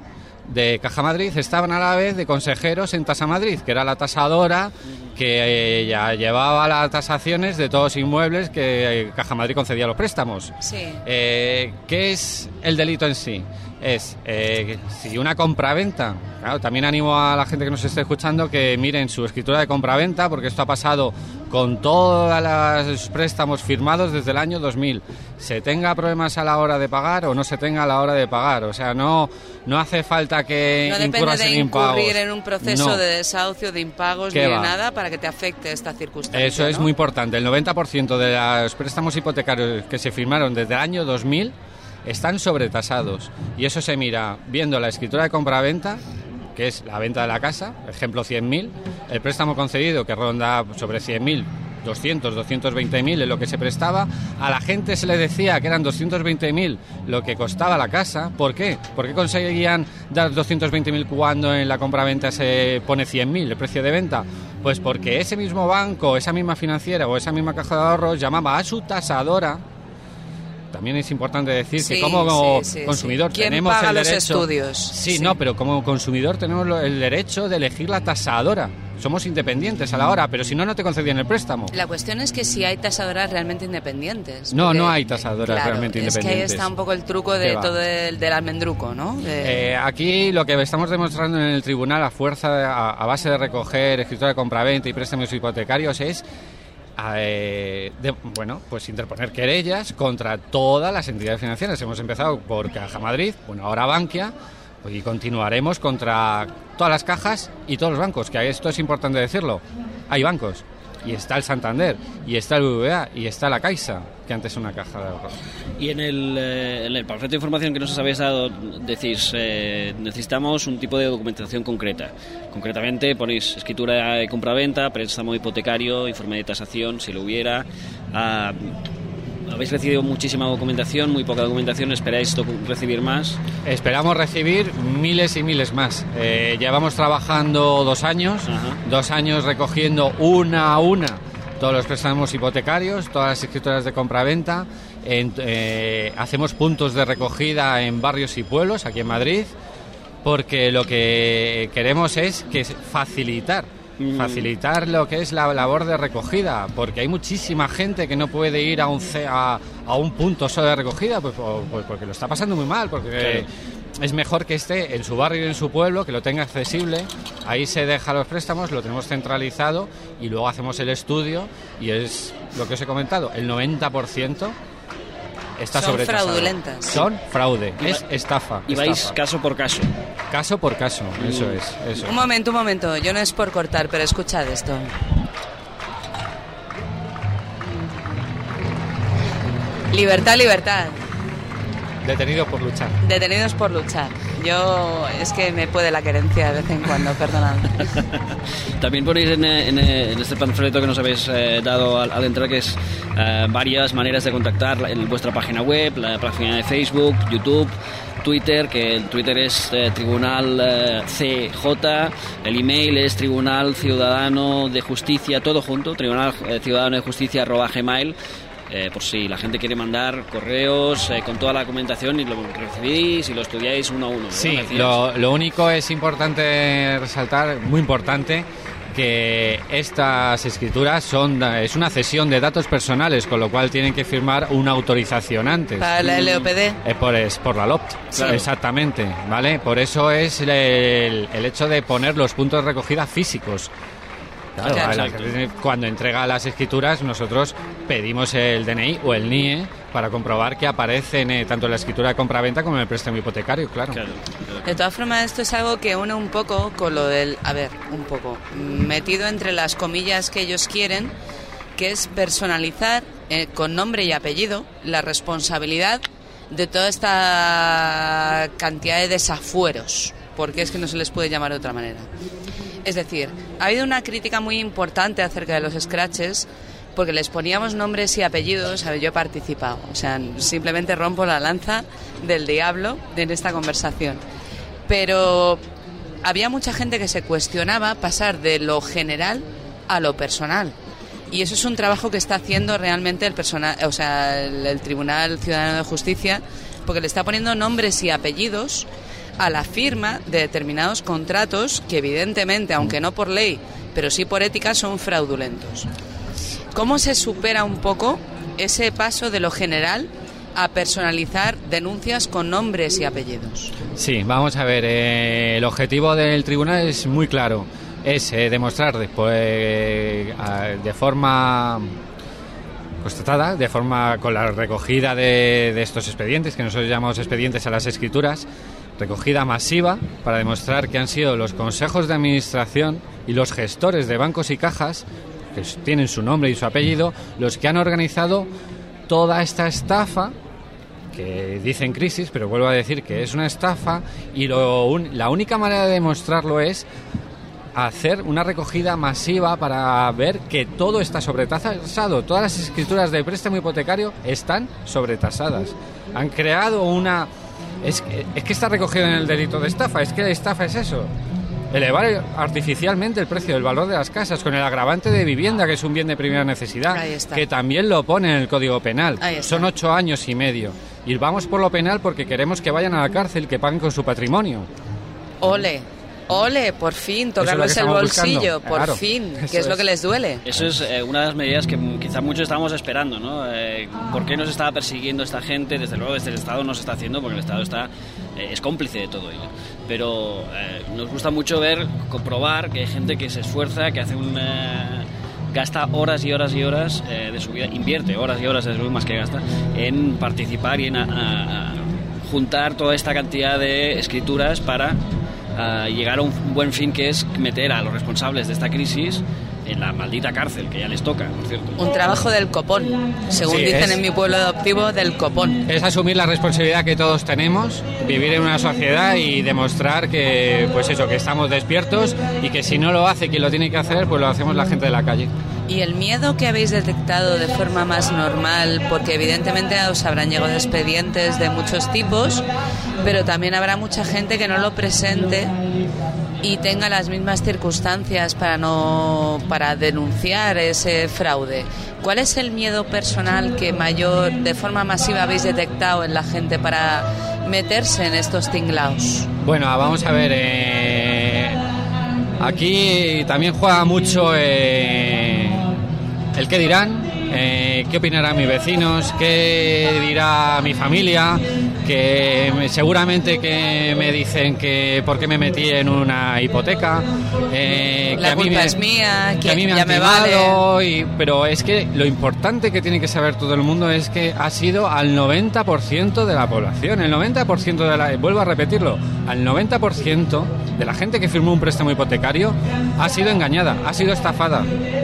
de Caja Madrid estaban a la vez de consejeros en Tasa Madrid, que era la tasadora que eh, ya llevaba las tasaciones de todos los inmuebles que eh, Caja Madrid concedía los préstamos. Sí. Eh, ¿Qué es el delito en sí? Es eh, si una compraventa, claro, también animo a la gente que nos esté escuchando que miren su escritura de compraventa, porque esto ha pasado con todos los préstamos firmados desde el año dos mil. Se tenga problemas a la hora de pagar o no se tenga a la hora de pagar, o sea, no, no hace falta que no depende incurras de en impagos. incurrir en un proceso No. de desahucio, de impagos ni ¿Qué de va? nada para que te afecte esta circunstancia. Eso es ¿no? muy importante. El noventa por ciento de los préstamos hipotecarios que se firmaron desde el año dos mil están sobretasados. Y eso se mira viendo la escritura de compraventa, que es la venta de la casa, ejemplo cien mil, el préstamo concedido que ronda sobre cien mil, doscientos, doscientos veinte mil es lo que se prestaba. A la gente se le decía que eran doscientos veinte mil lo que costaba la casa. ¿Por qué? ¿Por qué conseguían dar doscientos veinte mil cuando en la compraventa se pone cien mil el precio de venta? Pues porque ese mismo banco, esa misma financiera o esa misma caja de ahorros llamaba a su tasadora. También es importante decir Sí, que como sí, sí, consumidor sí. ¿Quién tenemos paga el los derecho... estudios? Sí, Sí. no, pero como consumidor tenemos lo- el derecho de elegir la tasadora. Somos independientes a la hora, pero si no, no te concedían el préstamo. La cuestión es que si hay tasadoras realmente independientes. No, porque, no hay tasadoras claro, realmente es que ahí independientes. está un poco el truco ¿Qué de va? todo el del almendruco, ¿no? De- Eh, aquí lo que estamos demostrando en el tribunal a fuerza, de- a, a base de recoger escritura de compraventa y préstamos hipotecarios es eh, de, bueno, pues interponer querellas contra todas las entidades financieras. Hemos empezado por Caja Madrid, bueno, ahora Bankia, pues, y continuaremos contra todas las cajas y todos los bancos, que esto es importante decirlo. Hay bancos, y está el Santander, y está el B B V A, y está la Caixa, que antes es una caja de ahorros. Y en el, eh, en el panfleto de información que nos habéis dado, decís, eh, necesitamos un tipo de documentación concreta. Concretamente ponéis escritura de compraventa, préstamo hipotecario, informe de tasación, si lo hubiera. Ah, habéis recibido muchísima documentación, muy poca documentación, ¿esperáis docu- recibir más? Esperamos recibir miles y miles más. Eh, llevamos trabajando dos años, dos años recogiendo una a una todos los préstamos hipotecarios, todas las escrituras de compraventa. En, eh, hacemos puntos de recogida en barrios y pueblos aquí en Madrid, porque lo que queremos es que facilitar facilitar lo que es la labor de recogida, porque hay muchísima gente que no puede ir a un C- a, a un punto solo de recogida, pues, por- pues porque lo está pasando muy mal, porque Claro. es mejor que esté en su barrio y en su pueblo, que lo tenga accesible. Ahí se deja los préstamos, lo tenemos centralizado y luego hacemos el estudio y es lo que os he comentado, el noventa por ciento está Son sobretasado. fraudulentas. Son fraude, Y es va- estafa. Y vais estafa. caso por caso. Caso por caso, eso es. Eso. Un momento, un momento, yo no es por cortar, pero escuchad esto. Libertad, libertad. Detenido por luchar. Detenidos por luchar. Yo, es que me puede la querencia de vez en cuando, perdonad. También ponéis en, eh, en, eh, en este panfleto que nos habéis eh, dado al, al entrar, que es eh, varias maneras de contactar la- en vuestra página web, la página de Facebook, YouTube, Twitter, que el Twitter es eh, Tribunal eh, C J, el email es Tribunal Ciudadano de Justicia, todo junto, Tribunal eh, Ciudadano de Justicia arroba gmail. Eh, por si la gente quiere mandar correos eh, con toda la documentación y lo recibís y lo estudiáis uno a uno. ¿no? Sí, Decías. lo, lo único es importante resaltar, muy importante, que estas escrituras son es una cesión de datos personales, con lo cual tienen que firmar una autorización antes. Para la L O P D. Eh, por, es por la L O P T, Claro. exactamente, ¿vale? Por eso es el, el hecho de poner los puntos de recogida físicos. Claro, Claro, a la exacto. gente, cuando entrega las escrituras, nosotros pedimos el D N I o el N I E para comprobar que aparecen eh, tanto en la escritura de compraventa como en el préstamo hipotecario, claro. De todas formas, esto es algo que une un poco con lo del, a ver, un poco, metido entre las comillas que ellos quieren, que es personalizar eh, con nombre y apellido la responsabilidad de toda esta cantidad de desafueros, porque es que no se les puede llamar de otra manera. Es decir, ha habido una crítica muy importante acerca de los scratches, porque les poníamos nombres y apellidos. A ver, yo he participado, o sea, simplemente rompo la lanza del diablo en esta conversación. Pero había mucha gente que se cuestionaba pasar de lo general a lo personal. Y eso es un trabajo que está haciendo realmente el personal, o sea, el, el Tribunal Ciudadano de Justicia, porque le está poniendo nombres y apellidos a la firma de determinados contratos que evidentemente, aunque no por ley, pero sí por ética, son fraudulentos. ¿Cómo se supera un poco ese paso de lo general a personalizar denuncias con nombres y apellidos? Sí, vamos a ver, eh, el objetivo del tribunal es muy claro, es eh, demostrar después, eh, de forma constatada, de forma con la recogida de, de estos expedientes, que nosotros llamamos expedientes a las escrituras, recogida masiva, para demostrar que han sido los consejos de administración y los gestores de bancos y cajas, que tienen su nombre y su apellido, los que han organizado toda esta estafa, que dicen crisis, pero vuelvo a decir que es una estafa, y lo un, la única manera de demostrarlo es hacer una recogida masiva para ver que todo está sobretasado. Todas las escrituras de préstamo hipotecario están sobretasadas. Han creado una... Es que, es que está recogido en el delito de estafa, es que la estafa es eso. Elevar artificialmente el precio del valor de las casas con el agravante de vivienda, que es un bien de primera necesidad, que también lo pone en el Código Penal. Son ocho años y medio. Y vamos por lo penal porque queremos que vayan a la cárcel, que paguen con su patrimonio. Ole, ole, por fin, tocarles el bolsillo, por claro, fin, que es lo que les duele. Eso es eh, una de las medidas que quizá muchos estábamos esperando, ¿no? Eh, ¿Por qué nos estaba persiguiendo esta gente? Desde luego desde el Estado no se está haciendo, porque el Estado está eh, es cómplice de todo ello. Pero eh, nos gusta mucho ver, comprobar que hay gente que se esfuerza, que hace un... Eh, gasta horas y horas y horas eh, de su vida, invierte horas y horas de su vida, más que gasta, en participar y en a, a, a juntar toda esta cantidad de escrituras para a llegar a un buen fin, que es meter a los responsables de esta crisis en la maldita cárcel, que ya les toca, por cierto. Un trabajo del copón, según Sí, dicen es- en mi pueblo adoptivo, del copón. Es asumir la responsabilidad que todos tenemos, vivir en una sociedad y demostrar que, pues eso, que estamos despiertos y que si no lo hace quien lo tiene que hacer, pues lo hacemos la gente de la calle. Y el miedo que habéis detectado de forma más normal, porque evidentemente os habrán llegado expedientes de muchos tipos, pero también habrá mucha gente que no lo presente y tenga las mismas circunstancias para no para denunciar ese fraude. ¿Cuál es el miedo personal que mayor, de forma masiva, habéis detectado en la gente para meterse en estos tinglaos? Bueno, vamos a ver, eh, aquí también juega mucho eh, el qué dirán, eh, qué opinarán mis vecinos, qué dirá mi familia, que me- seguramente que me dicen que por qué me metí en una hipoteca, eh, que La a mí culpa me, es mía, que a mí me ya han me timado, y, pero es que lo importante que tiene que saber todo el mundo es que ha sido al noventa por ciento de la población, el noventa por ciento de la, vuelvo a repetirlo, al noventa por ciento de la gente que firmó un préstamo hipotecario ha sido engañada, ha sido estafada.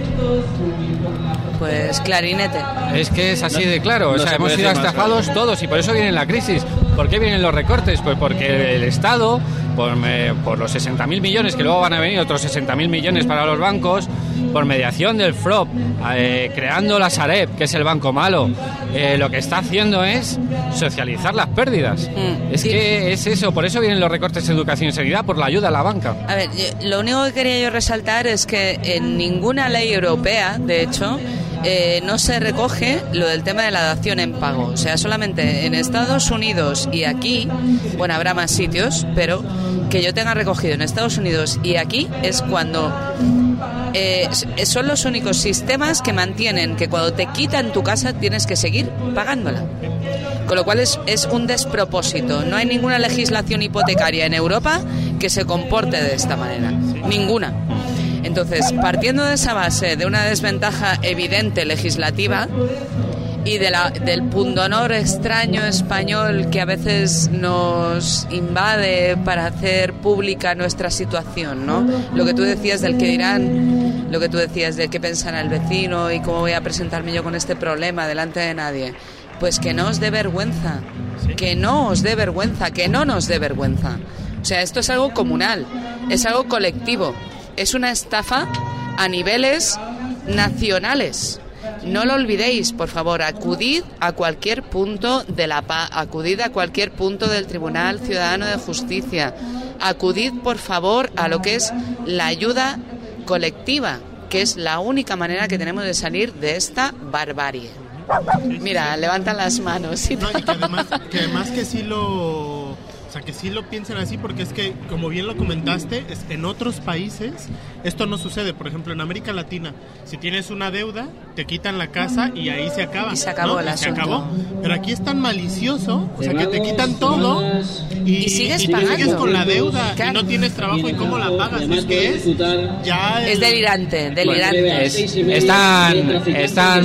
Pues clarinete. Es que es así de claro, o no sea, se hemos puede sido decir más estafados claro. todos y por eso viene la crisis. ¿Por qué vienen los recortes? Pues porque el Estado, por, me- por los sesenta mil millones, que luego van a venir otros sesenta mil millones para los bancos, por mediación del F R O P, eh, creando la Sareb, que es el banco malo, eh, lo que está haciendo es socializar las pérdidas. Mm. Es que es eso, por eso vienen los recortes en educación y sanidad, por la ayuda a la banca. A ver, yo- lo único que quería yo resaltar es que en ninguna ley europea, de hecho, eh, no se recoge lo del tema de la dación en pago. O sea, solamente en Estados Unidos y aquí, bueno, habrá más sitios, pero que yo tenga recogido en Estados Unidos y aquí es cuando eh, s- son los únicos sistemas que mantienen que cuando te quitan tu casa tienes que seguir pagándola. Con lo cual es, es un despropósito. No hay ninguna legislación hipotecaria en Europa que se comporte de esta manera. Ninguna. Entonces, partiendo de esa base, de una desventaja evidente legislativa y de la, del pundonor extraño español que a veces nos invade para hacer pública nuestra situación, ¿no? Lo que tú decías del que dirán, lo que tú decías del que pensará el vecino y cómo voy a presentarme yo con este problema delante de nadie. Pues que no os dé vergüenza, que no os dé vergüenza, que no nos dé vergüenza. O sea, esto es algo comunal, es algo colectivo, es una estafa a niveles nacionales. No lo olvidéis, por favor, acudid a cualquier punto de la paz, acudid a cualquier punto del Tribunal Ciudadano de Justicia, acudid, por favor, a lo que es la ayuda colectiva, que es la única manera que tenemos de salir de esta barbarie. Mira, levantan las manos. y No, y que además que, además que sí lo O sea, que sí lo piensen así, porque es que, como bien lo comentaste, es, en otros países esto no sucede. Por ejemplo, en América Latina, si tienes una deuda, te quitan la casa y ahí se acaba. Y se acabó, ¿no? el y se asunto. acabó. Pero aquí es tan malicioso, o sea, que te quitan todo y, y sigues y tú pagando. sigues con la deuda y no tienes trabajo y cómo la pagas. Es que es ya... Es el- delirante, delirante. Es- están, están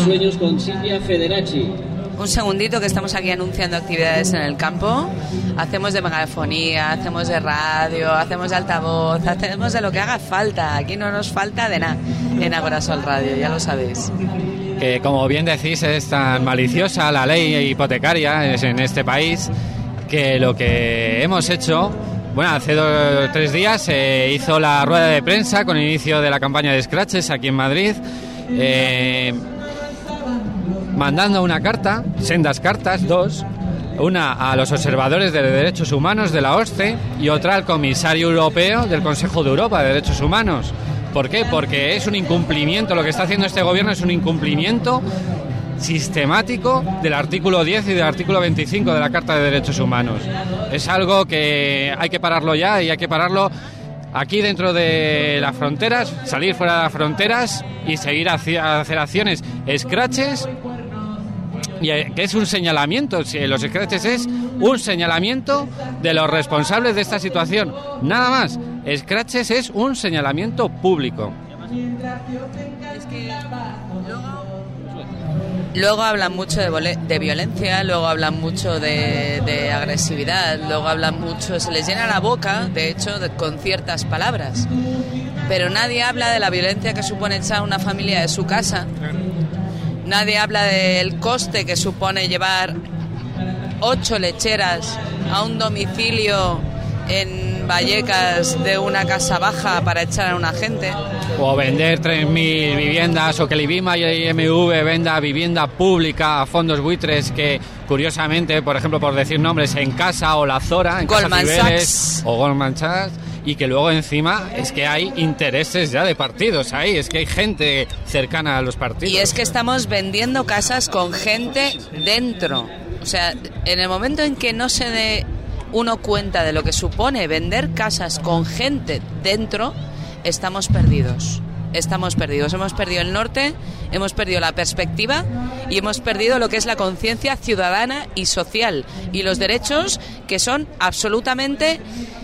Un segundito, que estamos aquí anunciando actividades en el campo. Hacemos de megafonía, hacemos de radio, hacemos de altavoz, hacemos de lo que haga falta. Aquí no nos falta de nada en Agorasol Radio, ya lo sabéis. que, como bien decís, es tan maliciosa la ley hipotecaria en este país, que lo que hemos hecho, bueno, hace dos, tres días se hizo la rueda de prensa con el inicio de la campaña de Scratches aquí en Madrid, eh, mandando una carta, sendas cartas, dos, una a los observadores de derechos humanos de la OSCE y otra al comisario europeo del Consejo de Europa de Derechos Humanos. ¿Por qué? Porque es un incumplimiento, lo que está haciendo este gobierno es un incumplimiento sistemático del artículo diez y del artículo veinticinco de la Carta de Derechos Humanos. Es algo que hay que pararlo ya, y hay que pararlo aquí dentro de las fronteras, salir fuera de las fronteras y seguir hacia hacer acciones. Scratches, y que es un señalamiento, si los scratches es un señalamiento de los responsables de esta situación, nada más. Scratches es un señalamiento público. Luego hablan mucho de, vole- de violencia, luego hablan mucho de, de agresividad, luego hablan mucho, se les llena la boca, de hecho, de, con ciertas palabras. Pero nadie habla de la violencia que supone echar a una familia de su casa. Nadie habla del coste que supone llevar ocho lecheras a un domicilio en Vallecas de una casa baja para echar a una gente. O vender tres mil viviendas, o que el IBIMA y el I M V venda vivienda pública a fondos buitres que, curiosamente, por ejemplo, por decir nombres, en Casa o La Zora, en Goldman Casa Cibeles Sachs. o Goldman Sachs, y que luego encima es que hay intereses ya de partidos ahí, es que hay gente cercana a los partidos. Y es que estamos vendiendo casas con gente dentro. O sea, en el momento en que no se dé uno cuenta de lo que supone vender casas con gente dentro, estamos perdidos. Estamos perdidos. Hemos perdido el norte, hemos perdido la perspectiva y hemos perdido lo que es la conciencia ciudadana y social y los derechos que son absolutamente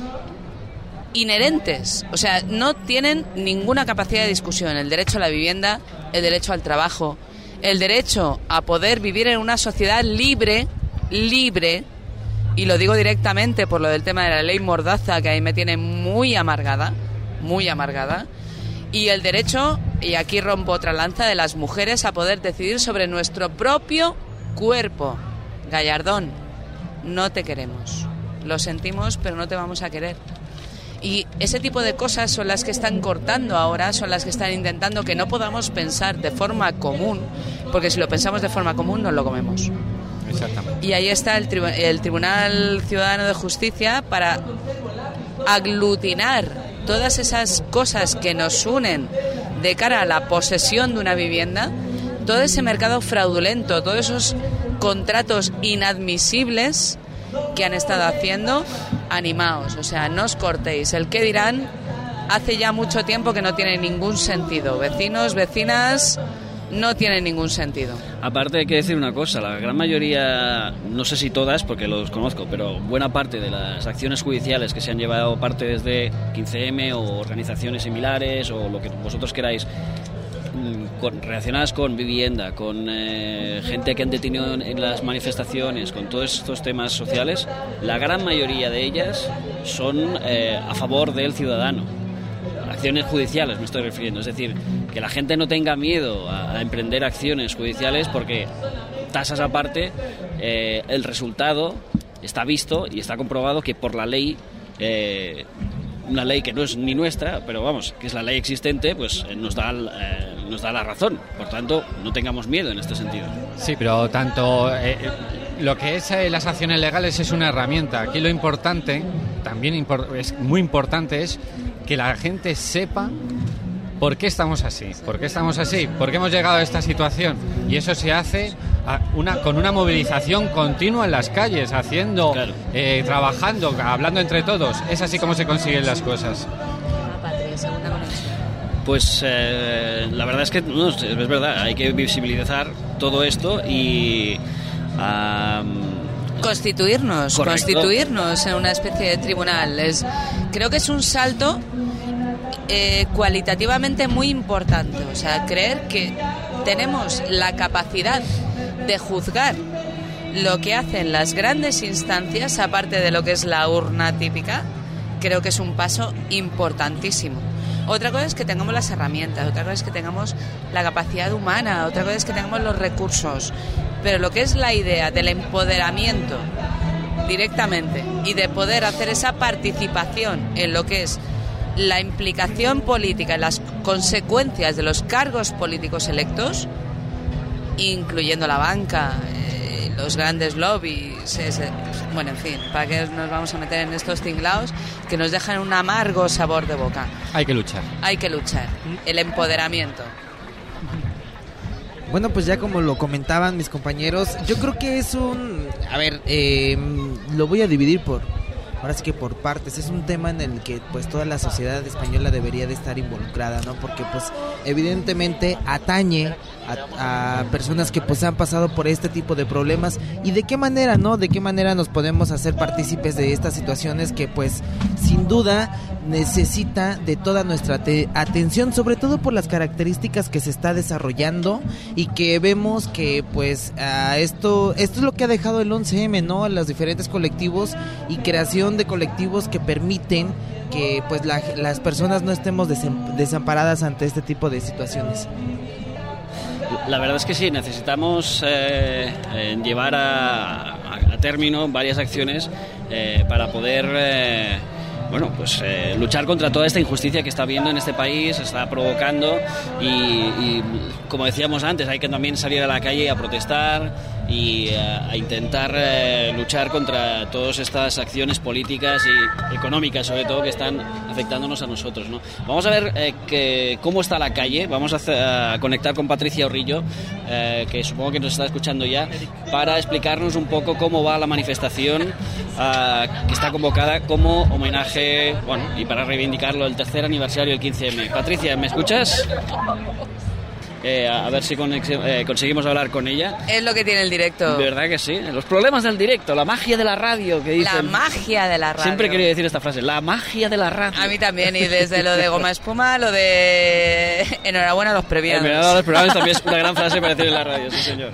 inherentes. O sea, no tienen ninguna capacidad de discusión. El derecho a la vivienda, el derecho al trabajo, el derecho a poder vivir en una sociedad libre, libre, y lo digo directamente por lo del tema de la ley Mordaza, que ahí me tiene muy amargada, muy amargada, y el derecho, y aquí rompo otra lanza, de las mujeres a poder decidir sobre nuestro propio cuerpo. Gallardón, no te queremos. Lo sentimos, pero no te vamos a querer. Y ese tipo de cosas son las que están cortando ahora, son las que están intentando que no podamos pensar de forma común, porque si lo pensamos de forma común nos lo comemos. Exactamente. Y ahí está el, tribu- el Tribunal Ciudadano de Justicia para aglutinar todas esas cosas que nos unen de cara a la posesión de una vivienda, todo ese mercado fraudulento, todos esos contratos inadmisibles que han estado haciendo. Animaos, o sea, no os cortéis. El qué dirán hace ya mucho tiempo que no tiene ningún sentido. Vecinos, vecinas, no tiene ningún sentido. Aparte hay que decir una cosa, la gran mayoría, no sé si todas porque los conozco, pero buena parte de las acciones judiciales que se han llevado parte desde quince eme o organizaciones similares o lo que vosotros queráis, con, relacionadas con vivienda, con eh, gente que han detenido en, en las manifestaciones, con todos estos temas sociales, la gran mayoría de ellas son eh, a favor del ciudadano. Acciones judiciales me estoy refiriendo, es decir, que la gente no tenga miedo a, a emprender acciones judiciales porque, tasas aparte, eh, el resultado está visto y está comprobado que por la ley, eh, una ley que no es ni nuestra, pero vamos, que es la ley existente, pues eh, nos da eh, nos da la razón. Por tanto, no tengamos miedo en este sentido. Sí, pero tanto eh, lo que es eh, las acciones legales es una herramienta. Aquí lo importante, también impor- es muy importante, es que la gente sepa por qué estamos así, por qué estamos así, por qué hemos llegado a esta situación. Y eso se hace a una, con una movilización continua en las calles, haciendo, claro. eh, trabajando, hablando entre todos. Es así como se consiguen las cosas. Pues eh, la verdad es que no, es verdad, hay que visibilizar todo esto y um, constituirnos, correcto. constituirnos en una especie de tribunal. Es, creo que es un salto eh, cualitativamente muy importante. O sea, creer que tenemos la capacidad de juzgar lo que hacen las grandes instancias, aparte de lo que es la urna típica, creo que es un paso importantísimo. Otra cosa es que tengamos las herramientas, otra cosa es que tengamos la capacidad humana, otra cosa es que tengamos los recursos. Pero lo que es la idea del empoderamiento directamente y de poder hacer esa participación en lo que es la implicación política, en las consecuencias de los cargos políticos electos, incluyendo la banca, eh, los grandes lobbies, ese, bueno, en fin, ¿para qué nos vamos a meter en estos tinglaos que nos dejan un amargo sabor de boca? Hay que luchar. Hay que luchar. El empoderamiento. Bueno, pues ya como lo comentaban mis compañeros, yo creo que es un... A ver, eh, lo voy a dividir por... Ahora sí que por partes, es un tema en el que pues toda la sociedad española debería de estar involucrada, ¿no? Porque pues evidentemente atañe a, a personas que pues han pasado por este tipo de problemas. Y de qué manera, ¿no? De qué manera nos podemos hacer partícipes de estas situaciones que pues sin duda necesita de toda nuestra te- atención, sobre todo por las características que se está desarrollando y que vemos que pues a esto, esto es lo que ha dejado el once eme, ¿no? Los diferentes colectivos y creación de colectivos que permiten que pues la, las personas no estemos desem- desamparadas ante este tipo de situaciones. La verdad es que sí, necesitamos eh, eh, llevar a, a, a término varias acciones eh, para poder eh, bueno, pues eh, luchar contra toda esta injusticia que está habiendo en este país, está provocando y, y como decíamos antes, hay que también salir a la calle a protestar y a, a intentar eh, luchar contra todas estas acciones políticas y económicas, sobre todo, que están afectándonos a nosotros, ¿no? Vamos a ver eh, que, cómo está la calle. Vamos a, hacer, a conectar con Patricia Orrillo, eh, que supongo que nos está escuchando ya, para explicarnos un poco cómo va la manifestación eh, que está convocada como homenaje, bueno, y para reivindicarlo, el tercer aniversario del quince eme. Patricia, ¿me escuchas? Eh, a ver si conex- eh, conseguimos hablar con ella. Es lo que tiene el directo. De verdad que sí. Los problemas del directo, la magia de la radio, que dicen. La magia de la radio. Siempre quería decir esta frase, la magia de la radio. A mí también, y desde lo de goma espuma, lo de enhorabuena a los premiados. Enhorabuena a los premiados también es una gran frase para decir en la radio, sí señor.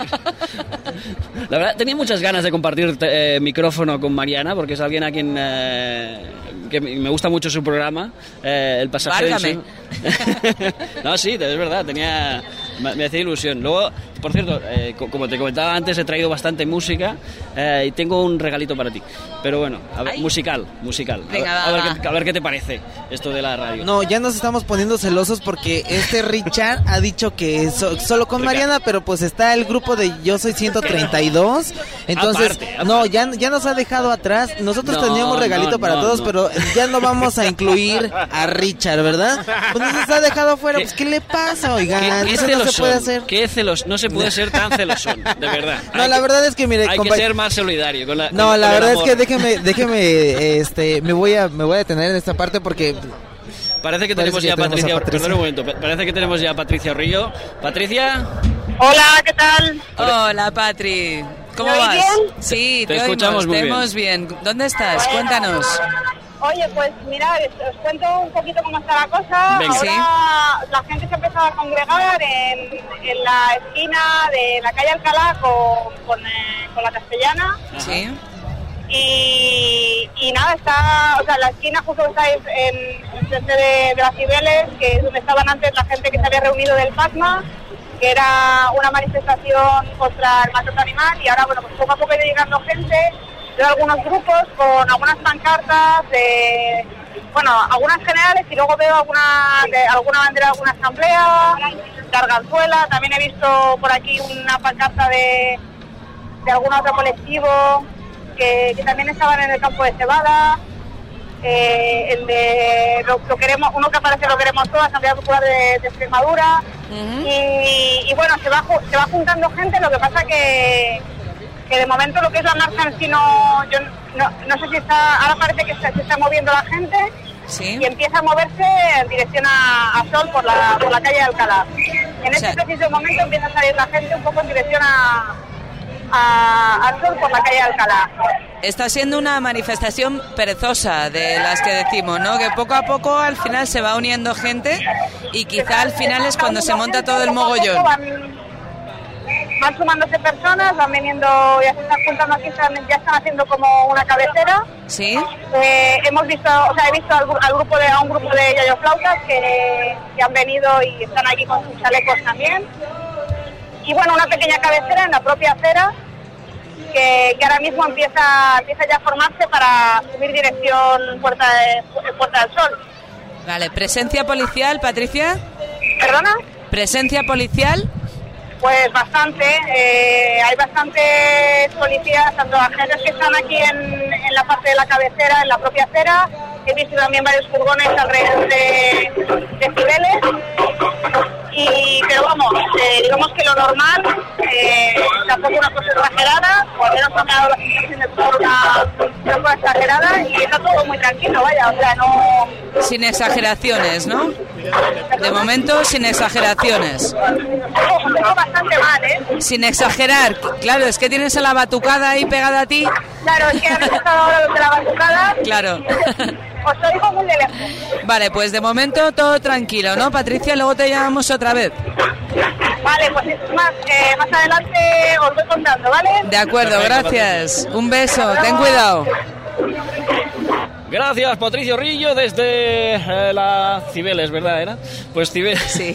La verdad, tenía muchas ganas de compartir eh, micrófono con Mariana, porque es alguien a quien... Eh, que me gusta mucho su programa, eh, El Pasajero. Su... No, sí, es verdad, tenía... me hacía ilusión. Luego, por cierto, eh, como te comentaba antes, he traído bastante música eh, y tengo un regalito para ti. Pero bueno, a ver, musical, musical. Venga, a, ver, va, a, ver qué, a ver qué te parece esto de la radio. No, ya nos estamos poniendo celosos porque este Richard ha dicho que so, solo con Mariana, pero pues está el grupo de Yo Soy ciento treinta y dos. Entonces, aparte, aparte. no, ya, ya nos ha dejado atrás. Nosotros no, teníamos regalito no, para no, todos, no. pero ya no vamos a incluir a Richard, ¿verdad? Pues nos ha dejado afuera. Pues, ¿qué le pasa, oigan? ¿Qué, Eso no se puede hacer. ¿Qué celos? No se puede ser tan celosón, de verdad. No, hay la que, verdad es que mire, hay compa- que ser más solidario con la. No, con, la con verdad es que déjeme, déjeme, este, me voy a, me voy a detener en esta parte porque. Parece que tenemos parece ya que a Patricia. a Patricia. Perdón un momento. Parece que tenemos ya a Patricia Orrillo. Patricia. Hola, ¿qué tal? Hola, Patri. ¿Cómo ¿Me vas? bien? Sí, te, te escuchamos oímos, muy te bien. oímos bien. ¿Dónde estás? Bueno, Cuéntanos. Oye, pues mirad, os cuento un poquito cómo está la cosa. Venga. Ahora ¿Sí? la gente se ha empezado a congregar en, en la esquina de la calle Alcalá con, con, eh, con la Castellana. Sí. Y, y nada, está, o sea, la esquina justo está en, en frente de, de las Cibeles, que es donde estaban antes la gente que se había reunido del PACMA, que era una manifestación contra el maltrato animal, y ahora, bueno, pues poco a poco ha ido llegando gente de algunos grupos con algunas pancartas, de, bueno, algunas generales, y luego veo alguna, de, alguna bandera de alguna asamblea, de Arganzuela. También he visto por aquí una pancarta de, de algún otro colectivo que, que también estaban en el campo de Cebada. eh, el de lo, lo queremos, uno que aparece Lo Queremos Todo, Asamblea Popular de, de Extremadura, uh-huh. y, y bueno, se va, se va juntando gente, lo que pasa que, que de momento lo que es la marcha en sí no, yo no, no sé si está, ahora parece que se, se está moviendo la gente, ¿sí? Y empieza a moverse en dirección a, a Sol por la, por la calle de Alcalá. En este o sea, preciso momento empieza a salir la gente un poco en dirección a, a, a Sol por la calle de Alcalá. Está siendo una manifestación perezosa de las que decimos, ¿no? Que poco a poco al final se va uniendo gente y quizá al final es cuando se monta todo el mogollón. Van sumándose personas, van viniendo, ya se están juntando aquí, ya están haciendo como una cabecera. Sí. Eh, hemos visto, o sea, he visto al, al grupo de, a un grupo de yayoflautas que, que han venido y están aquí con sus chalecos también. Y bueno, una pequeña cabecera en la propia acera que, que ahora mismo empieza, empieza ya a formarse para subir dirección Puerta, de, Puerta del Sol. Vale, ¿presencia policial, Patricia? ¿Perdona? ¿Presencia policial? Pues bastante, eh, hay bastantes policías, tanto agentes que están aquí en, en la parte de la cabecera, en la propia acera. He visto también varios furgones alrededor de, de Cibeles. Y, pero vamos, eh, digamos que lo normal, eh, tampoco una cosa exagerada, o al menos no me ha dado la sensación de que una, una cosa exagerada, y está todo muy tranquilo, vaya, o sea, no... Sin exageraciones, ¿no? De momento, sin exageraciones. Tengo bastante mal, ¿eh? Sin exagerar, claro, es que tienes a la batucada ahí pegada a ti. Claro, es que han estado ahora los de la batucada. Claro. Os oigo muy de lejos. Vale, pues de momento todo tranquilo, ¿no, Patricia? Luego te llamamos otra vez. Vale, pues más, eh, más adelante os voy contando, ¿vale? De acuerdo, gracias. Un beso, ten cuidado. Gracias, Patricio Rillo, desde eh, la Cibeles, ¿verdad? ¿Era? Pues Cibeles. Sí.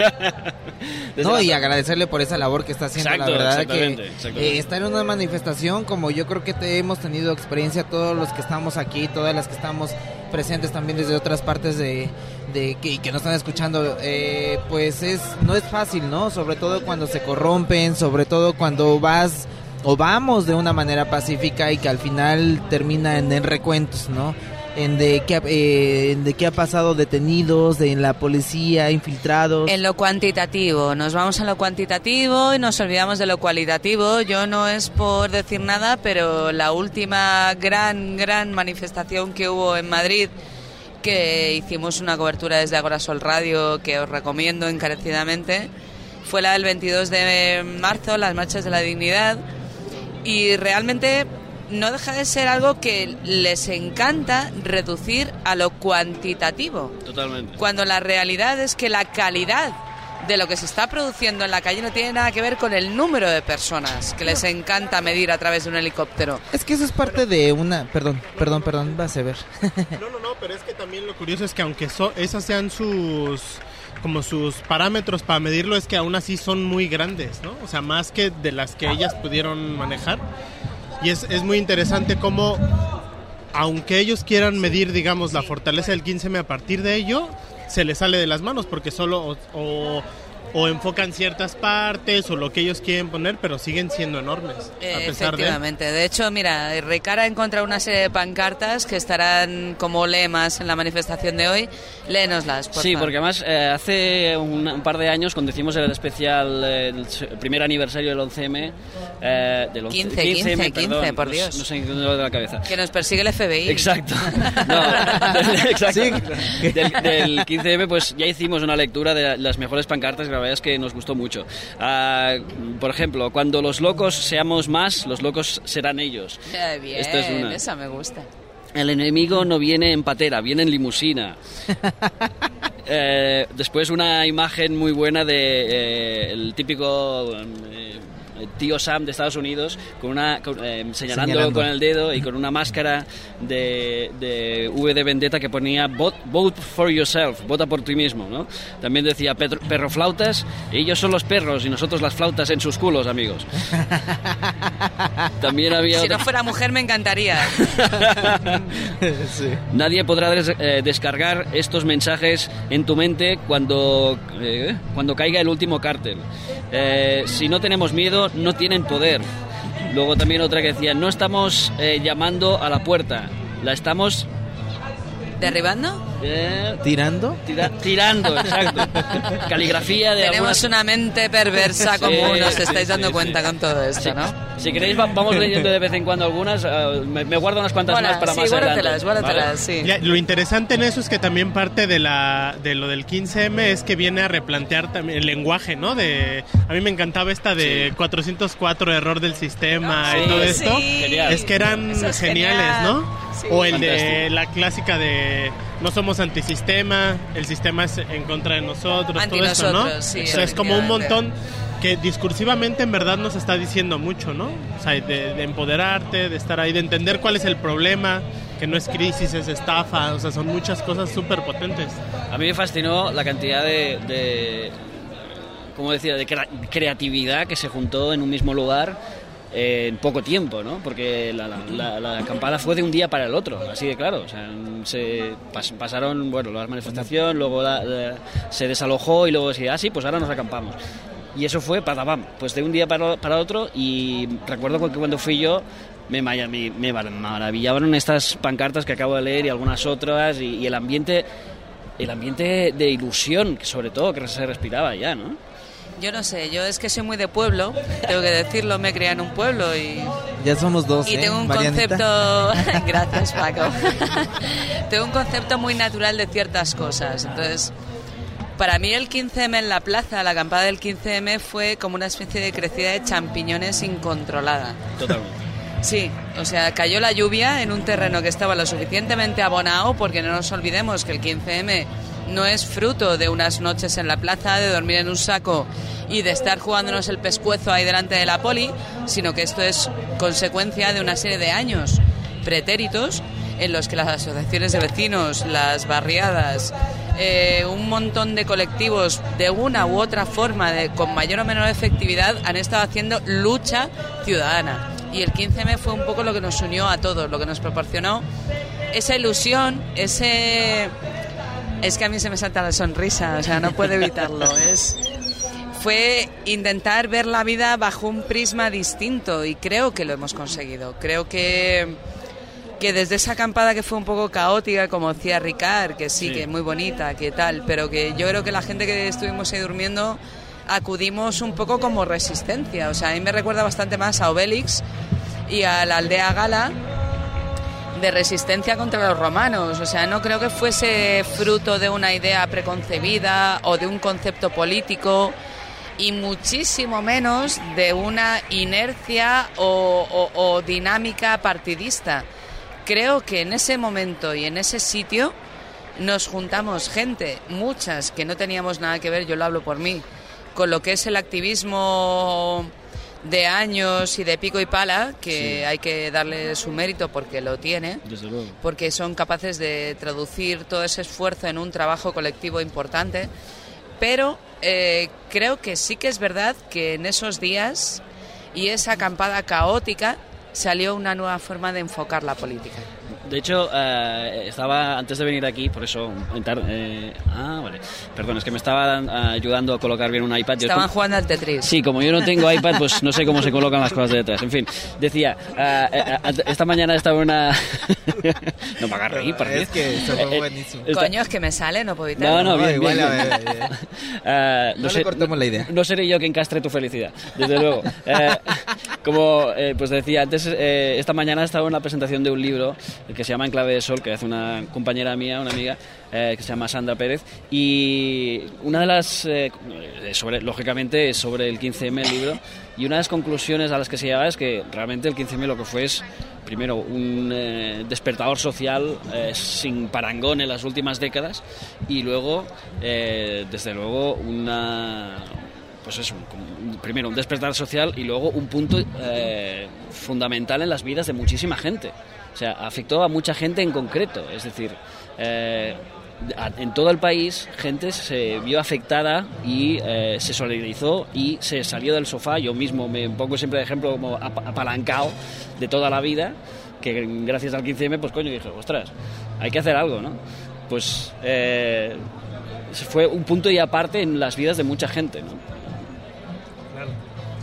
No, y agradecerle por esa labor que está haciendo. Exacto, la verdad exactamente, que exactamente. Eh, estar en una manifestación como yo creo que te hemos tenido experiencia todos los que estamos aquí, todas las que estamos presentes también desde otras partes de, de que, que nos están escuchando, eh, pues es no es fácil, ¿no? Sobre todo cuando se corrompen, sobre todo cuando vas o vamos de una manera pacífica y que al final termina en, en recuentos, ¿no? En de qué eh, de qué ha pasado detenidos, de en la policía, infiltrados. En lo cuantitativo, nos vamos a lo cuantitativo y nos olvidamos de lo cualitativo. Yo no es por decir nada, pero la última gran, gran manifestación que hubo en Madrid, que hicimos una cobertura desde Agora Sol Radio, que os recomiendo encarecidamente, fue la del veintidós de marzo, las marchas de la dignidad, y realmente no deja de ser algo que les encanta reducir a lo cuantitativo. Totalmente. Cuando la realidad es que la calidad de lo que se está produciendo en la calle no tiene nada que ver con el número de personas que les encanta medir a través de un helicóptero. Es que eso es parte de una... Perdón, perdón, perdón, vas a ver. No, no, no, pero es que también lo curioso es que aunque so, esas sean sus... como sus parámetros para medirlo, es que aún así son muy grandes, ¿no? O sea, más que de las que ellas pudieron manejar. Y es, es muy interesante cómo, aunque ellos quieran medir, digamos, la fortaleza del quince eme, a partir de ello, se les sale de las manos, porque solo o, o, o enfocan ciertas partes o lo que ellos quieren poner, pero siguen siendo enormes, a pesar Efectivamente. de... De hecho, mira, Ricara ha encontrado una serie de pancartas que estarán como lemas en la manifestación de hoy. Léenoslas, por Sí, favor. porque además eh, hace un, un par de años, cuando hicimos el especial, eh, el, el primer aniversario del once eme, eh, del once, quince, quince eme, quince, perdón, quince, por no, Dios. No sé qué lo de la cabeza. Que nos persigue el efe be i. Exacto. No, del, exacto. Sí. Del, del quince eme, pues ya hicimos una lectura de las mejores pancartas, la verdad es que nos gustó mucho. Uh, por ejemplo, cuando los locos seamos más, los locos serán ellos. Eh, bien, Esta es una. esa me gusta. El enemigo no viene en patera, viene en limusina. eh, después una imagen muy buena de eh, el típico eh, tío Sam de Estados Unidos con una con, eh, señalando, señalando con el dedo y con una máscara de, de V de Vendetta que ponía vote, vote for yourself, vota por ti mismo, ¿no? También decía perro, perroflautas, ellos son los perros y nosotros las flautas en sus culos, amigos. También había si otra... no fuera mujer me encantaría. Sí. Nadie podrá des, eh, descargar estos mensajes en tu mente cuando eh, cuando caiga el último cártel. Eh, si no tenemos miedo, no tienen poder. Luego también otra que decía, no estamos eh, llamando a la puerta, la estamos ¿Derribando? Eh, ¿Tirando? Tira, tirando, exacto. Caligrafía de Tenemos algunas... una mente perversa Sí, común, os sí, estáis sí, dando sí. cuenta con todo esto, Sí. ¿no? Si queréis, va- vamos leyendo de vez en cuando algunas. uh, me, me guardo unas cuantas Bueno, más para sí, más guárdatelas, adelante. guárdatelas, ¿vale? sí. Ya, lo interesante en eso es que también parte de la de lo del quince eme es que viene a replantear también el lenguaje, ¿no? De a mí me encantaba esta de Sí. cuatrocientos cuatro error del sistema Sí, y todo esto. sí. Genial. Es que eran Eso es geniales, genial. ¿no? Sí. O el de Fantástico. la clásica de no somos antisistema, el sistema es en contra de nosotros, Anti todo esto, ¿no? nosotros, sí, O sea, es como un efectivamente. montón que discursivamente en verdad nos está diciendo mucho, ¿no? O sea, de, de empoderarte, de estar ahí, de entender cuál es el problema, que no es crisis, es estafa, o sea, son muchas cosas súper potentes. A mí me fascinó la cantidad de, de ¿cómo decir?, de crea- creatividad que se juntó en un mismo lugar eh, en poco tiempo, ¿no? Porque la, la, la acampada fue de un día para el otro, así de claro. O sea, se pas- pasaron, bueno, la manifestación, luego la- la- se desalojó y luego decía, ah, sí, pues ahora nos acampamos. Y eso fue, patapam, pues de un día para, para otro. Y recuerdo que cuando fui yo me, maya- me, me maravillaban estas pancartas que acabo de leer y algunas otras, y, y el ambiente el ambiente de ilusión, sobre todo, que se respiraba ya, ¿no? Yo no sé, yo es que soy muy de pueblo, tengo que decirlo, me crié en un pueblo y... Ya somos dos, Y ¿eh, tengo un Marianita? concepto... Gracias, Paco. Tengo un concepto muy natural de ciertas cosas. Entonces, para mí el quince eme en la plaza, la acampada del quince eme fue como una especie de crecida de champiñones incontrolada. Totalmente. Sí, o sea, cayó la lluvia en un terreno que estaba lo suficientemente abonado, porque no nos olvidemos que el quince eme no es fruto de unas noches en la plaza, de dormir en un saco y de estar jugándonos el pescuezo ahí delante de la poli, sino que esto es consecuencia de una serie de años pretéritos en los que las asociaciones de vecinos, las barriadas, eh, un montón de colectivos de una u otra forma, de, con mayor o menor efectividad, han estado haciendo lucha ciudadana. Y el quince eme fue un poco lo que nos unió a todos, lo que nos proporcionó esa ilusión, ese... Es que a mí se me salta la sonrisa, o sea, no puedo evitarlo. Es... Fue intentar ver la vida bajo un prisma distinto y creo que lo hemos conseguido. Creo que, que desde esa acampada que fue un poco caótica, como decía Ricard, que sí, Sí. que es muy bonita, que tal, pero que yo creo que la gente que estuvimos ahí durmiendo acudimos un poco como resistencia. O sea, a mí me recuerda bastante más a Obélix y a la aldea Gala, de resistencia contra los romanos. O sea, no creo que fuese fruto de una idea preconcebida o de un concepto político, y muchísimo menos de una inercia o, o- o dinámica partidista. Creo que en ese momento y en ese sitio nos juntamos gente, muchas que no teníamos nada que ver, yo lo hablo por mí, con lo que es el activismo de años y de pico y pala, que Sí. hay que darle su mérito porque lo tiene, Desde luego. porque son capaces de traducir todo ese esfuerzo en un trabajo colectivo importante. Pero eh, creo que sí que es verdad que en esos días y esa acampada caótica salió una nueva forma de enfocar la política. De hecho, eh, estaba antes de venir aquí, por eso... en tar- eh, ah, vale. Perdón, es que me estaban eh, ayudando a colocar bien un iPad. Yo Estaban como- jugando al Tetris. Sí, como yo no tengo iPad, pues no sé cómo se colocan las cosas de detrás. En fin, decía, eh, eh, eh, esta mañana estaba una... no me hagas reír, ¿por qué? Es que eso fue Eh, buenísimo. esta- Coño, es que me sale, no puedo evitarlo. No, no, bien, igual, bien, a bien. ver, a ver. Eh, No le sé- cortemos la idea. No seré yo quien castre tu felicidad, desde luego. Eh, como eh, pues decía antes, eh, esta mañana estaba en la presentación de un libro que se llama En clave de sol, que hace una compañera mía, una amiga, eh, que se llama Sandra Pérez, y una de las, eh, sobre, lógicamente, es sobre el quince eme el libro, y una de las conclusiones a las que se llegaba es que realmente el quince eme lo que fue es, primero, un eh, despertador social eh, sin parangón en las últimas décadas, y luego, eh, desde luego, una... Pues eso, un- primero un despertar social y luego un punto eh, fundamental en las vidas de muchísima gente. O sea, afectó a mucha gente en concreto. Es decir, eh, a- en todo el país gente se vio afectada y eh, se solidarizó y se salió del sofá. Yo mismo me pongo siempre de ejemplo como ap- apalancado de toda la vida, que gracias al quince eme, pues coño, dije, ostras, hay que hacer algo, ¿no? Pues eh, fue un punto y aparte en las vidas de mucha gente, ¿no?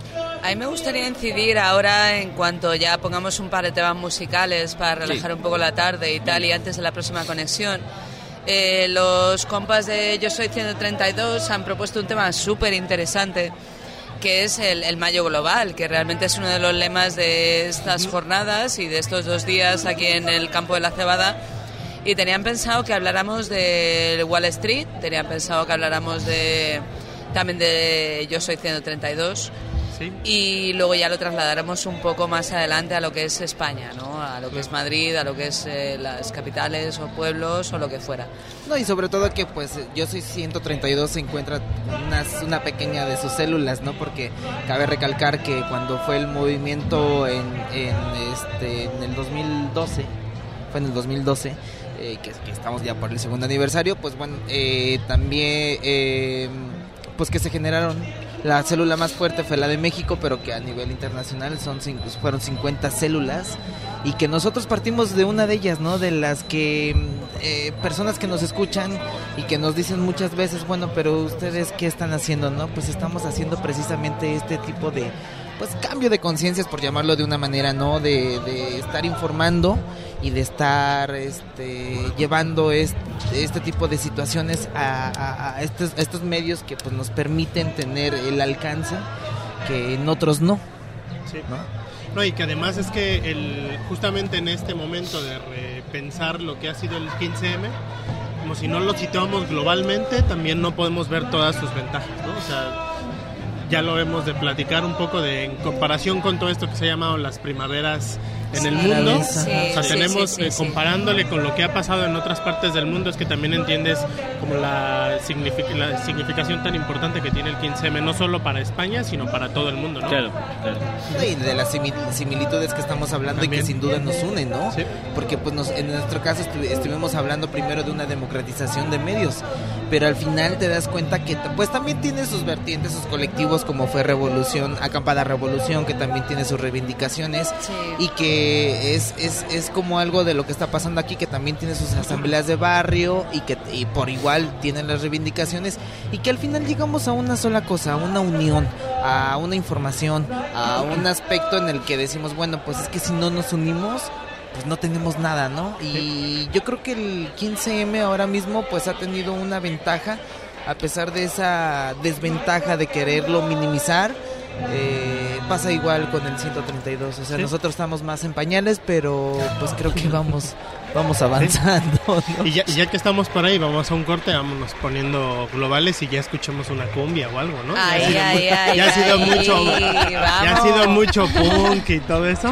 A mí me gustaría incidir ahora en cuanto ya pongamos un par de temas musicales para relajar sí. un poco la tarde y tal, y antes de la próxima conexión. Eh, los compas de Yo Soy ciento treinta y dos han propuesto un tema súper interesante, que es el, el Mayo Global, que realmente es uno de los lemas de estas jornadas y de estos dos días aquí en el campo de la Cebada. Y tenían pensado que habláramos de Wall Street, tenían pensado que habláramos de también de Yo Soy ciento treinta y dos. Sí. Y luego ya lo trasladaremos un poco más adelante a lo que es España, ¿no? A lo que es Madrid, a lo que es eh, las capitales o pueblos o lo que fuera. No, y sobre todo que pues Yo Soy ciento treinta y dos se encuentra una, una pequeña de sus células, ¿no? Porque cabe recalcar que cuando fue el movimiento en, en, este, en el dos mil doce, fue en el dos mil doce, eh, que, que estamos ya por el segundo aniversario, pues bueno, eh, también eh, pues que se generaron. La célula más fuerte fue la de México, pero que a nivel internacional son fueron cincuenta células y que nosotros partimos de una de ellas, ¿no? De las que eh, personas que nos escuchan y que nos dicen muchas veces, bueno, pero ustedes ¿qué están haciendo, no? Pues estamos haciendo precisamente este tipo de pues cambio de conciencias, por llamarlo de una manera, ¿no? De, de estar informando y de estar este, llevando este, este tipo de situaciones a, a, a, estos, a estos medios que pues nos permiten tener el alcance que en otros no. Sí. ¿No? No, y que además es que el, justamente en este momento de repensar lo que ha sido el quince eme, como si no lo situamos globalmente, también no podemos ver todas sus ventajas, ¿no? O sea, ya lo hemos de platicar un poco de en comparación con todo esto que se ha llamado las primaveras en sí, el mundo, sí, o sea, sí, tenemos sí, sí, eh, comparándole sí. con lo que ha pasado en otras partes del mundo, es que también entiendes como la, signific- la significación tan importante que tiene el quince eme, no solo para España, sino para todo el mundo, ¿no? Claro, claro. Y de las similitudes que estamos hablando también. Y que sin duda nos unen, ¿no? Sí. Porque pues nos, en nuestro caso estu- estuvimos hablando primero de una democratización de medios, pero al final te das cuenta que pues también tiene sus vertientes, sus colectivos, como fue Revolución, Acampada Revolución, que también tiene sus reivindicaciones sí. y que es, es, es como algo de lo que está pasando aquí, que también tiene sus asambleas de barrio y que y por igual tienen las reivindicaciones y que al final llegamos a una sola cosa, a una unión, a una información, a un aspecto en el que decimos, bueno, pues es que si no nos unimos pues no tenemos nada, ¿no? Y yo creo que el quince eme ahora mismo pues ha tenido una ventaja a pesar de esa desventaja de quererlo minimizar. Eh, pasa igual con el ciento treinta y dos, o sea, ¿sí? Nosotros estamos más en pañales, pero pues creo que vamos vamos avanzando, ¿no? Y ya, y ya que estamos por ahí, vamos a un corte, vámonos poniendo globales y ya escuchamos una cumbia o algo, ¿no? Ay, ya ay, ha sido, ay, ya ay, ha sido ay, mucho ay, ya ha sido mucho punk y todo eso.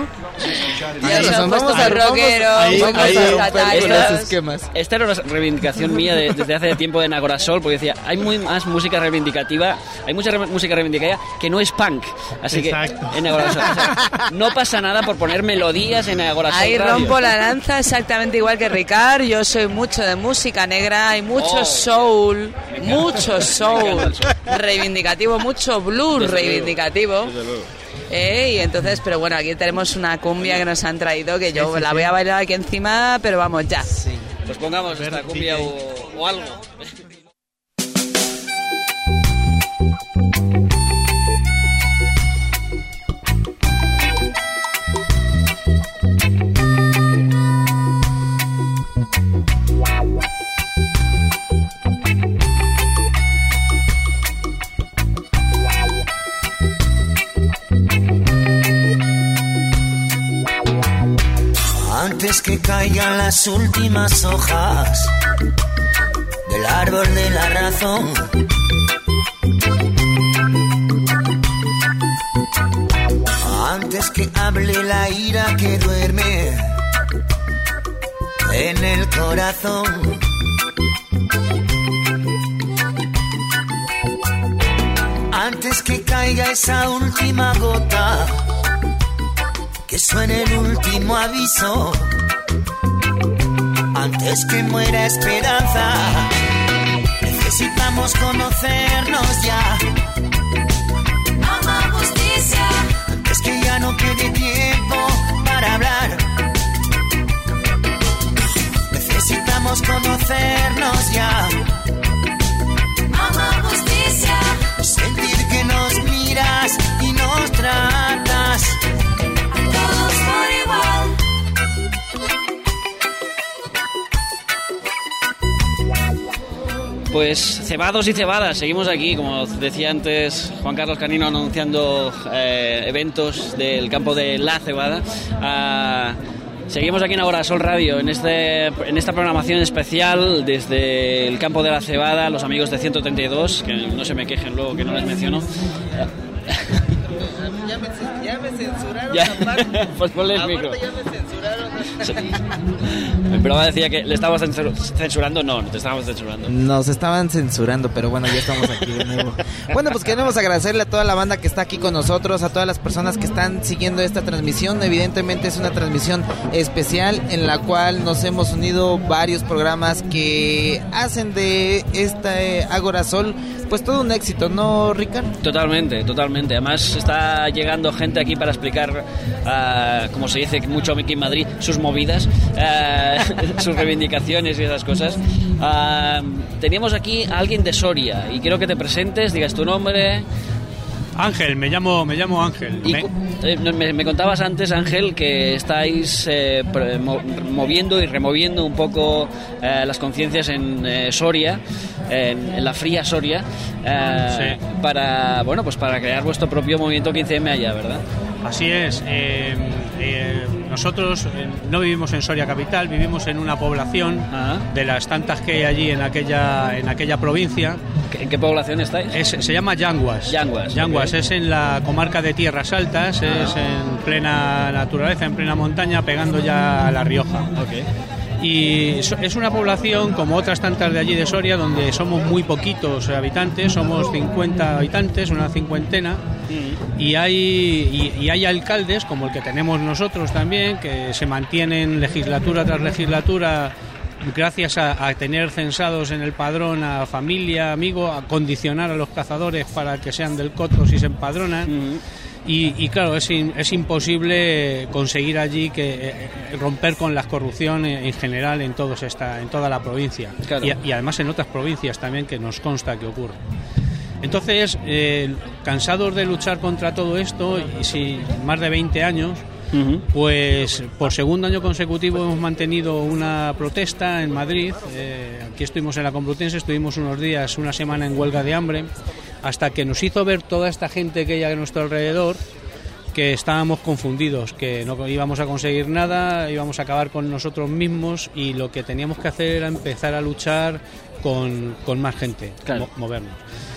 Ya nos han puesto a rockero, ahí, vamos ahí, a esta, los esquemas. Esta era una reivindicación mía de, desde hace tiempo en Agora Sol, porque decía, hay muy más música reivindicativa, hay mucha re- música reivindicativa que no es punk, así Exacto. que en Agora Sol, o sea, no pasa nada por poner melodías en Agora Sol. Ahí Radio. rompo la lanza exactamente igual que Ricard. Yo soy mucho de música negra, hay mucho oh. soul, mucho soul reivindicativo, mucho blues Desde reivindicativo. Luego. Desde luego. Eh, y entonces, pero bueno, aquí tenemos una cumbia que nos han traído que yo sí, sí, la voy a bailar aquí encima, pero vamos ya. Sí. Pues pongamos esta cumbia o, o algo. Antes que caigan las últimas hojas del árbol de la razón, antes que hable la ira que duerme en el corazón, antes que caiga esa última gota, que suene el último aviso, antes que muera esperanza, necesitamos conocernos ya. Ama justicia. Antes que ya no quede tiempo para hablar, necesitamos conocernos ya. Ama justicia. Sentir que nos miras y nos traes Pues cebados y cebadas, seguimos aquí, como decía antes Juan Carlos Canino anunciando eh, eventos del campo de La Cebada. Uh, seguimos aquí en Agorasol Radio, en, este, en esta programación especial desde el campo de La Cebada, los amigos de ciento treinta y dos, que no se me quejen luego que no les menciono. Ya me, ya me censuraron. Ya. Pues ponle el micro. Ya me censuraron. El programa decía que le estabas censurando. No, no te estábamos censurando. Nos estaban censurando, pero bueno, ya estamos aquí de nuevo. Bueno, pues queremos agradecerle a toda la banda que está aquí con nosotros, a todas las personas que están siguiendo esta transmisión. Evidentemente es una transmisión especial en la cual nos hemos unido varios programas que hacen de este Agorasol pues todo un éxito, ¿no, Ricard? Totalmente, totalmente. Además está llegando gente aquí para explicar, uh, como se dice mucho aquí en Madrid, sus movidas, uh, sus reivindicaciones y esas cosas. Uh, teníamos aquí a alguien de Soria y quiero que te presentes, digas tu nombre. Ángel, me llamo, me llamo Ángel. Y, me... Eh, me, me contabas antes, Ángel, que estáis eh, moviendo y removiendo un poco eh, las conciencias en eh, Soria, en, en la fría Soria, eh, sí. para bueno, pues para crear vuestro propio movimiento quince eme allá, ¿verdad? Así es. Eh, eh, nosotros eh, no vivimos en Soria capital, vivimos en una población Ajá. de las tantas que hay allí en aquella en aquella provincia. ¿En qué población estáis? Es, se llama Yanguas. Yanguas. Yanguas okay. Es en la comarca de Tierras Altas, Ajá. es en plena naturaleza, en plena montaña, pegando ya a La Rioja. Okay. Y es una población como otras tantas de allí de Soria, donde somos muy poquitos habitantes, somos cincuenta habitantes, una cincuentena, mm. y hay y, y hay alcaldes como el que tenemos nosotros también, que se mantienen legislatura tras legislatura gracias a, a tener censados en el padrón a familia, amigo, a condicionar a los cazadores para que sean del coto si se empadronan. Mm. Y, y claro, es, in, es imposible conseguir allí que eh, romper con la corrupción en general en, todos esta, en toda la provincia. Claro. Y, y además en otras provincias también, que nos consta que ocurre. Entonces, eh, cansados de luchar contra todo esto, y si más de veinte años, uh-huh. pues por segundo año consecutivo hemos mantenido una protesta en Madrid. Eh, aquí estuvimos en la Complutense, estuvimos unos días, una semana en huelga de hambre, hasta que nos hizo ver toda esta gente que hay a nuestro alrededor que estábamos confundidos, que no íbamos a conseguir nada, íbamos a acabar con nosotros mismos, y lo que teníamos que hacer era empezar a luchar con, con más gente, claro. mo- movernos.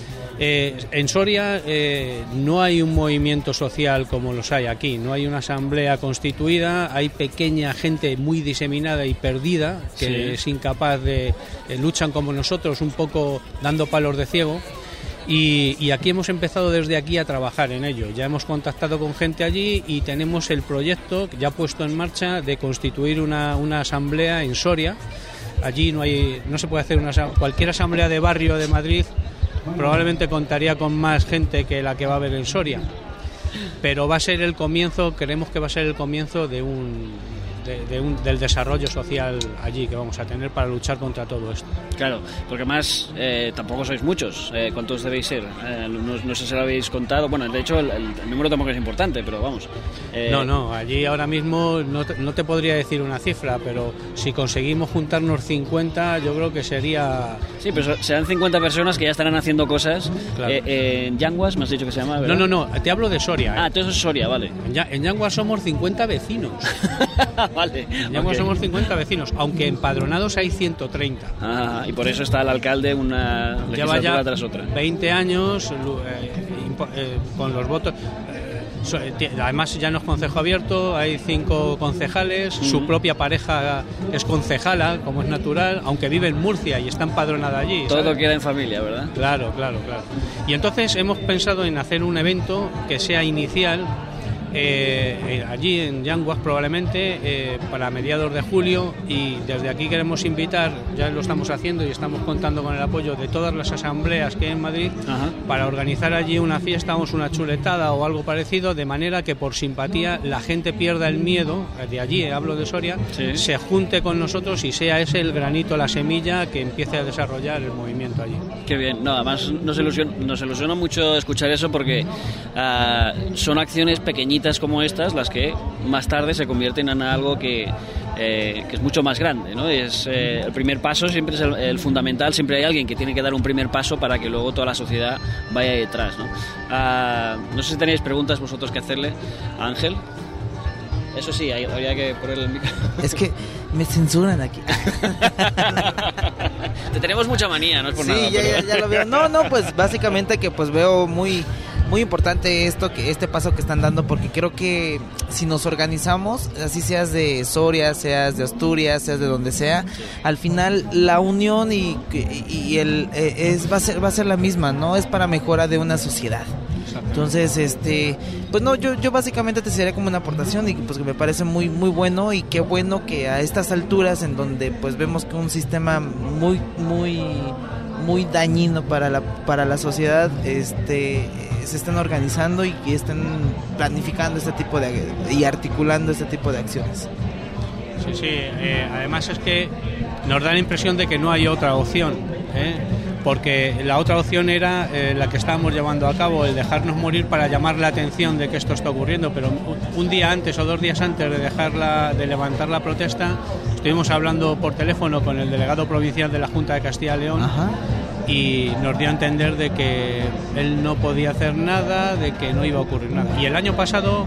Eh, en Soria eh, no hay un movimiento social como los hay aquí, no hay una asamblea constituida, hay pequeña gente muy diseminada y perdida que sí. es incapaz de... Eh, luchan como nosotros, un poco dando palos de ciego. Y, y aquí hemos empezado desde aquí a trabajar en ello. Ya hemos contactado con gente allí y tenemos el proyecto ya puesto en marcha de constituir una, una asamblea en Soria. Allí no hay, no se puede hacer una cualquier asamblea de barrio de Madrid, probablemente contaría con más gente que la que va a haber en Soria. Pero va a ser el comienzo, creemos que va a ser el comienzo de un... De, de un, del desarrollo social allí que vamos a tener para luchar contra todo esto. Claro, porque más eh, tampoco sois muchos. Eh, ¿Cuántos debéis ser? Eh, no, no sé si lo habéis contado. Bueno, de hecho el, el número tampoco es importante, pero vamos. Eh... No, no, allí ahora mismo no te, no te podría decir una cifra, pero si conseguimos juntarnos cincuenta, yo creo que sería... Sí, pero serán cincuenta personas que ya estarán haciendo cosas. Claro. Eh, eh, en Yanguas, me has dicho que se llama, ¿verdad? No, no, no, te hablo de Soria. ¿eh? Ah, entonces es Soria, vale. En, ya, en Yanguas somos cincuenta vecinos. Vale. Ya okay. somos cincuenta vecinos, aunque empadronados hay ciento treinta. Ah, y por eso está el alcalde una legislatura ya tras otra. veinte años eh, eh, con los votos. Eh, además ya no es concejo abierto, hay cinco concejales, mm. su propia pareja es concejala, como es natural, aunque vive en Murcia y está empadronada allí. Todo ¿sabes? Queda en familia, ¿verdad? Claro, claro, claro. Y entonces hemos pensado en hacer un evento que sea inicial. Eh, allí en Yanguas probablemente eh, para mediados de julio, y desde aquí queremos invitar, ya lo estamos haciendo y estamos contando con el apoyo de todas las asambleas que hay en Madrid. Ajá. Para organizar allí una fiesta o una chuletada o algo parecido, de manera que por simpatía la gente pierda el miedo, de allí hablo de Soria, sí. se junte con nosotros y sea ese el granito, la semilla que empiece a desarrollar el movimiento allí. Qué bien, no, además nos ilusiona, nos ilusiona mucho escuchar eso, porque uh, son acciones pequeñitas como estas las que más tarde se convierten en algo que eh, que es mucho más grande, ¿no? Es, eh, el primer paso siempre es el, el fundamental, siempre hay alguien que tiene que dar un primer paso para que luego toda la sociedad vaya detrás, ¿no? Ah, no sé si tenéis preguntas vosotros que hacerle a Ángel. Eso sí, hay, habría que ponerle el micro. Es que me censuran aquí. Te tenemos mucha manía, no es por sí, nada. Sí, ya, pero... ya, ya lo veo. No, no, pues básicamente que pues veo muy... muy importante esto, que este paso que están dando, porque creo que si nos organizamos, así seas de Soria, seas de Asturias, seas de donde sea, sí. Al final la unión y, y, y el es va a ser va a ser la misma, ¿no? Es para mejora de una sociedad. Entonces, este, pues no, yo yo básicamente te sería como una aportación y pues que me parece muy muy bueno, y qué bueno que a estas alturas en donde pues vemos que un sistema muy muy muy dañino para la para la sociedad, este se están organizando y que estén planificando este tipo de y articulando este tipo de acciones. Sí, sí, eh, además es que nos da la impresión de que no hay otra opción, ¿eh? Porque la otra opción era eh, la que estábamos llevando a cabo, el dejarnos morir para llamar la atención de que esto está ocurriendo, pero un día antes o dos días antes de dejarla, de levantar la protesta, estuvimos hablando por teléfono con el delegado provincial de la Junta de Castilla y León. Ajá. Y nos dio a entender de que él no podía hacer nada, de que no iba a ocurrir nada. Y el año pasado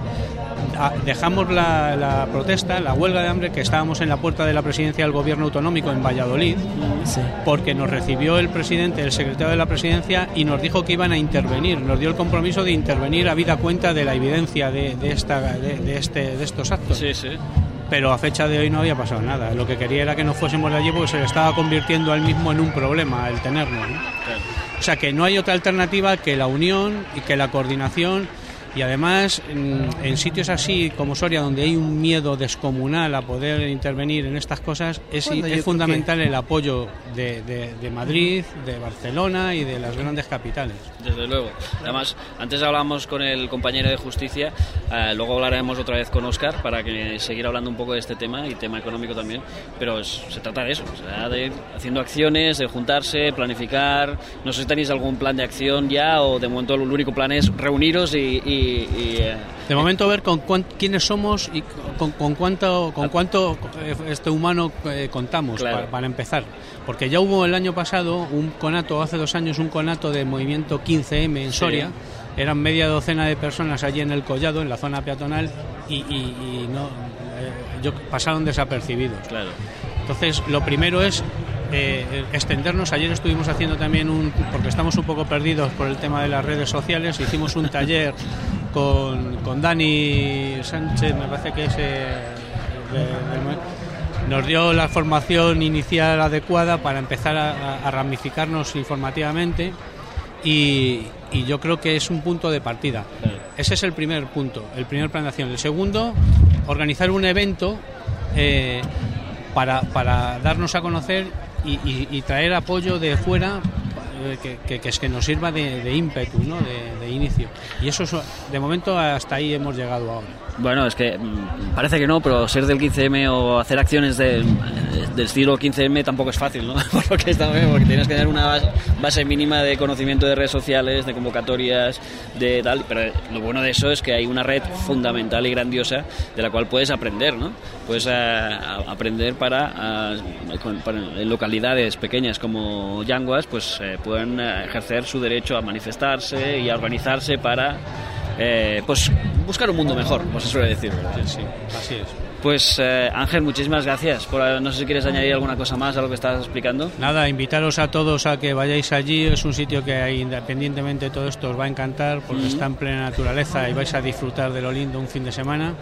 dejamos la, la protesta, la huelga de hambre, que estábamos en la puerta de la presidencia del gobierno autonómico en Valladolid, sí. Porque nos recibió el presidente, el secretario de la presidencia, y nos dijo que iban a intervenir, nos dio el compromiso de intervenir a vida cuenta de la evidencia de, de, esta, de, de, este, de estos actos. Sí, sí. Pero a fecha de hoy no había pasado nada. Lo que quería era que no fuésemos de allí porque se le estaba convirtiendo a él mismo en un problema el tenernos, ¿no? Claro. O sea que no hay otra alternativa que la unión y que la coordinación. Y además, en, en sitios así como Soria, donde hay un miedo descomunal a poder intervenir en estas cosas, es, bueno, es fundamental que... el apoyo de, de, de Madrid, de Barcelona y de las grandes capitales. Desde luego. Además, antes hablábamos con el compañero de Justicia, eh, luego hablaremos otra vez con Óscar para que seguir hablando un poco de este tema y tema económico también, pero es, se trata de eso, o sea, de ir haciendo acciones, de juntarse, planificar. No sé si tenéis algún plan de acción ya, o de momento el único plan es reuniros y... y Y, y, eh, de momento ver con cuán, quiénes somos y con, con cuánto con cuánto este humano eh, contamos, claro. para, para empezar, porque ya hubo el año pasado un conato, hace dos años un conato de movimiento quince eme en Soria, sí. Eran media docena de personas allí en el collado, en la zona peatonal, y, y, y no eh, yo, pasaron desapercibidos. Claro. Entonces lo primero es Eh, extendernos. Ayer estuvimos haciendo también un, porque estamos un poco perdidos por el tema de las redes sociales, hicimos un taller con, con Dani Sánchez, me parece que es eh, de, de, nos dio la formación inicial adecuada para empezar a, a ramificarnos informativamente, y, y yo creo que es un punto de partida. Ese es el primer punto, el primer plan de acción. El segundo, organizar un evento eh, para, para darnos a conocer Y, y, y traer apoyo de fuera, eh, que, que, que es que nos sirva de, de ímpetu, ¿no? de, de inicio. Y eso, de momento, hasta ahí hemos llegado ahora. Bueno, es que mmm, parece que no, pero ser del quince eme o hacer acciones de, del estilo quince eme tampoco es fácil, ¿no? Por lo que está bien, porque tienes que tener una base, base mínima de conocimiento de redes sociales, de convocatorias, de tal. Pero lo bueno de eso es que hay una red fundamental y grandiosa de la cual puedes aprender, ¿no? Puedes a, a aprender para, a, para en localidades pequeñas como Yanguas, pues eh, pueden ejercer su derecho a manifestarse y a organizarse para eh, pues buscar un mundo mejor, como se suele decir, ¿verdad? Sí, sí, así es. Pues eh, Ángel, muchísimas gracias. Por, no sé si quieres añadir alguna cosa más a lo que estabas explicando. Nada, invitaros a todos a que vayáis allí. Es un sitio que independientemente de todo esto os va a encantar, porque mm-hmm. está en plena naturaleza y vais a disfrutar de lo lindo un fin de semana.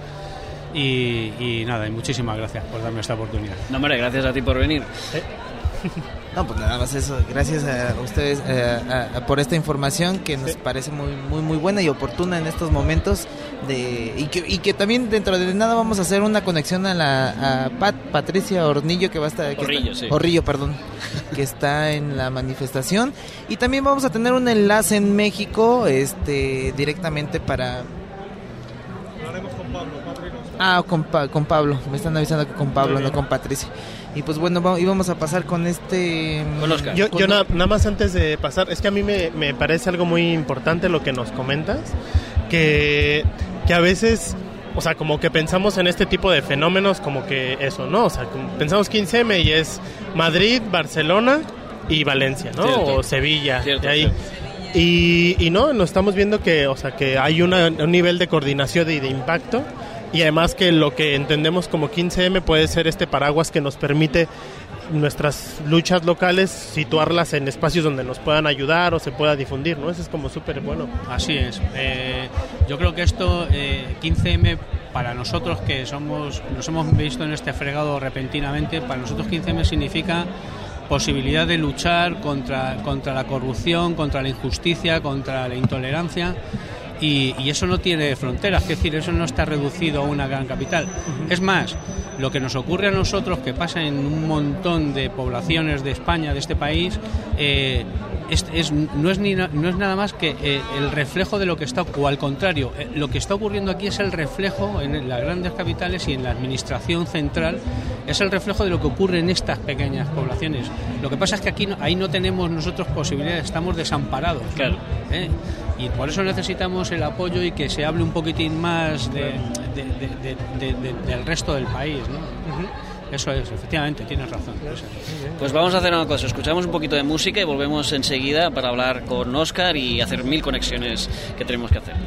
Y, y nada, y muchísimas gracias por darme esta oportunidad. No, hombre, gracias a ti por venir. ¿Eh? No, pues nada más eso. Gracias a ustedes eh, a, a, por esta información que nos parece muy muy muy buena y oportuna en estos momentos, de y que, y que también dentro de nada vamos a hacer una conexión a la a Pat, Patricia Hornillo, que va a estar que Horrillo, está, sí. Horrillo, perdón, que está en la manifestación, y también vamos a tener un enlace en México, este directamente para Ah, con, pa- con Pablo, me están avisando que con Pablo, no con Patricia. Y pues bueno, vamos, íbamos a pasar con este... Con Óscar. Yo, yo na- nada más antes de pasar, es que a mí me, me parece algo muy importante lo que nos comentas, que, que a veces o sea, como que pensamos en este tipo de fenómenos como que eso, ¿no? O sea, pensamos quince eme y es Madrid, Barcelona y Valencia, ¿no? Cierto. O Sevilla, Cierto, de ahí. cierto. Y, y no, nos estamos viendo que, o sea, que hay una, un nivel de coordinación y de impacto, y además que lo que entendemos como quince eme puede ser este paraguas que nos permite nuestras luchas locales situarlas en espacios donde nos puedan ayudar o se pueda difundir, ¿no? Eso es como súper bueno. Así es. Eh, yo creo que esto, eh, quince eme, para nosotros que somos nos hemos visto en este fregado repentinamente, para nosotros quince eme significa posibilidad de luchar contra, contra la corrupción, contra la injusticia, contra la intolerancia, y, y eso no tiene fronteras, es decir, eso no está reducido a una gran capital. Uh-huh. Es más, lo que nos ocurre a nosotros, que pasa en un montón de poblaciones de España, de este país, eh, es, es, no, es ni, no es nada más que eh, el reflejo de lo que está, o al contrario, eh, lo que está ocurriendo aquí es el reflejo en las grandes capitales y en la administración central, es el reflejo de lo que ocurre en estas pequeñas poblaciones. Lo que pasa es que aquí no, ahí no tenemos nosotros posibilidades, estamos desamparados. Claro. ¿Eh? Y por eso necesitamos el apoyo y que se hable un poquitín más de, de, de, de, de, de, del resto del país, ¿no? Uh-huh. Eso es, efectivamente, tienes razón. Pues vamos a hacer una cosa, escuchamos un poquito de música y volvemos enseguida para hablar con Óscar y hacer mil conexiones que tenemos que hacer.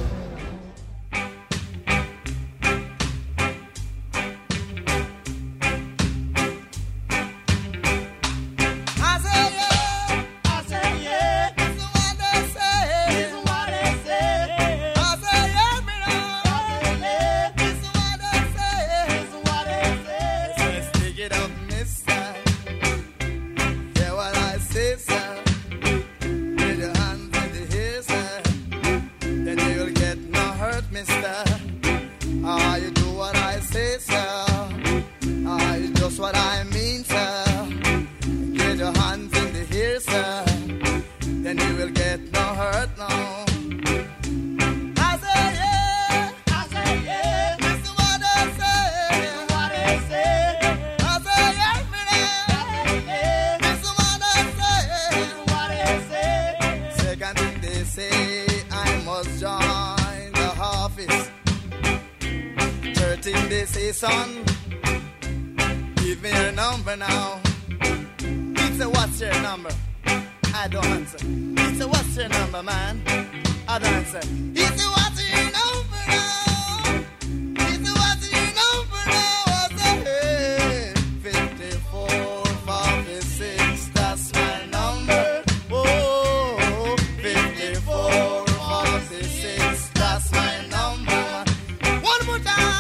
Son, give me your number now. He said, what's your number? I don't answer. He said, what's your number, man? I don't answer. He said, what's your number now? He said, what's your number now? I said, hey, fifty-four forty-six, that's my number. Oh, fifty-four forty-six, that's my number. One more time.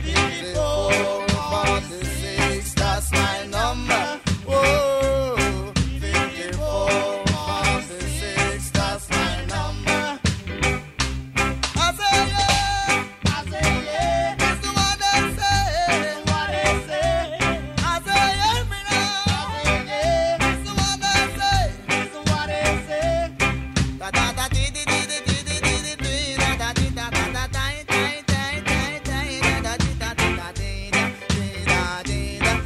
That's my number. Whoa, fifty-four forty-six, that's my number. I say yeah, I say yeah, it's the one that say, it's what they say. I say yeah, me now, I say yeah, it's the one that say, it's what they say. Da da da di di di di di di di di da da di da da da da da da da da di da da da di da di da di da.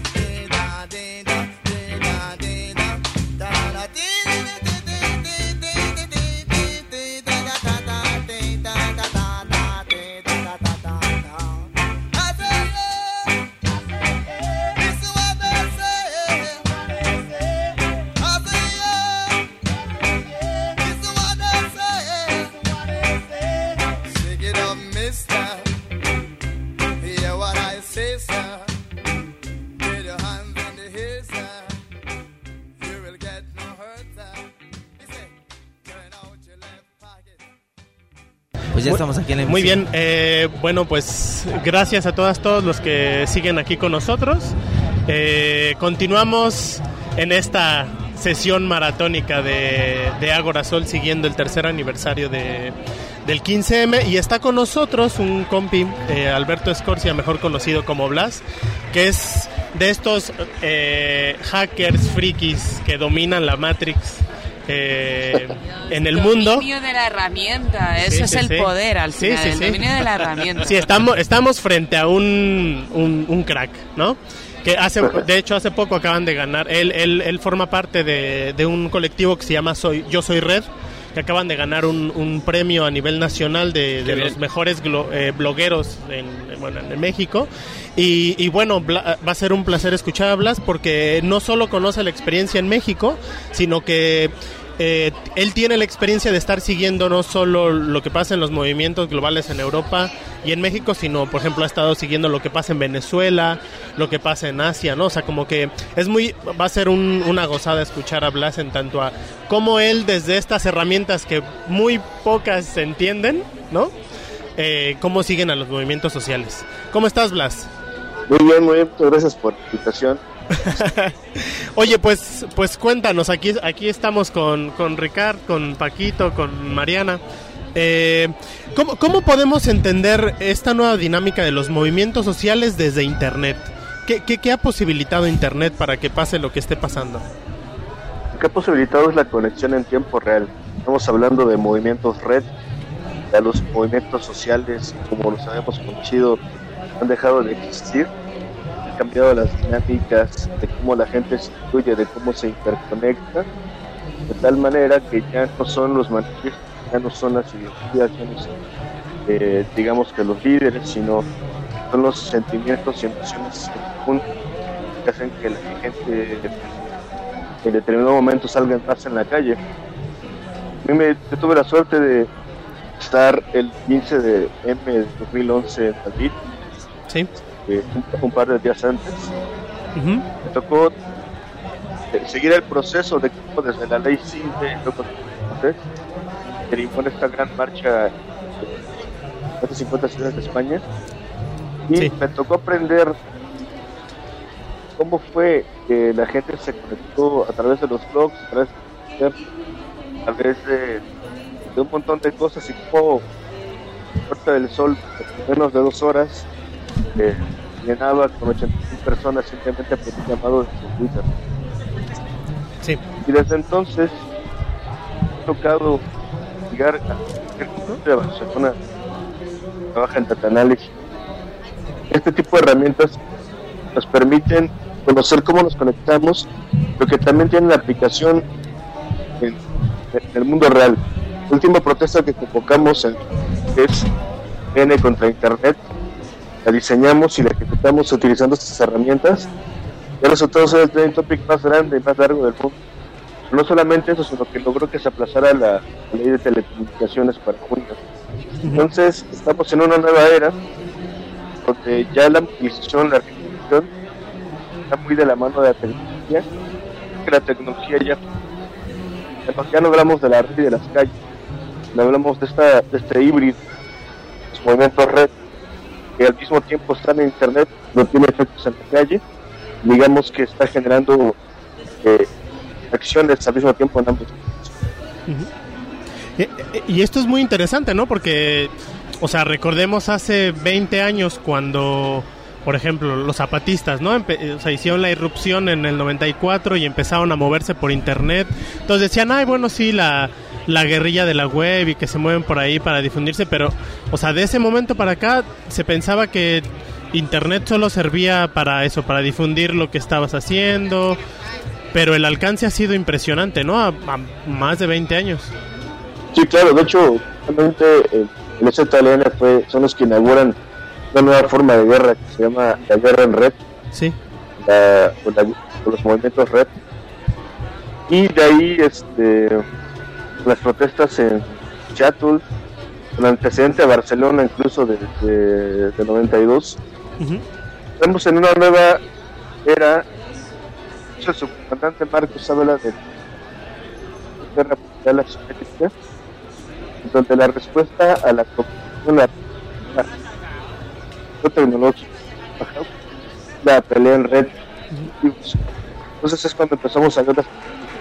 Pues ya estamos aquí en la emisión. Muy bien, eh, bueno, pues gracias a todas, todos los que siguen aquí con nosotros. Eh, continuamos en esta sesión maratónica de, de Ágora Sol, siguiendo el tercer aniversario de, del quince eme, y está con nosotros un compi, eh, Alberto Escorcia, mejor conocido como Blas, que es de estos eh, hackers frikis que dominan la Matrix. Eh, en el mundo. El dominio de la herramienta, eso sí, es sí, el sí. poder al Sí, final, sí, el sí. dominio de la herramienta. Sí, estamos, estamos frente a un, un, un crack, ¿no? Que hace, de hecho hace poco acaban de ganar, él, él, él forma parte de, de un colectivo que se llama Soy, Yo Soy Red, que acaban de ganar un, un premio a nivel nacional de, de los mejores glo, eh, blogueros en, bueno, en México. Y, y bueno, Bla, va a ser un placer escuchar a Blas porque no solo conoce la experiencia en México, sino que eh, él tiene la experiencia de estar siguiendo no solo lo que pasa en los movimientos globales en Europa y en México, sino por ejemplo ha estado siguiendo lo que pasa en Venezuela, lo que pasa en Asia, ¿no? O sea, como que es muy, va a ser un, una gozada escuchar a Blas en tanto a cómo él desde estas herramientas que muy pocas se entienden, ¿no? Eh, cómo siguen a los movimientos sociales. ¿Cómo estás, Blas? Muy bien, muy bien, muchas gracias por la invitación. Oye, pues pues cuéntanos, aquí aquí estamos con, con Ricard, con Paquito, con Mariana. Eh, ¿cómo, ¿Cómo podemos entender esta nueva dinámica de los movimientos sociales desde Internet? ¿Qué, qué, qué ha posibilitado Internet para que pase lo que esté pasando? Lo que ha posibilitado es la conexión en tiempo real. Estamos hablando de movimientos red, ya los movimientos sociales, como los habíamos conocido, han dejado de existir, han cambiado las dinámicas de cómo la gente se incluye, de cómo se interconecta, de tal manera que ya no son los manifiestos, ya no son las ideologías, ya no son, eh, digamos que los líderes, sino son los sentimientos y emociones en común que hacen que la gente en determinado momento salga más en la calle. A mí me, yo tuve la suerte de estar el quince de M de dos mil once en Madrid. Sí. Eh, un, un par de días antes. Uh-huh. Me tocó eh, seguir el proceso de cómo desde la ley C I D E se derivó en esta gran marcha de más cincuenta ciudades de España. Y sí, me tocó aprender cómo fue que la gente se conectó a través de los blogs, a través de, a través de, de un montón de cosas, y cómo Puerta del Sol en menos de dos horas eh, llenaba con ochenta mil personas simplemente por un llamado de Twitter. Sí. Y desde entonces he tocado llegar a el Club de Barcelona, trabaja en data análisis. Este tipo de herramientas nos permiten conocer cómo nos conectamos, pero que también tienen la aplicación en, en el mundo real. La última protesta que convocamos en, es N contra Internet. La diseñamos y la ejecutamos utilizando estas herramientas. Y el resultado es el trending topic más grande y más largo del mundo. No solamente eso, sino que logró que se aplazara la, la ley de telecomunicaciones para junio. Entonces, estamos en una nueva era donde ya la movilización, la organización está muy de la mano de la tecnología, que la tecnología ya ya no hablamos de la red y de las calles, no hablamos de esta de este híbrido, los movimientos red que al mismo tiempo están en internet, no tiene efectos en la calle, digamos que está generando eh, acciones al mismo tiempo en ambos. Uh-huh. Y, y esto es muy interesante, ¿no? Porque, o sea, recordemos hace veinte años cuando, por ejemplo, los zapatistas, ¿no? Empe- o sea, hicieron la irrupción en el noventa y cuatro y empezaron a moverse por internet. Entonces decían, ay, bueno, sí, la, la guerrilla de la web y que se mueven por ahí para difundirse, pero, o sea, de ese momento para acá se pensaba que internet solo servía para eso, para difundir lo que estabas haciendo, pero el alcance ha sido impresionante, ¿no? A, a más de veinte años. Sí, claro, de hecho, realmente el, el Z L N fue, son los que inauguran una nueva forma de guerra que se llama la guerra en red. Sí. La, con, la, con los movimientos red. Y de ahí, este, las protestas en Seattle, con antecedente a Barcelona, incluso de, de, de noventa y dos. Uh-huh. Estamos en una nueva era. El subcomandante Marcos habla de guerra mundial asimétrica, donde la respuesta a la competición la, la tecnológica, la pelea en red. Entonces es cuando empezamos a ver las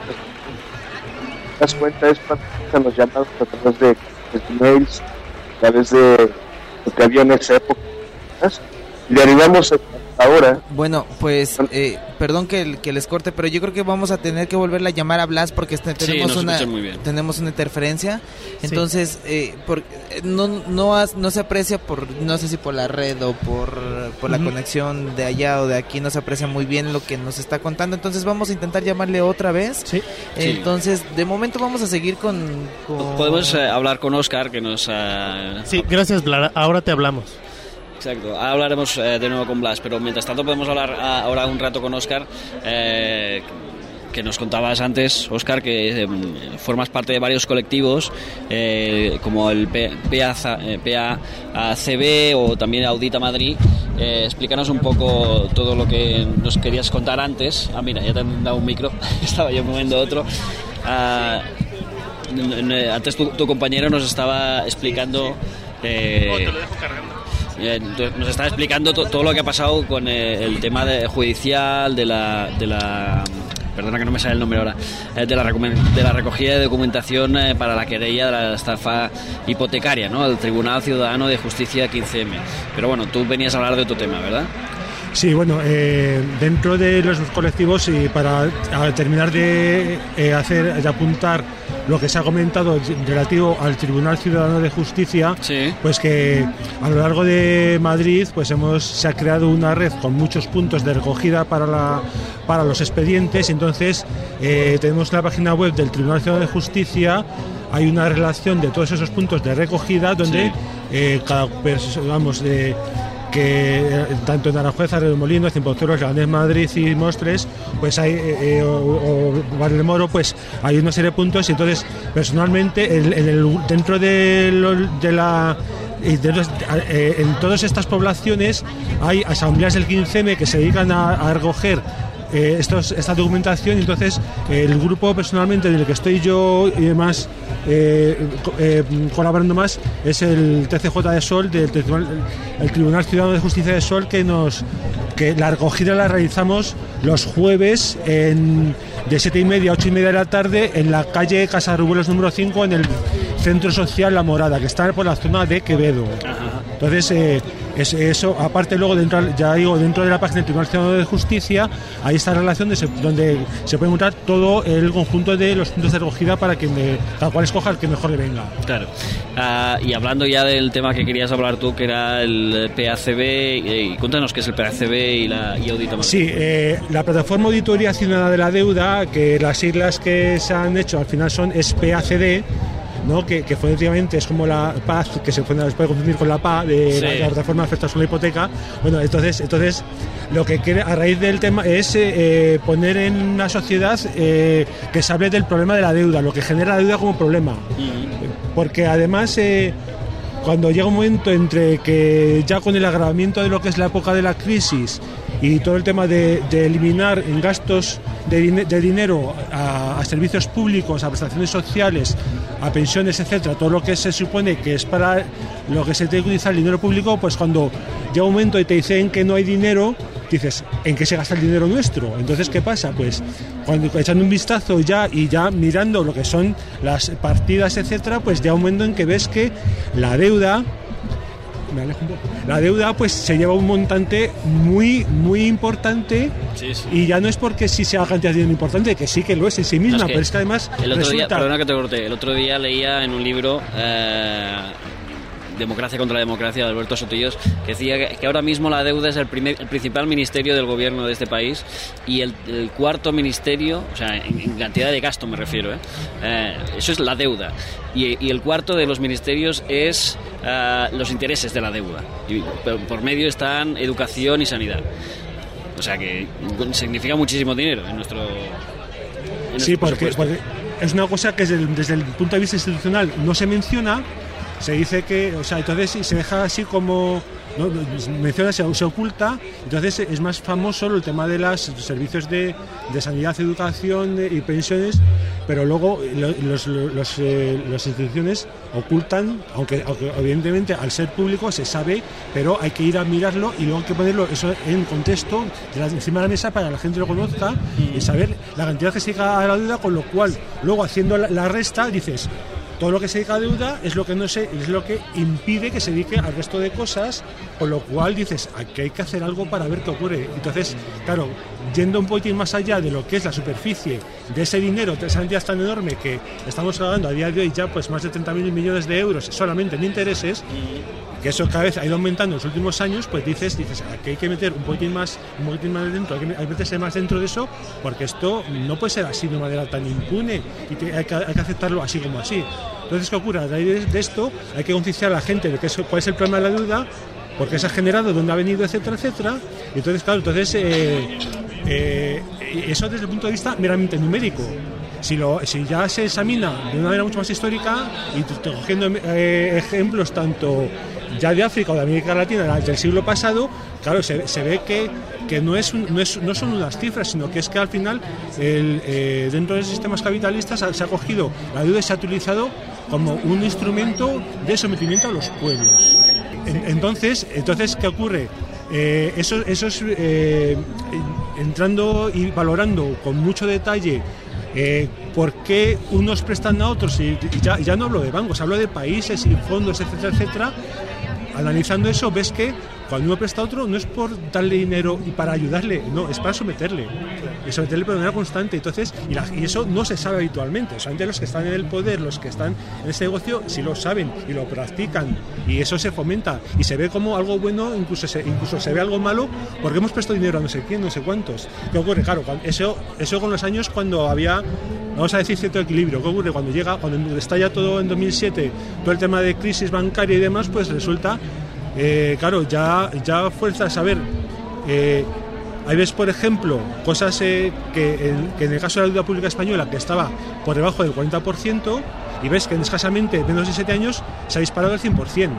das cuenta, es cuando empiezan los llamados a través de, de emails, a través de lo que había en esa época, y derivamos ahora. Bueno, pues, eh, perdón que, que les corte, pero yo creo que vamos a tener que volverle a llamar a Blas porque este, tenemos, sí, nos una, muy bien. tenemos una interferencia. Entonces, eh, por, no, no, has, no se aprecia por, no sé si por la red o por, por la Uh-huh. conexión de allá o de aquí, no se aprecia muy bien lo que nos está contando. Entonces vamos a intentar llamarle otra vez. Sí. Entonces, de momento vamos a seguir con... con... Podemos eh, hablar con Óscar, que nos... Uh... Sí, gracias, Blara. Ahora te hablamos. Exacto, ahora hablaremos eh, de nuevo con Blas, pero mientras tanto podemos hablar a, ahora un rato con Óscar, eh, que nos contabas antes, Óscar, que eh, formas parte de varios colectivos, eh, como el P A C B o también Audita Madrid. Eh, explícanos un poco todo lo que nos querías contar antes. Ah, mira, ya te han dado un micro, estaba yo moviendo otro. Ah, antes tu, tu compañero nos estaba explicando... Eh, oh, te lo dejo cargando. Nos está explicando to- todo lo que ha pasado con eh, el tema de judicial de la, de la perdona que no me sale el nombre ahora eh, de, la recumen- de la recogida de documentación eh, para la querella de la estafa hipotecaria, ¿no? El Tribunal Ciudadano de Justicia quince eme. Pero bueno, tú venías a hablar de tu tema, ¿verdad? Sí, bueno, eh, dentro de los colectivos y para terminar de eh, hacer, de apuntar lo que se ha comentado relativo al Tribunal Ciudadano de Justicia, sí. Pues que a lo largo de Madrid pues hemos se ha creado una red con muchos puntos de recogida para la para los expedientes. Entonces eh, tenemos la página web del Tribunal Ciudadano de Justicia. Hay una relación de todos esos puntos de recogida donde sí. eh, cada vamos eh, que tanto en Aranjuez, Arremolinos, Cienpozuelos, Leganés, Madrid y Mostres, pues hay, eh, o, o Valdemoro, pues hay una serie de puntos. Y entonces, personalmente, en, en el, dentro de, lo, de la... De los, eh, en todas estas poblaciones hay asambleas del quince eme que se dedican a, a recoger eh, estos, esta documentación. Entonces el grupo personalmente del que estoy yo y demás eh, eh, colaborando más es el T C J de Sol, del Tribunal, el Tribunal Ciudadano de Justicia de Sol, que nos que la recogida la realizamos los jueves en, de siete y media a ocho y media de la tarde en la calle Casa Rubuelos número cinco, en el Centro Social La Morada, que está por la zona de Quevedo. Ajá. Entonces eh, es, eso, aparte luego dentro, ya digo, dentro de la página del Tribunal Ciudadano de Justicia hay esta relación de se, donde se puede encontrar todo el conjunto de los puntos de recogida para que me, cada cual escoja el que mejor le venga. Claro. Uh, y hablando ya del tema que querías hablar tú, que era el P A C B, y cuéntanos qué es el P A C B y la y Audita Madrid. Sí, eh, la Plataforma Auditoría Ciudadana de la Deuda, que las siglas que se han hecho al final son es P A C D, ¿no? Que, que fonéticamente es como la paz, que se puede, se puede confundir con la P A de sí. la, la plataforma de afectación a la hipoteca. Bueno, entonces, entonces lo que quiere a raíz del tema es eh, poner en una sociedad eh, que se hable del problema de la deuda, lo que genera la deuda como problema. Mm. Porque además eh, cuando llega un momento entre que ya con el agravamiento de lo que es la época de la crisis y todo el tema de, de eliminar en gastos de, de dinero a, a servicios públicos, a prestaciones sociales, a pensiones, etcétera, todo lo que se supone que es para lo que se tiene que utilizar el dinero público, pues cuando llega un momento y te dicen que no hay dinero, dices, ¿en qué se gasta el dinero nuestro? Entonces, ¿qué pasa? Pues cuando echando un vistazo ya y ya mirando lo que son las partidas, etcétera, pues ya un momento en que ves que la deuda Me alejo un poco. La deuda pues se lleva un montante muy muy importante. Sí, sí. Y ya no es porque sí sea cantidad de dinero importante, que sí que lo es en sí misma, no, es pero es que además el otro resulta... día, perdona que te corté, el otro día leía en un libro eh, Democracia contra la Democracia de Alberto Sotillos, que decía que, que ahora mismo la deuda es el, primer, el principal ministerio del gobierno de este país y el, el cuarto ministerio, o sea, en, en cantidad de gasto me refiero, ¿eh? Eh, eso es la deuda. Y, y el cuarto de los ministerios es uh, los intereses de la deuda. Y por, por medio están educación y sanidad. O sea que significa muchísimo dinero en nuestro... En sí, porque, porque es una cosa que desde el, desde el punto de vista institucional no se menciona. Se dice que, o sea, entonces se deja así como, ¿no? menciona, se, se oculta. Entonces es más famoso el tema de los servicios de, de sanidad, educación y pensiones, pero luego los, los, los, eh, las instituciones ocultan, aunque, aunque evidentemente al ser público se sabe, pero hay que ir a mirarlo y luego hay que ponerlo eso en contexto de la, encima de la mesa para que la gente lo conozca mm. y saber la cantidad que se llega a la deuda, con lo cual luego haciendo la, la resta dices, todo lo que se dedica a deuda es lo que no se, es lo que impide que se dedique al resto de cosas, con lo cual dices, aquí hay que hacer algo para ver qué ocurre. Entonces, claro, yendo un poquitín más allá de lo que es la superficie de ese dinero, de esa cantidad tan enorme que estamos pagando a día de hoy ya pues más de treinta mil millones de euros solamente en intereses, que eso cada vez ha ido aumentando en los últimos años, pues dices, dices aquí hay que meter un poquitín más, un poquitín más dentro, hay que, hay que meterse más dentro de eso, porque esto no puede ser así de manera tan impune y te, hay, que, hay que aceptarlo así como así. Entonces, ¿qué ocurre? A raíz de, de esto hay que concienciar a la gente de que es, cuál es el problema de la deuda, por qué se ha generado, dónde ha venido, etcétera, etcétera. Y entonces, claro, entonces eh, eh, eso desde el punto de vista meramente numérico. Si, lo, si ya se examina de una manera mucho más histórica y cogiendo eh, ejemplos tanto ya de África o de América Latina del siglo pasado, claro, se, se ve que, que no, es un, no, es, no son unas cifras, sino que es que al final el, eh, dentro de los sistemas capitalistas se ha cogido la deuda y se ha utilizado como un instrumento de sometimiento a los pueblos. En, entonces, entonces, ¿qué ocurre? Eh, eso, eso es eh, entrando y valorando con mucho detalle Eh, ¿por qué unos prestan a otros? Y, y ya, ya no hablo de bancos, hablo de países y fondos, etcétera, etcétera. Analizando eso, ves que cuando uno presta a otro no es por darle dinero y para ayudarle, no, es para someterle. Y someterle de manera constante. Entonces, y, la, y eso no se sabe habitualmente. Solamente los que están en el poder, los que están en ese negocio, sí lo saben y lo practican. Y eso se fomenta. Y se ve como algo bueno, incluso se, incluso se ve algo malo, porque hemos prestado dinero a no sé quién, no sé cuántos. ¿Qué ocurre? Claro, eso, eso con los años cuando había, vamos a decir, cierto equilibrio. ¿Qué ocurre? Cuando llega, cuando estalla todo en dos mil siete, todo el tema de crisis bancaria y demás, pues resulta, eh, claro, ya, ya fuerza a saber. Eh, Ahí ves, por ejemplo, cosas eh, que, en, que en el caso de la deuda pública española, que estaba por debajo del cuarenta por ciento, y ves que en escasamente menos de siete años se ha disparado al cien por ciento.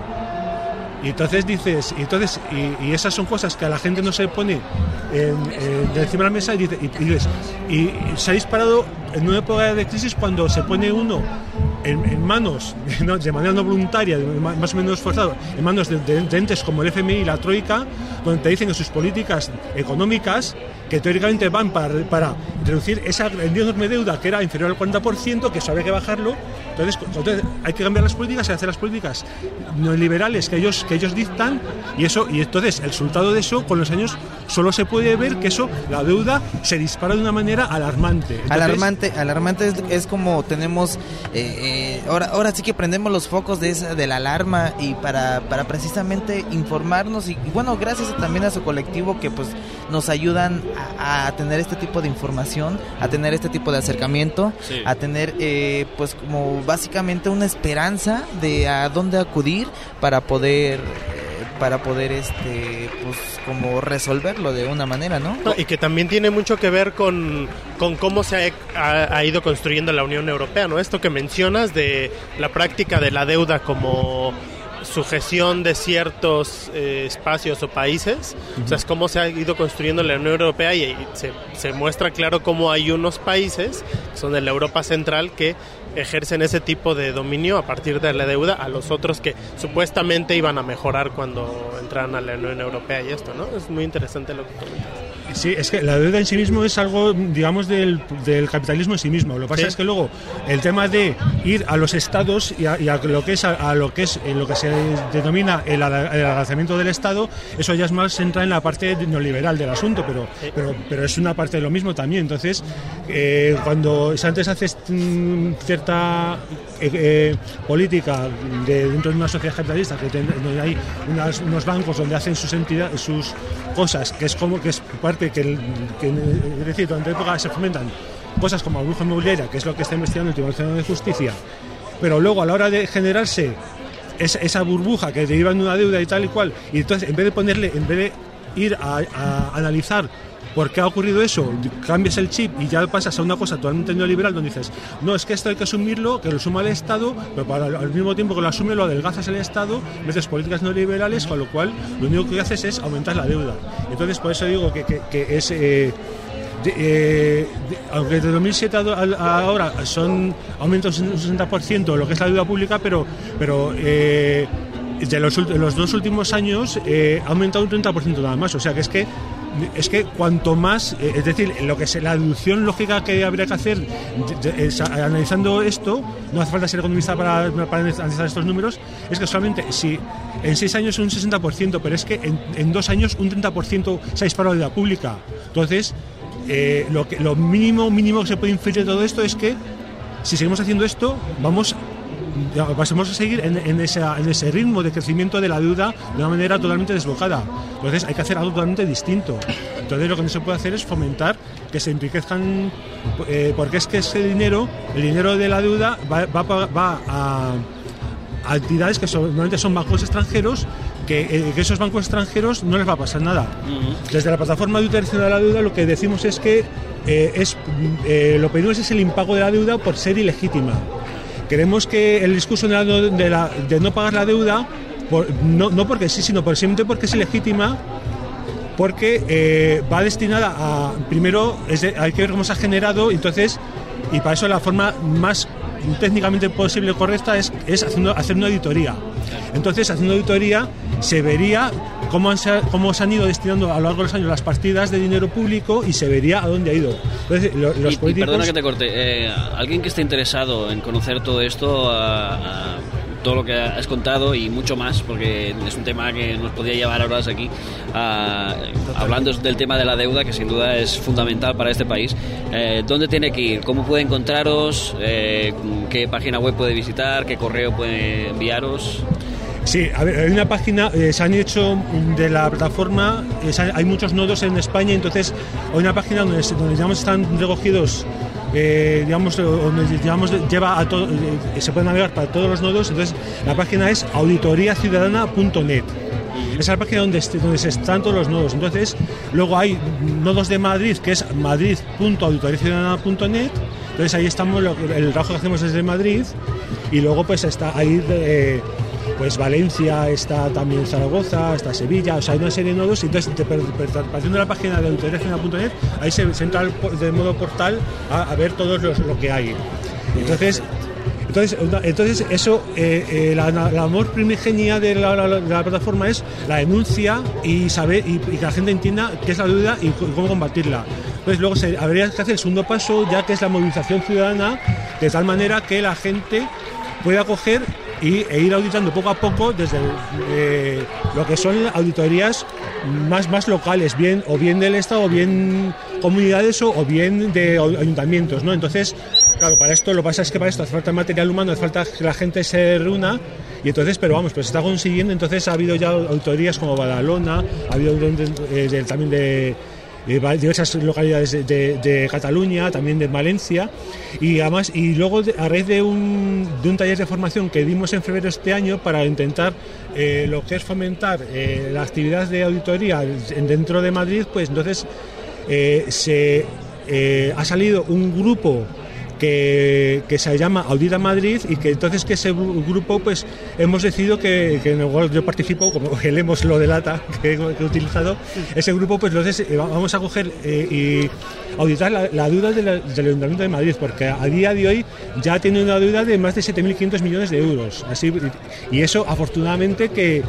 Y entonces dices, y, entonces, y, y esas son cosas que a la gente no se pone en, en, de encima de la mesa y, dice, y, y, dices, y, y se ha disparado en una época de crisis cuando se pone uno en, en manos, no, de manera no voluntaria, más o menos forzado, en manos de, de, de entes como el F M I y la Troika, donde te dicen que sus políticas económicas, que teóricamente van para, para reducir esa enorme deuda que era inferior al cuarenta por ciento, que eso había que bajarlo. Entonces, entonces hay que cambiar las políticas y hacer las políticas neoliberales que ellos, que ellos dictan, y eso, y entonces el resultado de eso con los años solo se puede ver que eso, la deuda se dispara de una manera alarmante. Entonces, alarmante, alarmante es, es como tenemos eh, eh, ahora, ahora sí que prendemos los focos de esa, de la alarma y para, para precisamente informarnos y, y bueno, gracias también a su colectivo que pues nos ayudan a, a tener este tipo de información, a tener este tipo de acercamiento, sí. a tener eh, pues como básicamente una esperanza de a dónde acudir para poder eh, para poder este pues como resolverlo de una manera, ¿no? no y que también tiene mucho que ver con, con cómo se ha, ha, ha ido construyendo la Unión Europea, ¿no? Esto que mencionas de la práctica de la deuda como sujeción de ciertos eh, espacios o países, uh-huh. o sea, es cómo se ha ido construyendo la Unión Europea y, y se, se muestra claro cómo hay unos países, que son de la Europa Central, que ejercen ese tipo de dominio a partir de la deuda a los otros que supuestamente iban a mejorar cuando entraran a la Unión Europea y esto, ¿no? Es muy interesante lo que comentas. Sí, es que la deuda en sí mismo es algo, digamos, del, del capitalismo en sí mismo. Lo que pasa sí. es que luego el tema de ir a los estados y a, y a lo que es a, a lo que es lo que se denomina el, el adelgazamiento del Estado, eso ya es más entra en la parte neoliberal del asunto, pero sí. pero pero es una parte de lo mismo también. Entonces, eh, cuando antes haces mm, cierta eh, eh, política de, dentro de una sociedad capitalista, que ten, donde hay unas, unos bancos donde hacen sus entidades, sus cosas, que es como que es parte que, el, que es decir, durante la época se fomentan cosas como la burbuja inmobiliaria, que es lo que está investigando el Tribunal Nacional de Justicia, pero luego a la hora de generarse esa, esa burbuja que deriva en una deuda y tal y cual, y entonces en vez de ponerle, en vez de ir a, a analizar por qué ha ocurrido eso, cambias el chip y ya pasas a una cosa totalmente neoliberal donde dices, no, es que esto hay que asumirlo, que lo suma el Estado, pero para, al mismo tiempo que lo asume lo adelgazas el Estado, metes políticas neoliberales, con lo cual lo único que haces es aumentar la deuda. Entonces por eso digo que, que, que es... Eh, De, eh, de, aunque de dos mil siete a, a ahora son aumentos un sesenta por ciento de lo que es la deuda pública, pero pero eh, de los, de los dos últimos años eh, ha aumentado un treinta por ciento nada más, o sea que es que es que cuanto más, eh, es decir, lo que se, la deducción lógica que habría que hacer de, de, es, analizando esto, no hace falta ser economista para, para analizar estos números, es que solamente si en seis años un sesenta por ciento, pero es que en, en dos años un treinta por ciento se ha disparado la deuda pública. Entonces, eh, lo, que, lo mínimo mínimo que se puede inferir de todo esto es que si seguimos haciendo esto, vamos vamos a seguir en, en, esa, en ese ritmo de crecimiento de la deuda de una manera totalmente desbocada. Entonces hay que hacer algo totalmente distinto. Entonces lo que no se puede hacer es fomentar que se enriquezcan, eh, porque es que ese dinero, el dinero de la deuda va, va, va a, a entidades que son, normalmente son bancos extranjeros, que, eh, que esos bancos extranjeros no les va a pasar nada. Desde la plataforma de utilización de la deuda lo que decimos es que eh, es, eh, lo pedimos es el impago de la deuda por ser ilegítima. Queremos que el discurso de, la, de, la, de no pagar la deuda, por, no, no porque sí, sino por, simplemente porque es ilegítima, porque eh, va destinada a, primero, es de, hay que ver cómo se ha generado, entonces, y para eso la forma más técnicamente posible y correcta es, es haciendo, hacer una auditoría. Entonces, haciendo auditoría se vería cómo, han, cómo se han ido destinando a lo largo de los años las partidas de dinero público y se vería a dónde ha ido. Entonces, lo, los y, políticos... y perdona que te corte, eh, alguien que esté interesado en conocer todo esto, a, a todo lo que has contado y mucho más, porque es un tema que nos podría llevar horas aquí, a, hablando del tema de la deuda, que sin duda es fundamental para este país. Eh, ¿Dónde tiene que ir? ¿Cómo puede encontraros? Eh, ¿Qué página web puede visitar? ¿Qué correo puede enviaros? Sí, a ver, hay una página, eh, se han hecho de la plataforma, eh, hay muchos nodos en España, entonces hay una página donde, donde digamos, están recogidos, eh, digamos, donde digamos, lleva a todo, eh, se puede navegar para todos los nodos, entonces la página es auditoría ciudadana punto net. Esa es la página donde, donde se están todos los nodos. Entonces, luego hay nodos de Madrid, que es madrid punto auditoría ciudadana punto net. Entonces ahí estamos, lo, el trabajo que hacemos desde Madrid, y luego pues está ahí... Eh, pues Valencia, está también Zaragoza, está Sevilla, o sea, hay una serie de nodos, y entonces partiendo de la página de auditoría ciudadana punto net, ahí se, se entra de modo portal a, a ver todo los, lo que hay. Entonces, entonces, entonces eso, eh, eh, la, la labor primigenia de la, la, la plataforma es la denuncia y saber y, y que la gente entienda qué es la deuda y cómo combatirla. Entonces luego se, habría que hacer el segundo paso, ya que es la movilización ciudadana, de tal manera que la gente pueda coger y, e ir auditando poco a poco desde eh, lo que son auditorías más, más locales, bien o bien del Estado, o bien comunidades, o, o bien de ayuntamientos, ¿no? Entonces, claro, para esto lo que pasa es que para esto hace falta material humano, hace falta que la gente se reúna, y entonces, pero vamos, pues se está consiguiendo. Entonces ha habido ya auditorías como Badalona, ha habido eh, de, también de diversas localidades de, de, de Cataluña, también de Valencia, y además y luego de, a raíz de un, de un taller de formación que dimos en febrero de este año para intentar eh, lo que es fomentar eh, la actividad de auditoría dentro de Madrid, pues entonces eh, se eh, ha salido un grupo que, que se llama Audita Madrid, y que entonces que ese grupo pues hemos decidido que, que en el cual yo participo, como el hemos lo delata que, que he utilizado, ese grupo pues entonces vamos a coger eh, y auditar la, la deuda de la, del Ayuntamiento de Madrid, porque a día de hoy ya tiene una deuda de más de siete mil quinientos millones de euros, así, y eso afortunadamente que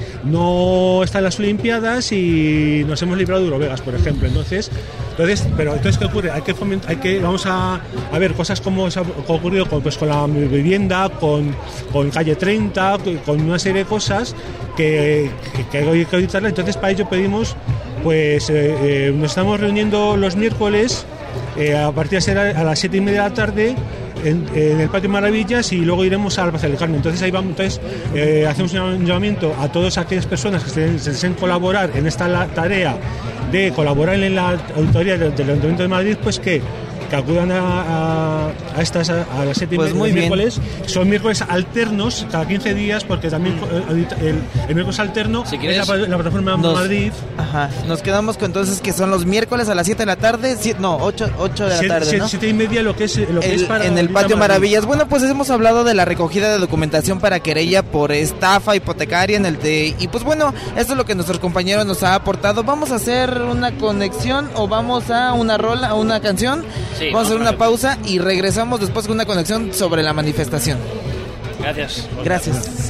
no está en las Olimpiadas y nos hemos librado de Eurovegas, por ejemplo. Entonces, entonces pero entonces ¿qué ocurre? Hay que fomentar, hay que vamos a, a ver cosas como se ha ocurrido con, pues, con la vivienda, con, con Calle treinta, con una serie de cosas que, que, que hay que auditarla. Entonces para ello pedimos, pues eh, eh, nos estamos reuniendo los miércoles eh, a partir de ser a las siete y media de la tarde en, en el Patio Maravillas, y luego iremos al Plaza del Carmen. Entonces ahí vamos, entonces eh, hacemos un llamamiento a todas aquellas personas que se, se deseen colaborar en esta la, tarea de colaborar en la auditoría del, del Ayuntamiento de Madrid, pues que que acudan a, a, a estas a, a las siete y media pues miércoles. Son miércoles alternos cada quince días, porque también el, el, el miércoles alterno si es la, la plataforma nos, Madrid. Ajá, nos quedamos con entonces que son los miércoles a las siete de la tarde, siete, no, ocho, ocho de la siete, tarde, siete, ¿no? siete y media lo que es, lo que el, es para en el Patio Maravillas. Bueno, pues hemos hablado de la recogida de documentación para querella por estafa hipotecaria en el de, y pues bueno, esto es lo que nuestros compañeros nos ha aportado. Vamos a hacer una conexión o vamos a una rola, a una canción. Sí, vamos a hacer una pausa y regresamos después con una conexión sobre la manifestación. Gracias. Gracias.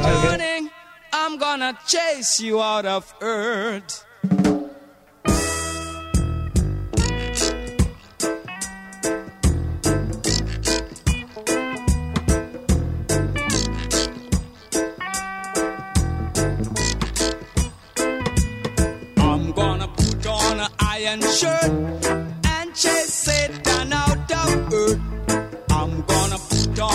I'm gonna chase you out of earth.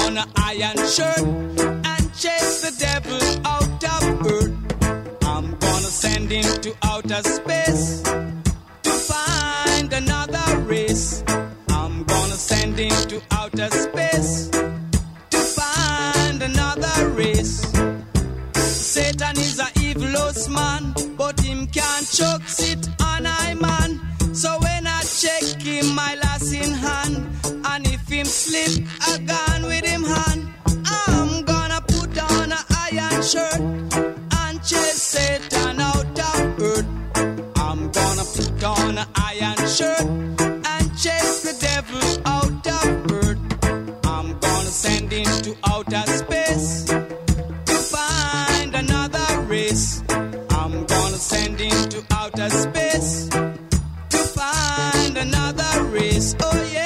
on an iron shirt and chase the devil out of earth. I'm gonna send him to outer space to find another race. I'm gonna send him to outer space to find another race. Satan is a evilous man, but him can't choke sit on I man. So when I check him, my lass in hand, and if him slip, I gone with him hand. I'm gonna put on a iron shirt and chase Satan out of earth. I'm gonna put on a iron shirt and chase the devil out of earth. I'm gonna send him to outer space to find another race. I'm gonna send him to outer space to find another race. Oh yeah.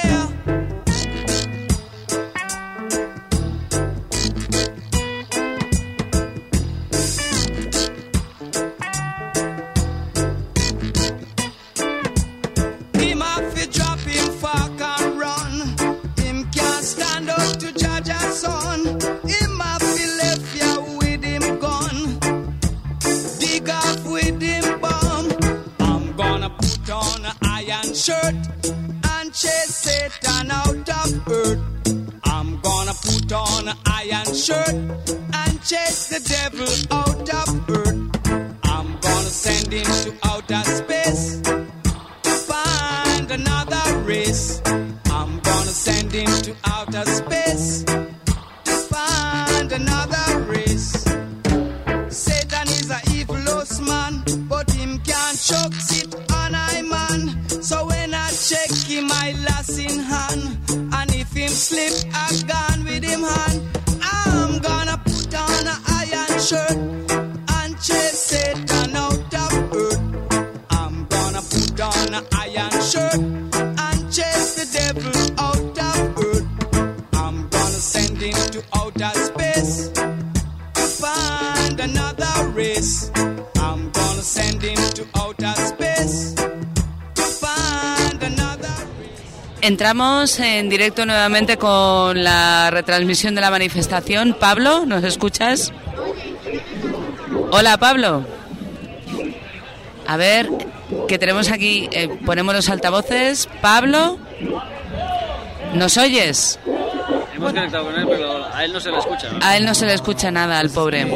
Him have to drop him fork and run. Him can't stand up to judge a son. Him have to left ya with him gun. Dig off with him bomb. I'm gonna put on an iron shirt and chase Satan out of earth. I'm gonna put on an iron shirt and chase the devil out of earth. I'm gonna send him to outer space to find another race. I'm gonna send him to outer space to find another race. Satan is a evilous man, but him can't choke sit on I man. So when I check him, I lass in hand, and if him slip, I gone with him hand. I'm gonna put on an iron shirt and chase Satan out of earth. I'm gonna put on an iron shirt and chase the devil out of earth. I'm gonna send him to outer space to find another race. I'm gonna send him to outer space to find another. Entramos en directo nuevamente con la retransmisión de la manifestación. Pablo, ¿nos escuchas? Hola, Pablo. A ver, que tenemos aquí, eh, ponemos los altavoces. Pablo, ¿nos oyes? Hemos conectado con él, pero a él no se le escucha, ¿no? A él no se le escucha nada, al pobre.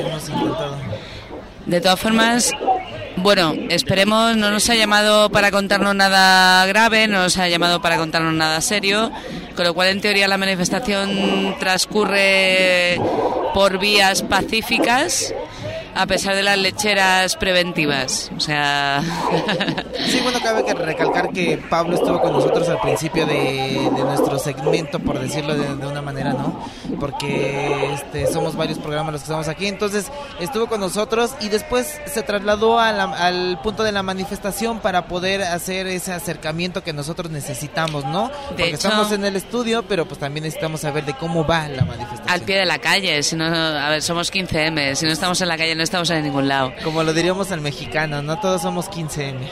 De todas formas, bueno, esperemos, no nos ha llamado para contarnos nada grave, no nos ha llamado para contarnos nada serio, con lo cual en teoría la manifestación transcurre por vías pacíficas, a pesar de las lecheras preventivas. O sea... Sí, bueno, cabe que recalcar que Pablo estuvo con nosotros al principio de, de nuestro segmento, por decirlo de, de una manera, ¿no? Porque este, somos varios programas los que estamos aquí. Entonces estuvo con nosotros y después se trasladó a la, al punto de la manifestación para poder hacer ese acercamiento que nosotros necesitamos, ¿no? Porque hecho, estamos en el estudio, pero pues también necesitamos saber de cómo va la manifestación. Al pie de la calle, si no, a ver, somos quince eme, si no estamos en la calle no estamos en ningún lado. Como lo diríamos al mexicano, no todos somos quince eme.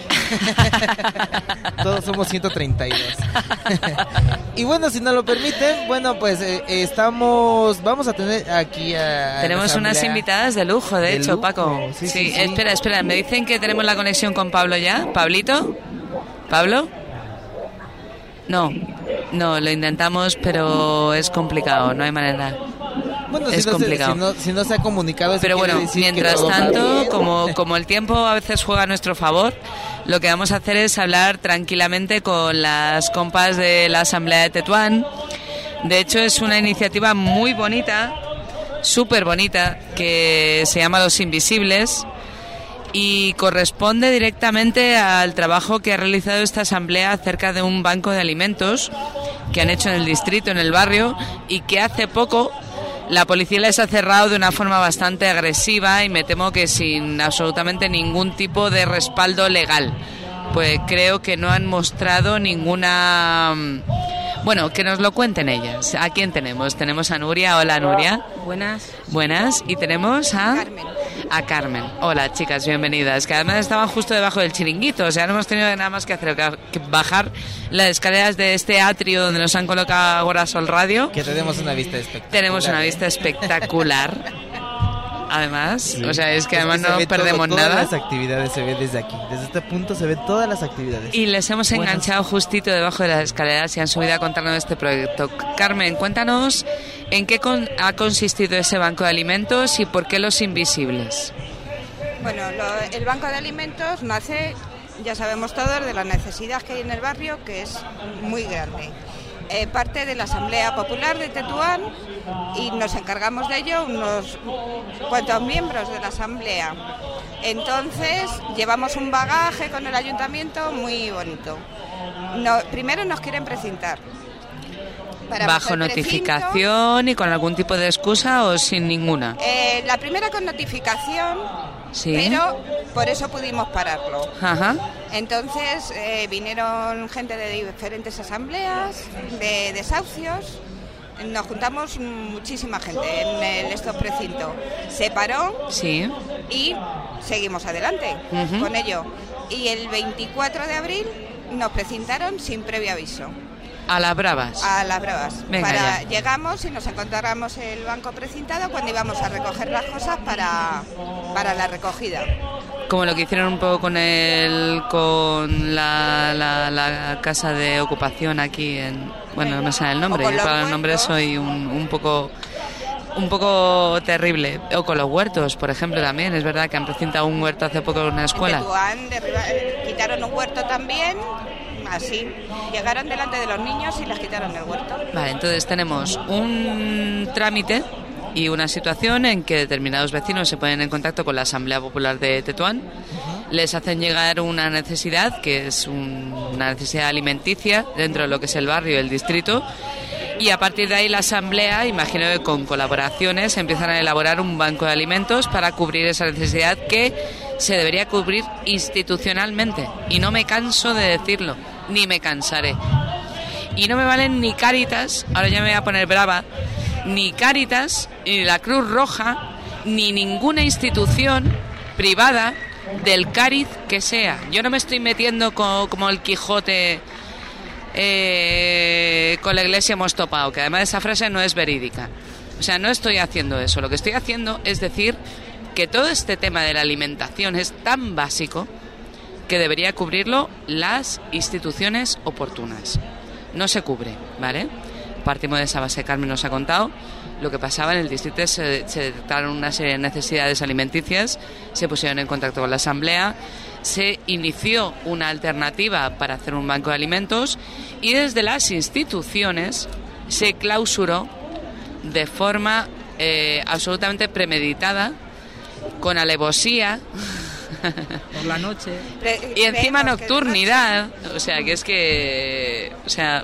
Todos somos ciento treinta y dos. Y bueno, si nos lo permiten, bueno, pues eh, estamos, vamos a tener aquí a... Tenemos unas invitadas de lujo, de, de hecho, lujo. Paco. Sí, sí, sí, sí. Espera, espera, me dicen que tenemos la conexión con Pablo ya. ¿Pablito? ¿Pablo? No, no, lo intentamos, pero es complicado, no hay manera. Bueno, es si no complicado. Se, si, no, si no se ha comunicado... Pero bueno, mientras tanto, como, como el tiempo a veces juega a nuestro favor, lo que vamos a hacer es hablar tranquilamente con las compas de la Asamblea de Tetuán. De hecho, es una iniciativa muy bonita, súper bonita, que se llama Los Invisibles y corresponde directamente al trabajo que ha realizado esta asamblea acerca de un banco de alimentos que han hecho en el distrito, en el barrio, y que hace poco la policía les ha cerrado de una forma bastante agresiva y me temo que sin absolutamente ningún tipo de respaldo legal. Pues creo que no han mostrado ninguna... Bueno, que nos lo cuenten ellas. ¿A quién tenemos? Tenemos a Nuria. Hola, Nuria. Buenas. Buenas. Y tenemos a... Carmen. a Carmen. Hola, chicas, bienvenidas. Que además estaban justo debajo del chiringuito, o sea, no hemos tenido nada más que hacer que bajar las escaleras de este atrio donde nos han colocado Agora Sol Radio. Que tenemos una vista espectacular. Tenemos una ¿eh? vista espectacular. Además, Sí. o sea, es que Pues además se no ve perdemos todo, nada. Todas las actividades se ve desde aquí. Desde este punto se ven todas las actividades. Y les hemos Buenas. enganchado justito debajo de las escaleras y han subido a contarnos este proyecto. Carmen, cuéntanos en qué con- ha consistido ese banco de alimentos y por qué los invisibles. Bueno, lo- el Banco de Alimentos nace, ya sabemos todos, de la necesidad que hay en el barrio, que es muy grande. Eh, parte de la Asamblea Popular de Tetuán y nos encargamos de ello unos cuantos miembros de la Asamblea. Entonces llevamos un bagaje con el ayuntamiento muy bonito. No, primero nos quieren precintar. Para ¿Bajo el precinto, notificación y con algún tipo de excusa o sin ninguna? eh, la primera con notificación, Sí. pero por eso pudimos pararlo. Ajá. Entonces eh, vinieron gente de diferentes asambleas, de desahucios, nos juntamos muchísima gente en el, estos precintos. Se paró Sí. y seguimos adelante Ujú. con ello. Y el veinticuatro de abril nos precintaron sin previo aviso. A las bravas. A las bravas. Venga Para, ya. Llegamos y nos encontramos el banco precintado cuando íbamos a recoger las cosas para, para la recogida. Como lo que hicieron un poco con el con la, la, la casa de ocupación aquí en... Bueno, no me sale el nombre, O con yo los para el nombre huertos. soy un, un poco... Un poco terrible. O con los huertos, por ejemplo, también. Es verdad que han precintado un huerto hace poco en una escuela. En Tetuán derriba- eh, quitaron un huerto también, así. Llegaron delante de los niños y les quitaron el huerto. Vale, entonces tenemos un trámite y una situación en que determinados vecinos se ponen en contacto con la Asamblea Popular de Tetuán, les hacen llegar una necesidad, que es un- una necesidad alimenticia dentro de lo que es el barrio y el distrito, y a partir de ahí la Asamblea, imagino que con colaboraciones, empiezan a elaborar un banco de alimentos para cubrir esa necesidad que se debería cubrir institucionalmente. Y no me canso de decirlo, ni me cansaré. Y no me valen ni Cáritas, ahora ya me voy a poner brava, ni Cáritas, ni la Cruz Roja, ni ninguna institución privada del cariz que sea. Yo no me estoy metiendo co- como el Quijote eh, con la iglesia hemos topado, que además esa frase no es verídica. O sea, no estoy haciendo eso. Lo que estoy haciendo es decir que todo este tema de la alimentación es tan básico que debería cubrirlo las instituciones oportunas. No se cubre, ¿vale? Partimos de esa base. Carmen nos ha contado lo que pasaba en el distrito. Se, se detectaron una serie de necesidades alimenticias, se pusieron en contacto con la Asamblea, se inició una alternativa para hacer un banco de alimentos y desde las instituciones se clausuró de forma eh, absolutamente premeditada, con alevosía Por la noche. y encima nocturnidad. O sea, que es que... O sea...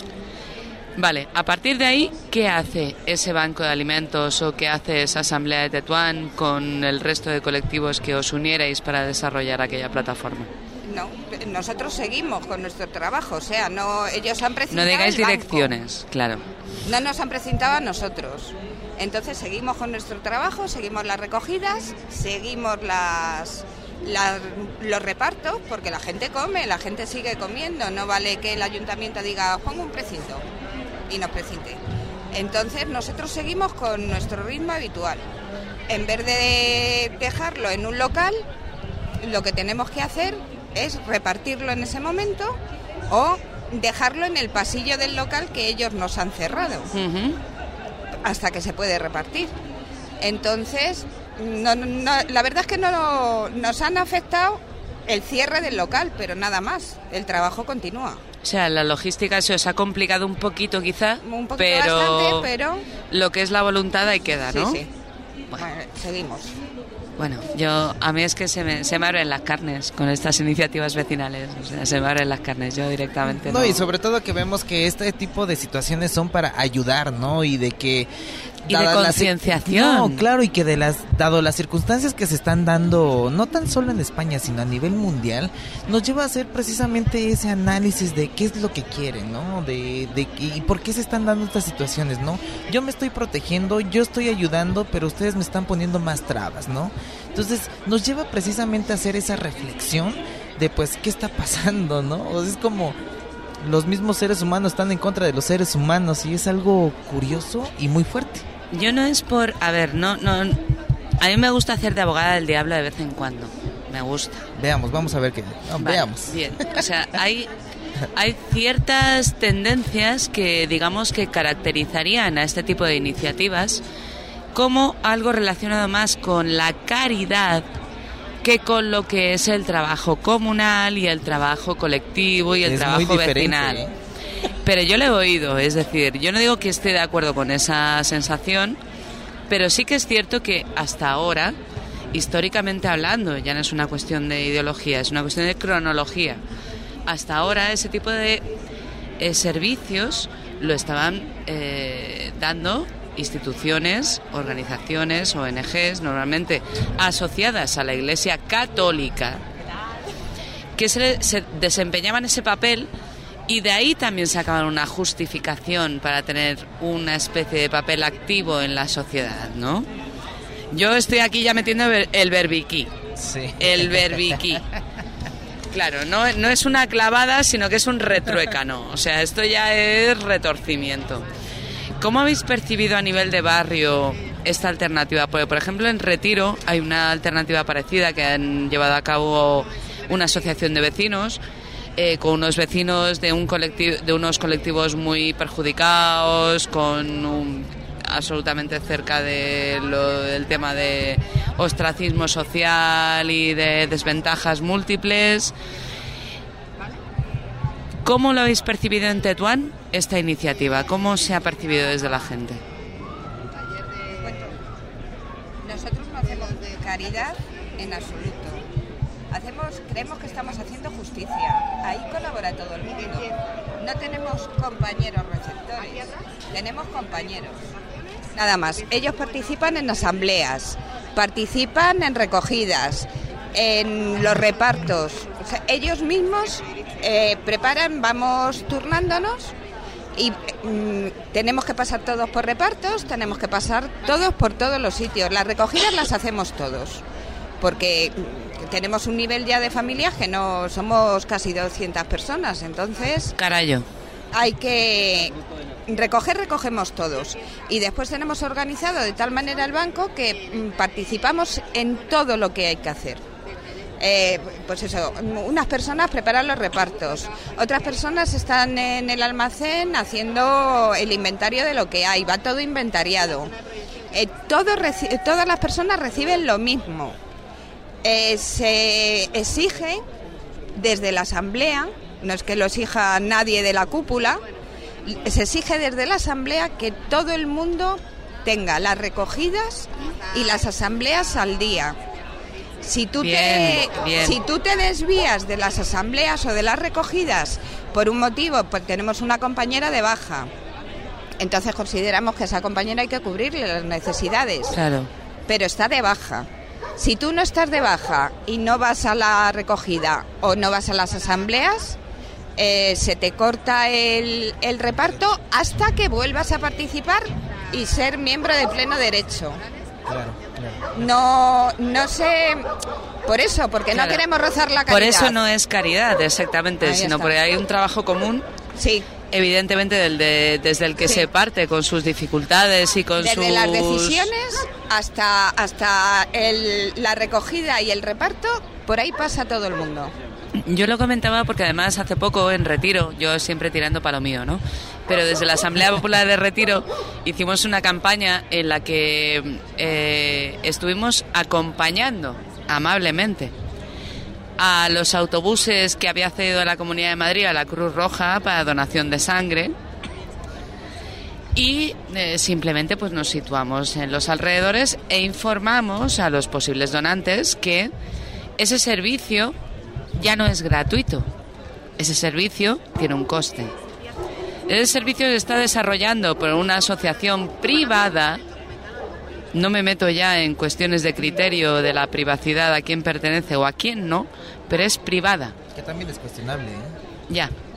Vale, a partir de ahí, ¿qué hace ese banco de alimentos o qué hace esa asamblea de Tetuán con el resto de colectivos que os unierais para desarrollar aquella plataforma? No, nosotros seguimos con nuestro trabajo, o sea, no ellos han precintado No digáis el banco. direcciones, claro. No nos han precintado a nosotros. Entonces seguimos con nuestro trabajo, seguimos las recogidas, seguimos las, las- los repartos, porque la gente come, la gente sigue comiendo. No vale que el ayuntamiento diga, os pongo un precinto y nos precinte. Entonces nosotros seguimos con nuestro ritmo habitual. En vez de dejarlo en un local, lo que tenemos que hacer es repartirlo en ese momento o dejarlo en el pasillo del local que ellos nos han cerrado hasta que se puede repartir. Entonces, no, no, la verdad es que no nos han afectado el cierre del local, pero nada más. El trabajo continúa. O sea, la logística se os ha complicado un poquito quizá, Un poquito pero, bastante, pero lo que es la voluntad ahí queda, ¿no? sí, sí. Bueno, seguimos. Bueno, yo a mí es que se me, se me abren las carnes con estas iniciativas vecinales, o sea, se me abren las carnes, yo directamente no. No, y sobre todo que vemos que este tipo de situaciones son para ayudar, ¿no? Y de que... Y de dadas las- concienciación. No, claro, y que de las dado las circunstancias que se están dando, no tan solo en España, sino a nivel mundial, nos lleva a hacer precisamente ese análisis de qué es lo que quieren, ¿no? De, de y por qué se están dando estas situaciones, ¿no? Yo me estoy protegiendo, yo estoy ayudando, pero ustedes me están poniendo más trabas, ¿no? Entonces nos lleva precisamente a hacer esa reflexión de pues qué está pasando, ¿no? O sea, es como los mismos seres humanos están en contra de los seres humanos y es algo curioso y muy fuerte. Yo no es por... A ver, no, no... A mí me gusta hacer de abogada del diablo de vez en cuando. Me gusta. Veamos, vamos a ver qué... No, vale, veamos. Bien, o sea, hay... Hay ciertas tendencias que, digamos, que caracterizarían a este tipo de iniciativas como algo relacionado más con la caridad que con lo que es el trabajo comunal y el trabajo colectivo y el es trabajo vecinal. ¿eh? Pero yo lo he oído, es decir, yo no digo que esté de acuerdo con esa sensación, pero sí que es cierto que hasta ahora, históricamente hablando, ya no es una cuestión de ideología, es una cuestión de cronología. Hasta ahora ese tipo de eh, servicios lo estaban eh, dando instituciones, organizaciones, O N Ges, normalmente asociadas a la Iglesia Católica, que se, se desempeñaban ese papel y de ahí también sacaban una justificación para tener una especie de papel activo en la sociedad, ¿no? Yo estoy aquí ya metiendo el berbiquí. Sí. El berbiquí. Claro, no, no es una clavada, sino que es un retruécano. O sea, esto ya es retorcimiento. ¿Cómo habéis percibido a nivel de barrio esta alternativa? Porque, por ejemplo, en Retiro hay una alternativa parecida que han llevado a cabo una asociación de vecinos, eh, con unos vecinos de, un colectivo, de unos colectivos muy perjudicados, con un, absolutamente cerca de lo, del tema de ostracismo social y de desventajas múltiples. ¿Cómo lo habéis percibido en Tetuán, esta iniciativa? ¿Cómo se ha percibido desde la gente? Nosotros no hacemos caridad en absoluto. Hacemos, creemos que estamos haciendo justicia. Ahí colabora todo el mundo. No tenemos compañeros receptores, tenemos compañeros. Nada más. Ellos participan en asambleas, participan en recogidas, en los repartos. O sea, ellos mismos eh, preparan, vamos turnándonos y mm, tenemos que pasar todos por repartos, tenemos que pasar todos por todos los sitios. Las recogidas las hacemos todos, porque tenemos un nivel ya de familias que no somos casi doscientas personas, entonces... Carayo. Hay que... Recoger, recogemos todos. Y después tenemos organizado de tal manera el banco que mm, participamos en todo lo que hay que hacer. Eh, pues eso, unas personas preparan los repartos, otras personas están en el almacén haciendo el inventario de lo que hay, va todo inventariado. Eh, todo reci- todas las personas reciben lo mismo. Eh, se exige desde la asamblea, no es que lo exija nadie de la cúpula, se exige desde la asamblea que todo el mundo tenga las recogidas y las asambleas al día. Si tú, bien, te, bien. si tú te desvías de las asambleas o de las recogidas por un motivo, pues tenemos una compañera de baja, entonces consideramos que a esa compañera hay que cubrirle las necesidades. Claro. Pero está de baja. Si tú no estás de baja y no vas a la recogida o no vas a las asambleas, eh, se te corta el, el reparto hasta que vuelvas a participar y ser miembro de pleno derecho. Claro, claro. No, no sé, por eso, porque Claro. no queremos rozar la caridad. Por eso no es caridad, exactamente, Ahí sino está. porque hay un trabajo común. Sí. Evidentemente del de, desde el que Sí. se parte, con sus dificultades y con Desde sus... las decisiones hasta, hasta el, la recogida y el reparto, por ahí pasa todo el mundo. Yo lo comentaba porque además hace poco en Retiro, yo siempre tirando para lo mío, ¿no? Pero desde la Asamblea Popular de Retiro hicimos una campaña en la que eh, estuvimos acompañando amablemente a los autobuses que había cedido la Comunidad de Madrid a la Cruz Roja para donación de sangre y eh, simplemente pues nos situamos en los alrededores e informamos a los posibles donantes que ese servicio ya no es gratuito, ese servicio tiene un coste. Ese servicio se está desarrollando por una asociación privada. No me meto ya en cuestiones de criterio de la privacidad, a quién pertenece o a quién no, pero es privada. Que también es cuestionable, ¿eh? Ya.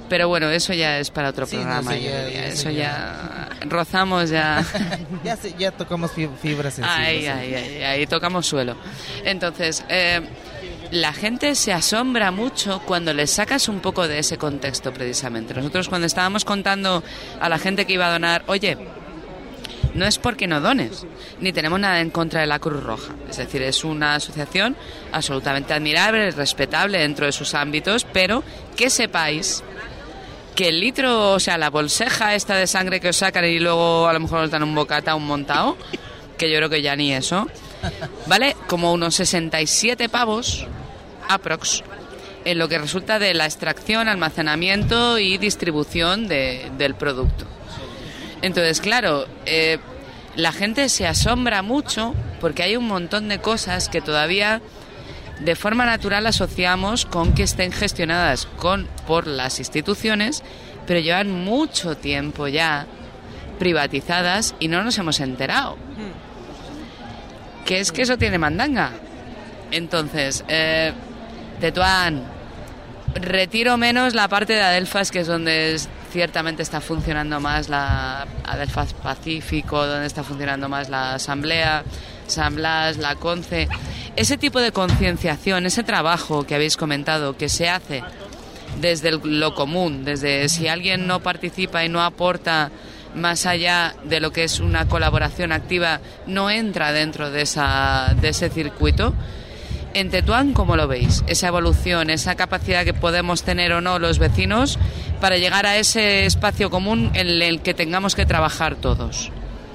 Pero bueno, eso ya es para otro Sí, programa. no, sí, yo ya- diría. ya- Eso ya- ya rozamos ya. ya, se- ya tocamos fi- fibras sensibles. Ahí, sí. ahí, ahí, ahí tocamos suelo. Entonces, eh, la gente se asombra mucho cuando le sacas un poco de ese contexto, precisamente. Nosotros cuando estábamos contando a la gente que iba a donar, oye, no es porque no dones, ni tenemos nada en contra de la Cruz Roja. Es decir, es una asociación absolutamente admirable, respetable dentro de sus ámbitos, pero que sepáis que el litro, o sea, la bolseja esta de sangre que os sacan y luego a lo mejor os dan un bocata, un montado, que yo creo que ya ni eso, vale como unos sesenta y siete pavos aprox, en lo que resulta de la extracción, almacenamiento y distribución de, del producto. Entonces, claro, eh, la gente se asombra mucho porque hay un montón de cosas que todavía de forma natural asociamos con que estén gestionadas con, por las instituciones, pero llevan mucho tiempo ya privatizadas y no nos hemos enterado. Que es que eso tiene mandanga. Entonces, eh, Tetuán, retiro menos la parte de Adelfas, que es donde es, ciertamente está funcionando más la Adelfas Pacífico, donde está funcionando más la Asamblea, San Blas, la Conce. Ese tipo de concienciación, ese trabajo que habéis comentado, que se hace desde el- lo común, desde si alguien no participa y no aporta más allá de lo que es una colaboración activa, no entra dentro de, esa, de ese circuito. En Tetuán, ¿cómo lo veis? Esa evolución, esa capacidad que podemos tener o no los vecinos para llegar a ese espacio común en el que tengamos que trabajar todos.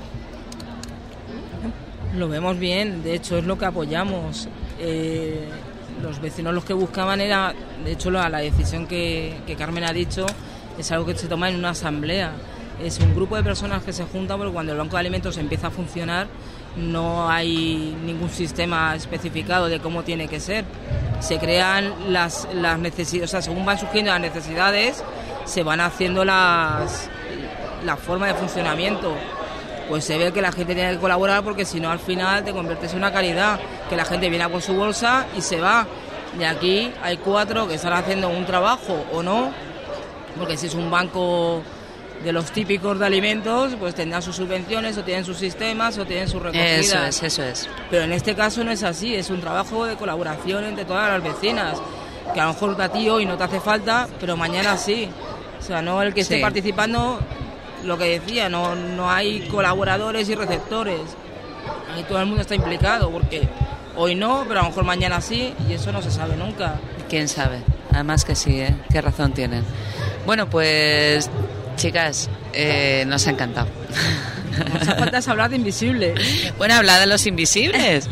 Lo vemos bien, de hecho es lo que apoyamos. Eh, los vecinos los que buscaban era, de hecho la, la decisión que, que Carmen ha dicho es algo que se toma en una asamblea. Es un grupo de personas que se juntan porque cuando el banco de alimentos empieza a funcionar no hay ningún sistema especificado de cómo tiene que ser. Se crean las, las necesidades, o sea, según van surgiendo las necesidades, se van haciendo las la forma de funcionamiento. Pues se ve que la gente tiene que colaborar porque si no al final te conviertes en una caridad, que la gente viene a por su bolsa y se va. De aquí hay cuatro que están haciendo un trabajo o no, porque si es un banco de los típicos de alimentos, pues tendrán sus subvenciones o tienen sus sistemas o tienen sus recogidas. Eso es, eso es. Pero en este caso no es así, es un trabajo de colaboración entre todas las vecinas, que a lo mejor a ti hoy no te hace falta, pero mañana sí. O sea, no el que esté Sí. participando, lo que decía, no, no hay colaboradores y receptores. Ahí todo el mundo está implicado, porque hoy no, pero a lo mejor mañana sí, y eso no se sabe nunca. ¿Quién sabe? Además que sí, ¿eh? Qué razón tienen. Bueno, pues, chicas, eh, nos ha encantado. Nos hace falta es hablar de invisibles. Bueno, hablar de los invisibles.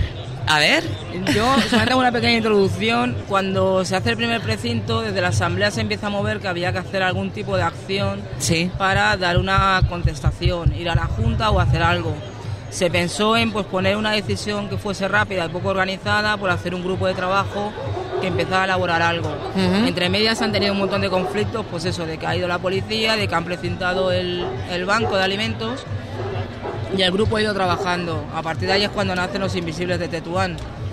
A ver. Yo solamente hago una pequeña introducción. Cuando se hace el primer precinto, desde la asamblea se empieza a mover que había que hacer algún tipo de acción Sí. para dar una contestación, ir a la junta o hacer algo. Se pensó en pues poner una decisión que fuese rápida y poco organizada, por hacer un grupo de trabajo que empezara a elaborar algo. Ujú. Entre medias han tenido un montón de conflictos, pues eso, de que ha ido la policía, de que han precintado el, el banco de alimentos y el grupo ha ido trabajando. A partir de ahí es cuando nacen los invisibles de Tetuán.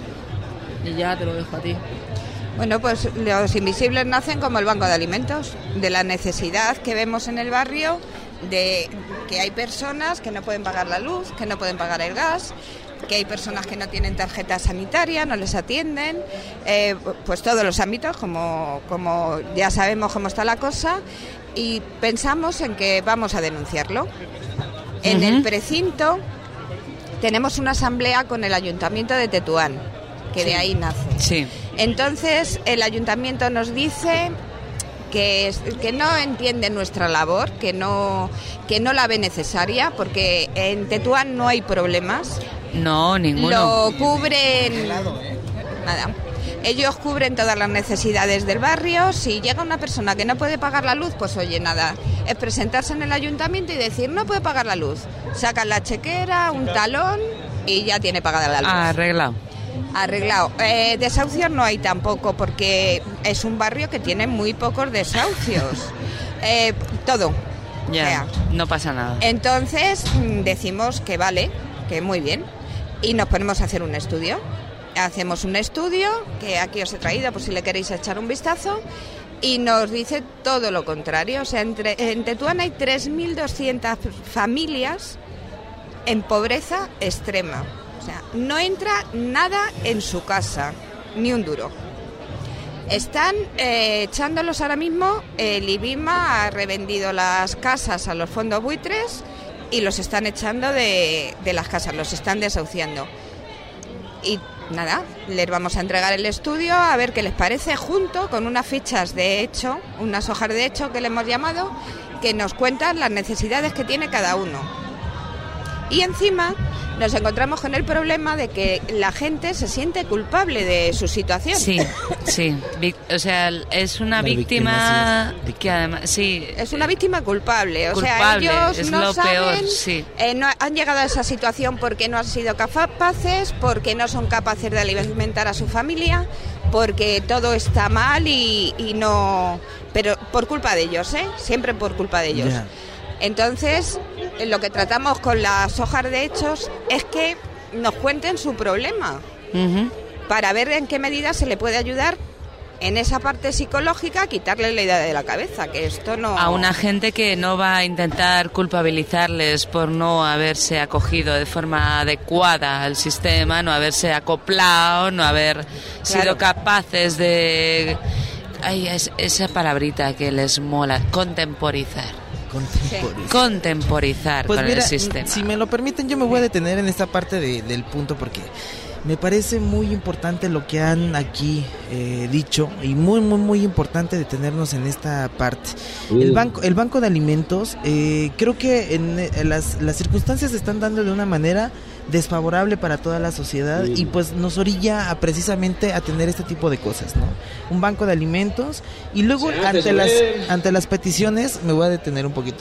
Y ya te lo dejo a ti. Bueno, pues los invisibles nacen como el banco de alimentos, de la necesidad que vemos en el barrio, de que hay personas que no pueden pagar la luz, que no pueden pagar el gas, que hay personas que no tienen tarjeta sanitaria, no les atienden, eh, pues todos los ámbitos, como, como ya sabemos cómo está la cosa, y pensamos en que vamos a denunciarlo. En Ujú. el precinto tenemos una asamblea con el Ayuntamiento de Tetuán, que de Sí. ahí nace. Sí. Entonces el ayuntamiento nos dice que, es- que no entiende nuestra labor, que no, que no la ve necesaria, porque en Tetuán no hay problemas. No, ninguno. Lo cubren... Nada. Ellos cubren todas las necesidades del barrio. Si llega una persona que no puede pagar la luz, pues oye, nada, es presentarse en el ayuntamiento y decir, no puede pagar la luz. Sacan la chequera, un talón y ya tiene pagada la luz. Arreglado. Arreglado. Eh, desahucios no hay tampoco, porque es un barrio que tiene muy pocos desahucios. Eh, todo. Ya, O sea, no pasa nada. entonces mm, decimos que vale, que muy bien, y nos ponemos a hacer un estudio. Hacemos un estudio, que aquí os he traído por si le queréis echar un vistazo, y nos dice todo lo contrario. O sea, entre, en Tetuán hay tres mil doscientas familias en pobreza extrema. O sea, no entra nada en su casa, ni un duro. Están eh, echándolos ahora mismo. El IBIMA ha revendido las casas a los fondos buitres y los están echando de, de las casas, los están desahuciando. Y nada, les vamos a entregar el estudio a ver qué les parece, junto con unas fichas de hecho, unas hojas de hecho que le hemos llamado, que nos cuentan las necesidades que tiene cada uno. Y encima nos encontramos con el problema de que la gente se siente culpable de su situación. Sí, sí. O sea, es una, una víctima, víctima sí. que además... Sí. Es una víctima culpable. O culpable, sea, ellos es no lo saben, peor, sí. eh, no han llegado a esa situación porque no han sido capaces, porque no son capaces de alimentar a su familia, porque todo está mal y, y no... Pero por culpa de ellos, ¿eh? Siempre por culpa de ellos. Yeah. Entonces, lo que tratamos con las hojas de hechos es que nos cuenten su problema, uh-huh. para ver en qué medida se le puede ayudar en esa parte psicológica a quitarle la idea de la cabeza, que esto no... A una gente que no va a intentar culpabilizarles por no haberse acogido de forma adecuada al sistema, no haberse acoplado, no haber claro. sido capaces de... Ay, es, esa palabrita que les mola, contemporizar. Contemporizar. Contemporizar pues con mira, el sistema. Si me lo permiten, yo me voy a detener en esta parte de, del punto porque me parece muy importante lo que han aquí eh, dicho y muy, muy, muy importante detenernos en esta parte. Uh. El banco, el banco de alimentos, eh, creo que en, en las, las circunstancias se están dando de una manera desfavorable para toda la sociedad uh. y pues nos orilla a, precisamente a tener este tipo de cosas, ¿no? Un banco de alimentos y luego ante las, ante las peticiones, me voy a detener un poquito.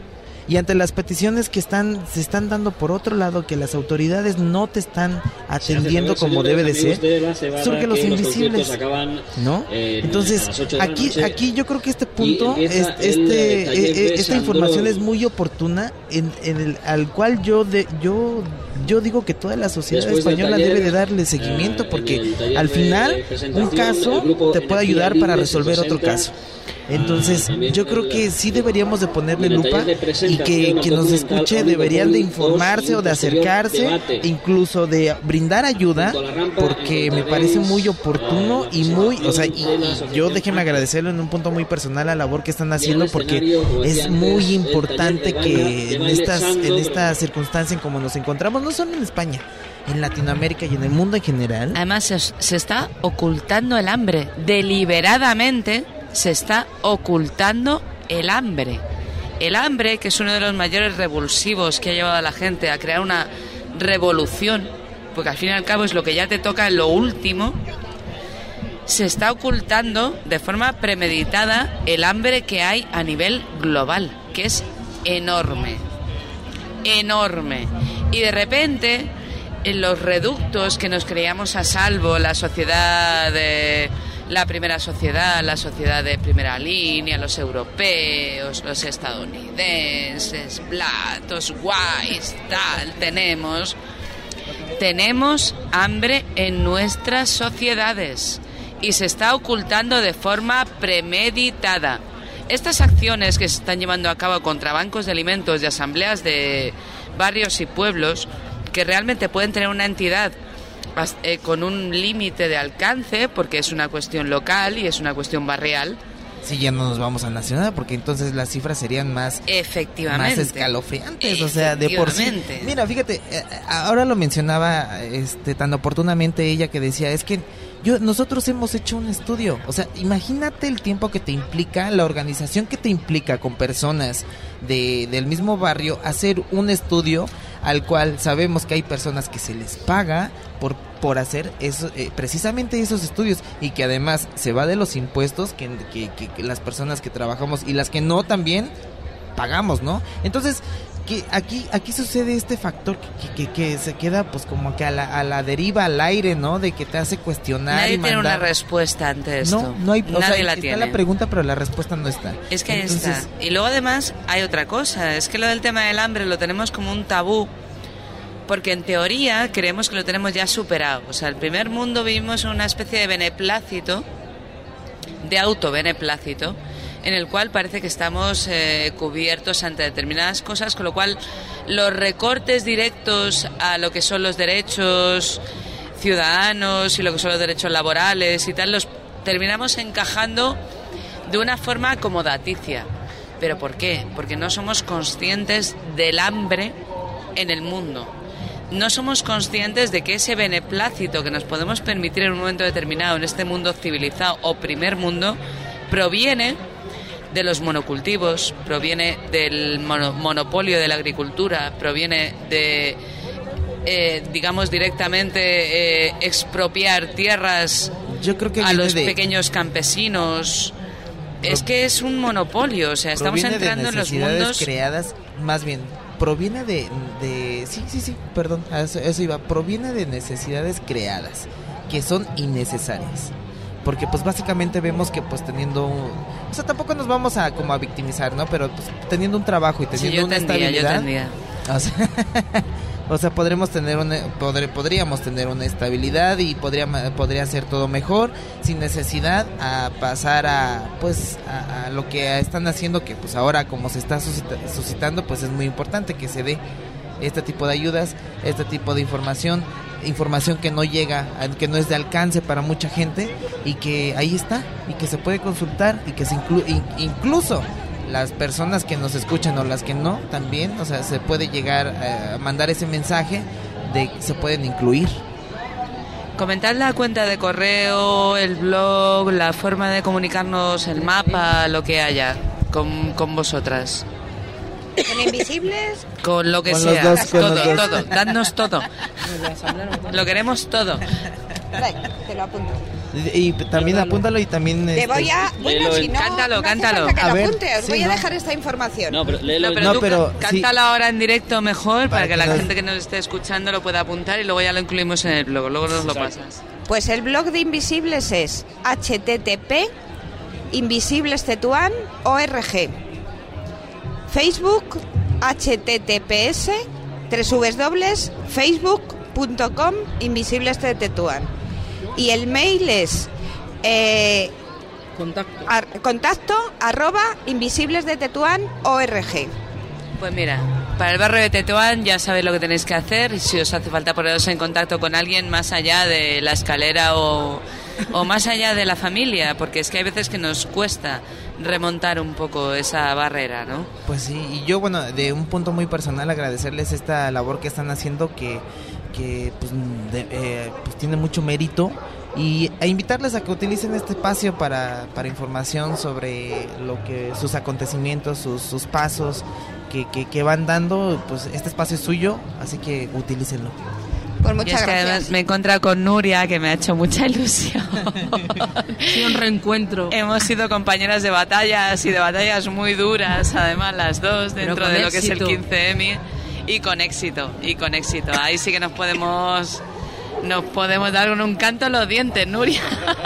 Y ante las peticiones que están se están dando por otro lado, que las autoridades no te están atendiendo como debe de ser, surgen los invisibles, ¿no? Entonces, aquí aquí yo creo que este punto, es, este eh, esta información es muy oportuna, en, en el, al cual yo de, yo yo digo que toda la sociedad española debe de darle seguimiento, porque al final un caso te puede ayudar para resolver otro caso. Entonces yo creo que sí deberíamos de ponerle lupa y que quien nos escuche deberían de informarse o de acercarse, incluso de brindar ayuda, porque me parece muy oportuno y muy, o sea, y, y yo déjenme agradecerlo en un punto muy personal la labor que están haciendo, porque es muy importante que en estas en esta circunstancia en como nos encontramos, no solo en España, en Latinoamérica y en el mundo en general. Además se, se está ocultando el hambre, deliberadamente se está ocultando el hambre. El hambre, que es uno de los mayores revulsivos que ha llevado a la gente a crear una revolución, porque al fin y al cabo es lo que ya te toca en lo último, se está ocultando de forma premeditada el hambre que hay a nivel global, que es enorme, enorme. Y de repente, en los reductos que nos creíamos a salvo, la sociedad de... la primera sociedad, la sociedad de primera línea, los europeos, los estadounidenses, platos, guays, tal, tenemos, tenemos hambre en nuestras sociedades y se está ocultando de forma premeditada. Estas acciones que se están llevando a cabo contra bancos de alimentos y asambleas de barrios y pueblos, que realmente pueden tener una entidad Eh, con un límite de alcance, porque es una cuestión local y es una cuestión barrial. Sí, ya no nos vamos a nacional, porque entonces las cifras serían más, efectivamente, más escalofriantes, o sea, de por sí. Mira, fíjate, ahora lo mencionaba este tan oportunamente ella, que decía, es que yo nosotros hemos hecho un estudio, o sea, imagínate el tiempo que te implica, la organización que te implica con personas de del mismo barrio hacer un estudio al cual sabemos que hay personas que se les paga por por hacer eso, eh, precisamente esos estudios, y que además se va de los impuestos que, que, que, que las personas que trabajamos y las que no también pagamos, ¿no? Entonces, que aquí aquí sucede este factor que, que, que se queda pues como que a la, a la deriva, al aire, ¿no? De que te hace cuestionar. Nadie y mandar. tiene una respuesta ante esto. No, no hay, o Nadie sea, la está tiene. la pregunta, pero la respuesta no está. Es que ahí Entonces, está. Y luego además hay otra cosa, es que lo del tema del hambre lo tenemos como un tabú, porque en teoría creemos que lo tenemos ya superado. O sea, el primer mundo vivimos una especie de beneplácito de autobeneplácito, en el cual parece que estamos eh, cubiertos ante determinadas cosas, con lo cual los recortes directos a lo que son los derechos ciudadanos y lo que son los derechos laborales y tal, los terminamos encajando de una forma acomodaticia. ¿Pero por qué? Porque no somos conscientes del hambre en el mundo. No somos conscientes de que ese beneplácito que nos podemos permitir en un momento determinado en este mundo civilizado o primer mundo proviene de los monocultivos, proviene del mono, monopolio de la agricultura, proviene de, eh, digamos, directamente eh, expropiar tierras Yo creo que a los de... pequeños campesinos. Es que es un monopolio, o sea, estamos entrando en los mundos creadas, más bien, proviene de, de sí, sí, sí, perdón, eso, eso iba, proviene de necesidades creadas, que son innecesarias. Porque pues básicamente vemos que pues teniendo, o sea, tampoco nos vamos a como a victimizar, ¿no? Pero pues teniendo un trabajo y teniendo sí, yo una tendría, estabilidad, yo tendría. O sea, o sea, podremos tener una, podr, podríamos tener una estabilidad y podría podría ser todo mejor sin necesidad a pasar a pues a, a lo que están haciendo, que pues ahora como se está suscita, suscitando, pues es muy importante que se dé este tipo de ayudas, este tipo de información, información que no llega, que no es de alcance para mucha gente y que ahí está y que se puede consultar y que se inclu in, incluso las personas que nos escuchan o las que no también, o sea, se puede llegar a mandar ese mensaje de que se pueden incluir. Comentad la cuenta de correo, el blog, la forma de comunicarnos, el mapa, lo que haya con, con vosotras. ¿Con Invisibles? Con lo que con sea, los dos, todo, los dos. todo, dadnos todo. Lo queremos todo. Venga, te lo apunto. Y, y también apúntalo y también... Te voy a... Bueno, si no, cántalo, no cántalo. hace falta que A lo ver, apunte, os sí, voy a no. dejar esta información. No, pero léelo. No, pero No, tú pero cá- sí. cántalo ahora en directo mejor para, Para que que la nos- gente que nos esté escuchando lo pueda apuntar y luego ya lo incluimos en el blog, luego nos lo Exacto. pasas. Pues el blog de Invisibles es h t t p invisibles tetuán punto org. Facebook https tres w w facebook punto com invisibles de Tetuán. Y el mail es eh, Contacto. ar, contacto arroba invisiblesdetetuán punto org. Pues mira, para el barrio de Tetuán ya sabéis lo que tenéis que hacer y si os hace falta poneros en contacto con alguien más allá de la escalera o, o más allá de la familia, porque es que hay veces que nos cuesta remontar un poco esa barrera, ¿no? Pues sí, y yo, bueno, de un punto muy personal agradecerles esta labor que están haciendo que, que pues, de, eh, pues tiene mucho mérito y a invitarles a que utilicen este espacio para, para información sobre lo que sus acontecimientos, sus, sus pasos que, que, que van dando, pues este espacio es suyo, así que utilícenlo. Pues Y muchas es que gracias. además me he encontrado con Nuria, que me ha hecho mucha ilusión. Sí, un reencuentro. Hemos sido compañeras de batallas y de batallas muy duras, además las dos, Pero dentro con de lo que es el éxito. quince eme y con éxito, y con éxito. Ahí sí que nos podemos nos podemos dar con un canto en los dientes, Nuria.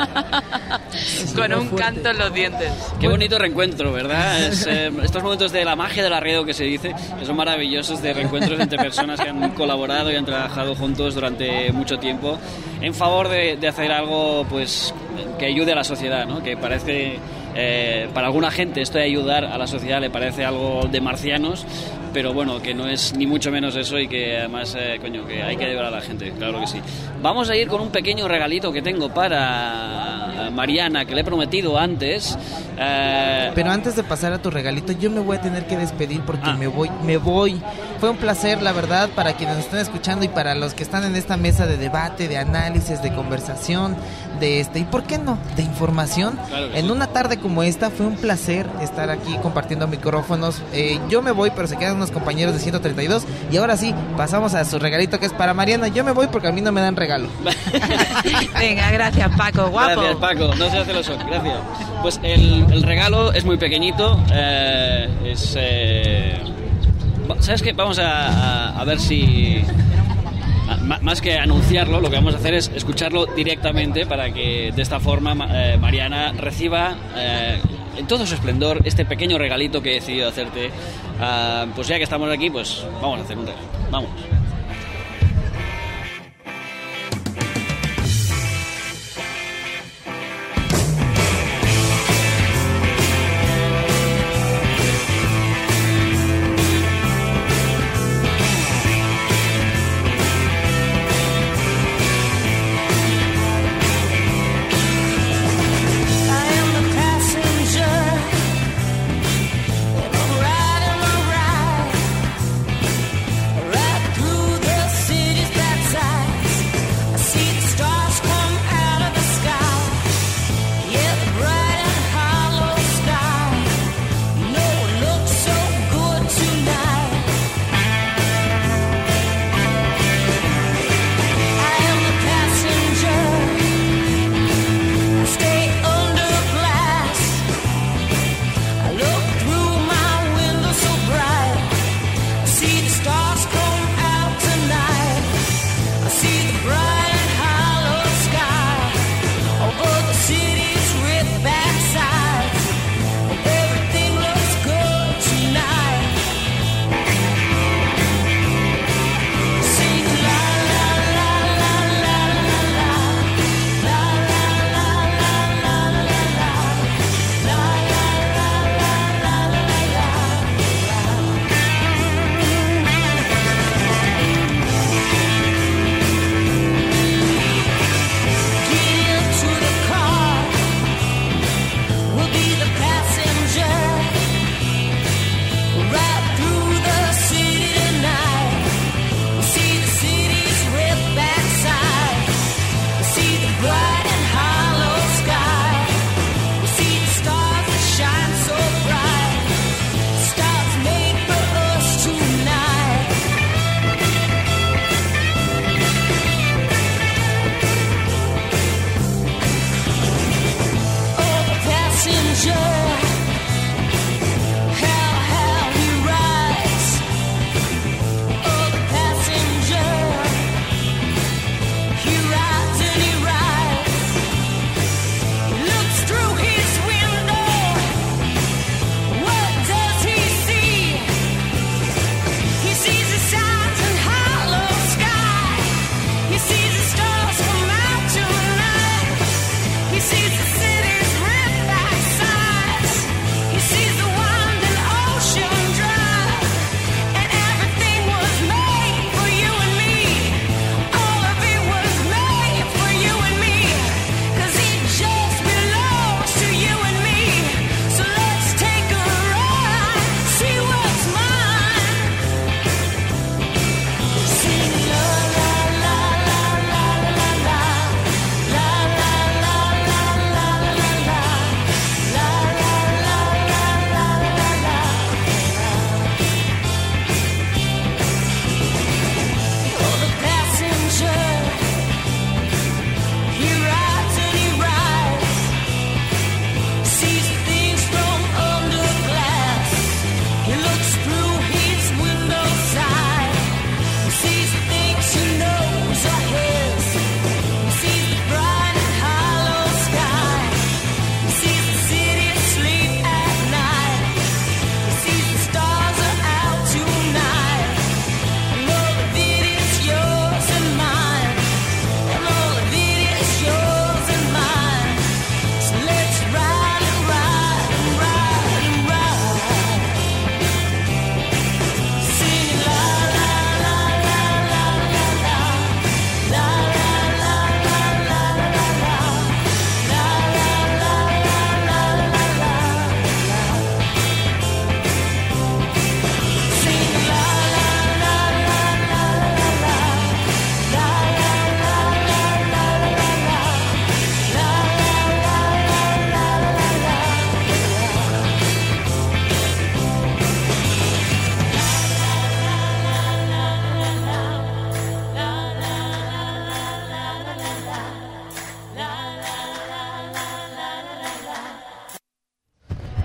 Con un canto en los dientes. Qué bonito reencuentro, ¿verdad? Es, eh, estos momentos de la magia de la radio que se dice, que son maravillosos, de reencuentros entre personas que han colaborado y han trabajado juntos durante mucho tiempo en favor de, de hacer algo pues que ayude a la sociedad, ¿no? Que parece, eh, para alguna gente esto de ayudar a la sociedad le parece algo de marcianos, pero bueno, que no es ni mucho menos eso y que además, eh, coño, que hay que ayudar a la gente, claro que sí. Vamos a ir con un pequeño regalito que tengo para Mariana, que le he prometido antes. Eh, Pero antes de pasar a tu regalito, yo me voy a tener que despedir porque Ah. me voy, me voy. Fue un placer, la verdad, para quienes nos están escuchando y para los que están en esta mesa de debate, de análisis, de conversación, de este, y por qué no, de información. Claro que En sí. una tarde como esta fue un placer estar aquí compartiendo micrófonos. Eh, yo me voy, pero se quedan unos compañeros de ciento treinta y dos. Y ahora sí, pasamos a su regalito que es para Mariana. Yo me voy porque a mí no me dan regalo. Venga, gracias Paco, guapo. Gracias, Paco, no seas celoso, gracias. Pues el, el regalo es muy pequeñito, eh, es... eh, va- ¿Sabes qué? Vamos a, a- a ver si... a- ma- Más que anunciarlo, lo que vamos a hacer es escucharlo directamente para que de esta forma ma- eh, Mariana reciba eh, en todo su esplendor este pequeño regalito que he decidido hacerte. Ah, pues ya que estamos aquí, pues vamos a hacer un regalo. Vamos.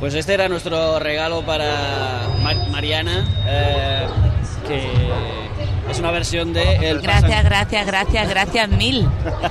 Pues este era nuestro regalo para Mar- Mariana, eh, que es una versión de... El Gracias, pasa- gracias, gracias, gracias mil.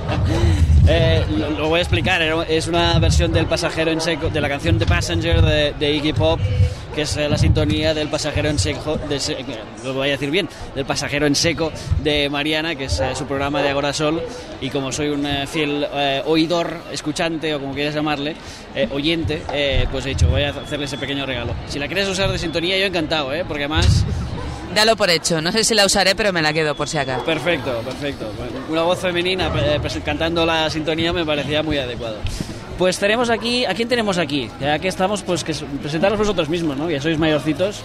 Eh, lo, lo voy a explicar, es una versión del Pasajero en Seco, de la canción The Passenger de, de Iggy Pop, que es eh, la sintonía del Pasajero en Seco, de se, lo voy a decir bien, del Pasajero en Seco de Mariana, que es eh, su programa de Agora Sol, y como soy un eh, fiel eh, oidor, escuchante o como quieras llamarle, eh, oyente, eh, pues he dicho, voy a hacerle ese pequeño regalo. Si la quieres usar de sintonía, yo encantado, ¿eh? Porque además... Dalo por hecho, no sé si la usaré, pero me la quedo por si acaso. Perfecto, perfecto. Una voz femenina eh, cantando la sintonía me parecía muy adecuado. Pues tenemos aquí, ¿a quién tenemos aquí? Ya que estamos, pues que presentaros vosotros mismos, ¿no? Ya sois mayorcitos.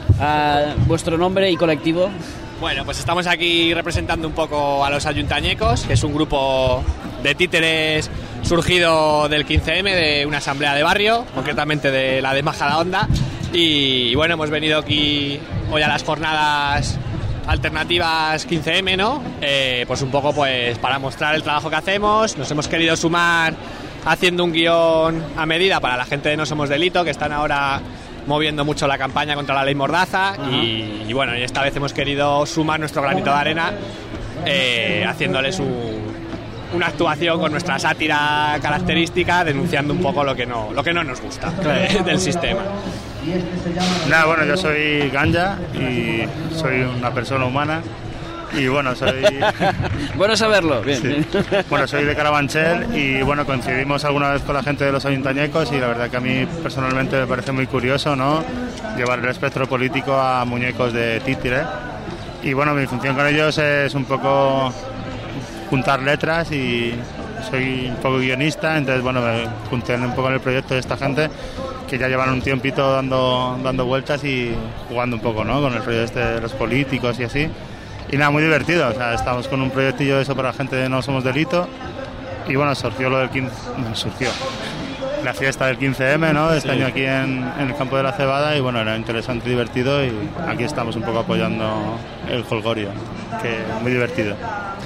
A vuestro nombre y colectivo. Bueno, pues estamos aquí representando un poco a los ayuntañecos, que es un grupo de títeres surgido del quince eme, de una asamblea de barrio, concretamente de la de Majadahonda. Y bueno, hemos venido aquí hoy a las jornadas alternativas quince eme, ¿no? Eh, pues un poco pues para mostrar el trabajo que hacemos. Nos hemos querido sumar haciendo un guión a medida para la gente de No Somos Delito, que están ahora moviendo mucho la campaña contra la ley Mordaza. Y, y bueno, y esta vez hemos querido sumar nuestro granito de arena eh, haciéndoles un, una actuación con nuestra sátira característica, denunciando un poco lo que no, lo que no nos gusta de, del sistema. Nada, bueno, yo soy Ganja y soy una persona humana y bueno, soy... bueno saberlo, bien, sí. bien. Bueno, soy de Carabanchel y bueno, coincidimos alguna vez con la gente de los ayuntañecos y la verdad que a mí personalmente me parece muy curioso, ¿no?, llevar el espectro político a muñecos de títere. Y bueno, mi función con ellos es un poco juntar letras y soy un poco guionista, entonces bueno, me junté un poco en el proyecto de esta gente que ya llevan un tiempito dando, dando vueltas y jugando un poco, ¿no?, con el rollo este de los políticos y así. Y nada, muy divertido, o sea, estamos con un proyectillo de eso para la gente de No Somos Delito y bueno, surgió lo del quince... No, surgió la fiesta del quince eme, ¿no?, este Sí. año aquí en, en el campo de la Cebada y bueno, era interesante y divertido y aquí estamos un poco apoyando el jolgorio, que muy divertido.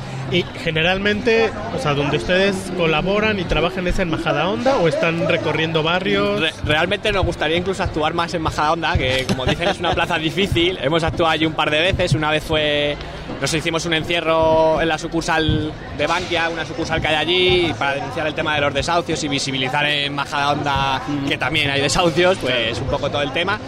Y generalmente, o sea, donde ustedes colaboran y trabajan es en Majadahonda o están recorriendo barrios. Re- realmente nos gustaría incluso actuar más en Majadahonda, que como dicen es una plaza difícil. Hemos actuado allí un par de veces. Una vez fue, nos hicimos un encierro en la sucursal de Bankia, una sucursal que hay allí, para denunciar el tema de los desahucios y visibilizar en Majadahonda que también hay desahucios, pues un poco todo el tema.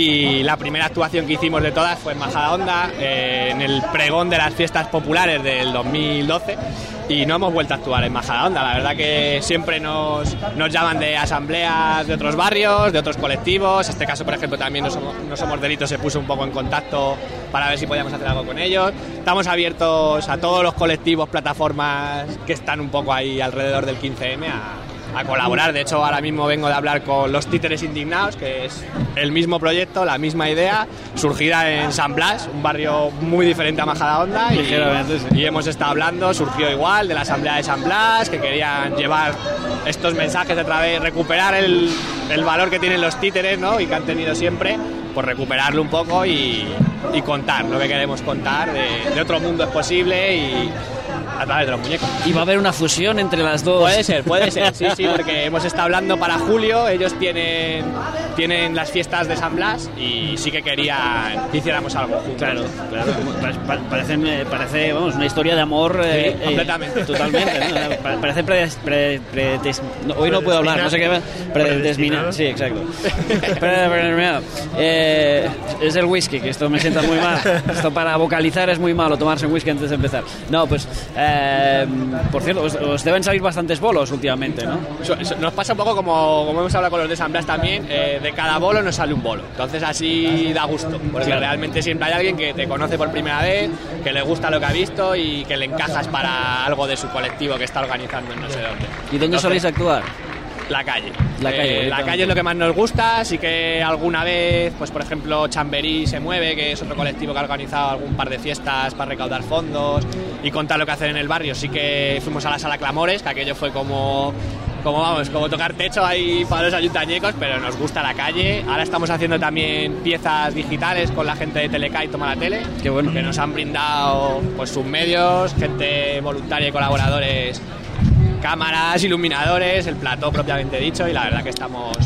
Y la primera actuación que hicimos de todas fue en Majadahonda, eh, en el pregón de las fiestas populares del dos mil doce, y no hemos vuelto a actuar en Majadahonda. La verdad que siempre nos, nos llaman de asambleas de otros barrios, de otros colectivos. En este caso, por ejemplo, también No Somos, no Somos Delito se puso un poco en contacto para ver si podíamos hacer algo con ellos. Estamos abiertos a todos los colectivos, plataformas que están un poco ahí alrededor del quince eme a, a colaborar. De hecho, ahora mismo vengo de hablar con Los Títeres Indignados, que es el mismo proyecto, la misma idea, surgida en San Blas, un barrio muy diferente a Majadahonda. Ligeramente, sí. Y, y hemos estado hablando, surgió igual, de la asamblea de San Blas, que querían llevar estos mensajes de través, recuperar el, el valor que tienen los títeres, ¿no?, y que han tenido siempre, pues recuperarlo un poco y, y contar lo que queremos contar, de, de otro mundo es posible y a través de los muñecos. Y va a haber una fusión entre las dos. Puede ser, puede ser, sí, sí, porque hemos estado hablando para julio, ellos tienen, tienen las fiestas de San Blas y sí que querían que hiciéramos algo juntos. Claro, claro. Pa- pa- Parece, me parece, vamos, una historia de amor. eh, Sí, completamente. eh, totalmente, ¿no? Pa- Parece pre, pre- pre- des- no, hoy no puedo hablar, no sé qué va. Predestinado. Sí, exacto. Predestinado. Eh, es el whisky, que esto me sienta muy mal. Esto para vocalizar es muy malo, tomarse un whisky antes de empezar. No, pues, eh, por cierto, os, os deben salir bastantes bolos últimamente, ¿no? Eso- eso nos pasa un poco como, como hemos hablado con los de San Blas también, eh, de cada bolo nos sale un bolo. Entonces así da gusto, porque Claro. realmente siempre hay alguien que te conoce por primera vez, que le gusta lo que ha visto y que le encajas para algo de su colectivo que está organizando en no sé dónde. ¿Y dónde Entonces, soléis actuar? La calle. La calle, Eh, la directamente. calle es lo que más nos gusta, así que alguna vez, pues por ejemplo, Chamberí se mueve, que es otro colectivo que ha organizado algún par de fiestas para recaudar fondos y contar lo que hacen en el barrio. Sí que fuimos a la Sala Clamores, que aquello fue como, como vamos, como tocar techo ahí para los ayuntañecos, pero nos gusta la calle. Ahora estamos haciendo también piezas digitales con la gente de Teleca y Toma la Tele, Qué bueno. que nos han brindado pues sus medios, gente voluntaria y colaboradores, cámaras, iluminadores, el plató propiamente dicho, y la verdad que estamos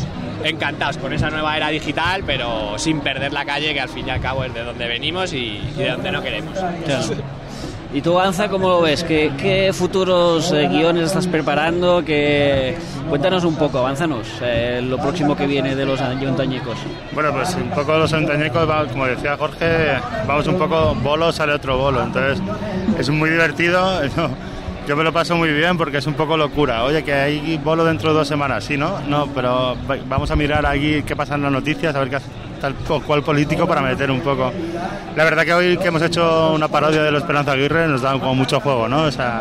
encantados con esa nueva era digital, pero sin perder la calle, que al fin y al cabo es de donde venimos y, y de donde no queremos. Claro. ¿Y tú, Anza, cómo lo ves? ¿Qué, qué futuros eh, guiones estás preparando? ¿Qué... Cuéntanos un poco, avánzanos, eh, lo próximo que viene de los ayuntañecos. Bueno, pues un poco los ayuntañecos, como decía Jorge, vamos un poco bolo, sale otro bolo, entonces es muy divertido, ¿no? Yo me lo paso muy bien porque es un poco locura. Oye, que hay bolo dentro de dos semanas, ¿sí, no? No, pero vamos a mirar aquí qué pasa en las noticias, a ver qué hace tal cual político para meter un poco. La verdad que hoy que hemos hecho una parodia de los Esperanza Aguirre nos da como mucho juego, ¿no? O sea,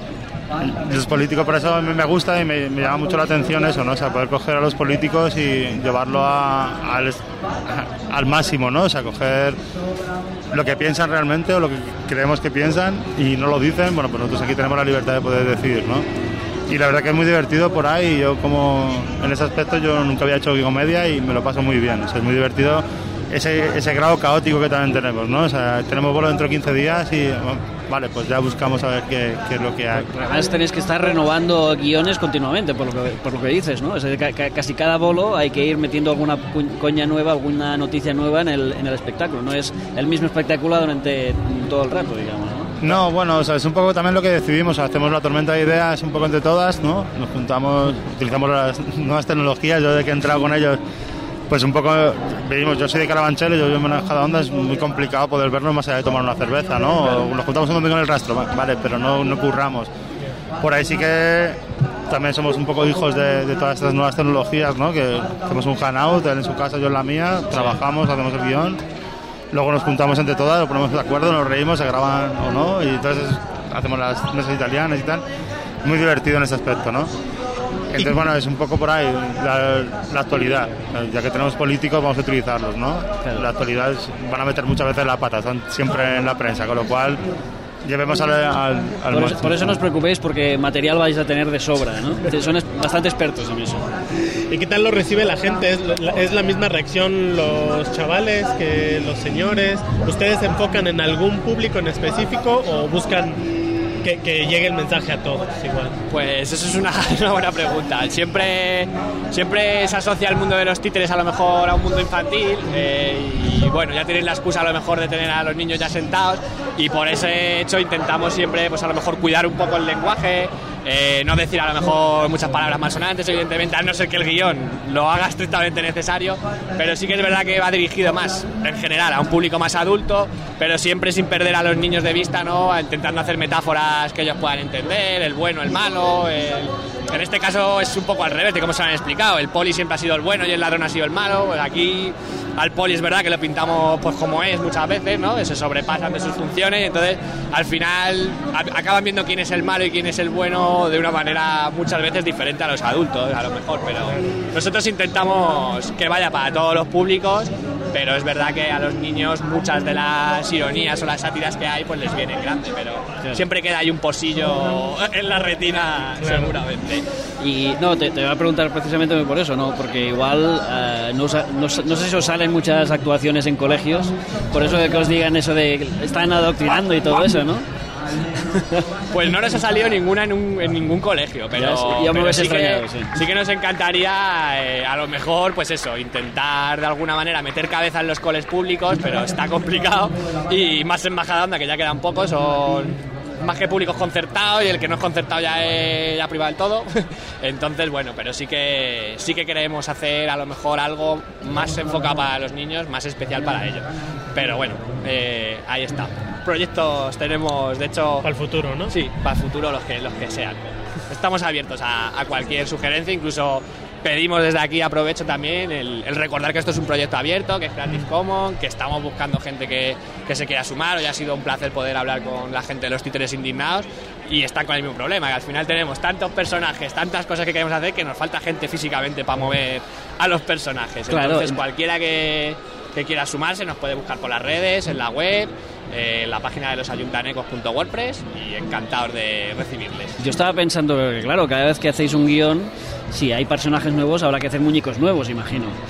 los políticos, por eso a mí me gusta y me, me llama mucho la atención eso, ¿no? O sea, poder coger a los políticos y llevarlo a, al, al máximo, ¿no? O sea, coger lo que piensan realmente o lo que creemos que piensan y no lo dicen, bueno, pues nosotros aquí tenemos la libertad de poder decidir, ¿no? Y la verdad que es muy divertido por ahí, yo como en ese aspecto yo nunca había hecho comedia y me lo paso muy bien, o sea, es muy divertido ese, ese grado caótico que también tenemos, ¿no? O sea, tenemos bolo dentro de quince días y vale, pues ya buscamos a ver qué, qué es lo que hay. Además tenéis que estar renovando guiones continuamente, por lo que, por lo que dices, ¿no? O sea, ca, ca, casi cada bolo hay que ir metiendo alguna coña nueva, alguna noticia nueva en el, en el espectáculo, no es el mismo espectáculo durante todo el rato, digamos, ¿no? No, bueno, o sea, es un poco también lo que decidimos, o sea, hacemos la tormenta de ideas un poco entre todas, ¿no? Nos juntamos, utilizamos las nuevas tecnologías, yo desde que he entrado con ellos, pues un poco, venimos, yo soy de Carabanchel, yo vivo en Majadahonda, es muy complicado poder vernos más allá de tomar una cerveza, ¿no? O nos juntamos un domingo en el rastro, vale, pero no, no curramos. Por ahí sí que también somos un poco hijos de, de todas estas nuevas tecnologías, ¿no? Que hacemos un hangout, él en su casa, yo en la mía, trabajamos, hacemos el guión. Luego nos juntamos entre todas, nos ponemos de acuerdo, nos reímos, se graban o no, y entonces hacemos las mesas italianas y tal. Muy divertido en ese aspecto, ¿no? Entonces, bueno, es un poco por ahí la, la actualidad. Ya que tenemos políticos, vamos a utilizarlos, ¿no? La actualidad es, van a meter muchas veces la pata, están siempre en la prensa, con lo cual llevemos al, al, al por, eso, por eso no os preocupéis, porque material vais a tener de sobra, ¿no? Son es, bastante expertos en eso. ¿Y qué tal lo recibe la gente? ¿Es la, ¿Es la misma reacción los chavales que los señores? ¿Ustedes se enfocan en algún público en específico o buscan que, que llegue el mensaje a todos igual? Pues eso es una, una buena pregunta. Siempre, siempre se asocia el mundo de los títeres a lo mejor a un mundo infantil eh, y bueno, ya tienen la excusa a lo mejor de tener a los niños ya sentados y por ese hecho intentamos siempre pues a lo mejor cuidar un poco el lenguaje. Eh, no decir a lo mejor muchas palabras malsonantes, evidentemente, a no ser que el guión lo haga estrictamente necesario, pero sí que es verdad que va dirigido más, en general, a un público más adulto, pero siempre sin perder a los niños de vista, ¿no? Intentando hacer metáforas que ellos puedan entender, el bueno, el malo, el... en este caso es un poco al revés de cómo se lo han explicado, el poli siempre ha sido el bueno y el ladrón ha sido el malo, pues aquí al poli es verdad que lo pintamos pues como es muchas veces, ¿no? Se sobrepasan de sus funciones y entonces al final a- acaban viendo quién es el malo y quién es el bueno de una manera muchas veces diferente a los adultos, a lo mejor, pero nosotros intentamos que vaya para todos los públicos, pero es verdad que a los niños muchas de las ironías o las sátiras que hay pues les vienen grande, pero claro, siempre queda ahí un posillo en la retina, claro, seguramente. Y no, te, te voy a preguntar precisamente por eso, ¿no? Porque igual eh, no, no, no sé si os salen muchas actuaciones en colegios, por eso de que os digan eso de que están adoctrinando y todo eso, ¿no? Pues no nos ha salido ninguna en, un, en ningún colegio, pero, ya, ya me pero sí, que, sí. sí que nos encantaría eh, a lo mejor pues eso, intentar de alguna manera meter cabeza en los coles públicos, pero está complicado y más en Majadahonda, que ya quedan pocos, son más que públicos concertados y el que no es concertado ya es ya privado del todo. Entonces bueno, pero sí que sí que queremos hacer a lo mejor algo más enfocado para los niños, más especial para ellos, pero bueno, eh, ahí está. Proyectos tenemos, de hecho, para el futuro, ¿no? Sí, para el futuro los que los que sean. Estamos abiertos a, a cualquier sugerencia, incluso pedimos desde aquí, aprovecho también el, el recordar que esto es un proyecto abierto, que es Creative Commons, que estamos buscando gente que, que se quiera sumar. Hoy ha sido un placer poder hablar con la gente de los títeres indignados y están con el mismo problema, que al final tenemos tantos personajes, tantas cosas que queremos hacer que nos falta gente físicamente para mover a los personajes. Claro. Entonces cualquiera que, que quiera sumarse nos puede buscar por las redes, en la web, eh, en la página de los ayuntanecos punto wordpress y encantados de recibirles. Yo estaba pensando que, claro, cada vez que hacéis un guión, si hay personajes nuevos, habrá que hacer muñecos nuevos, imagino.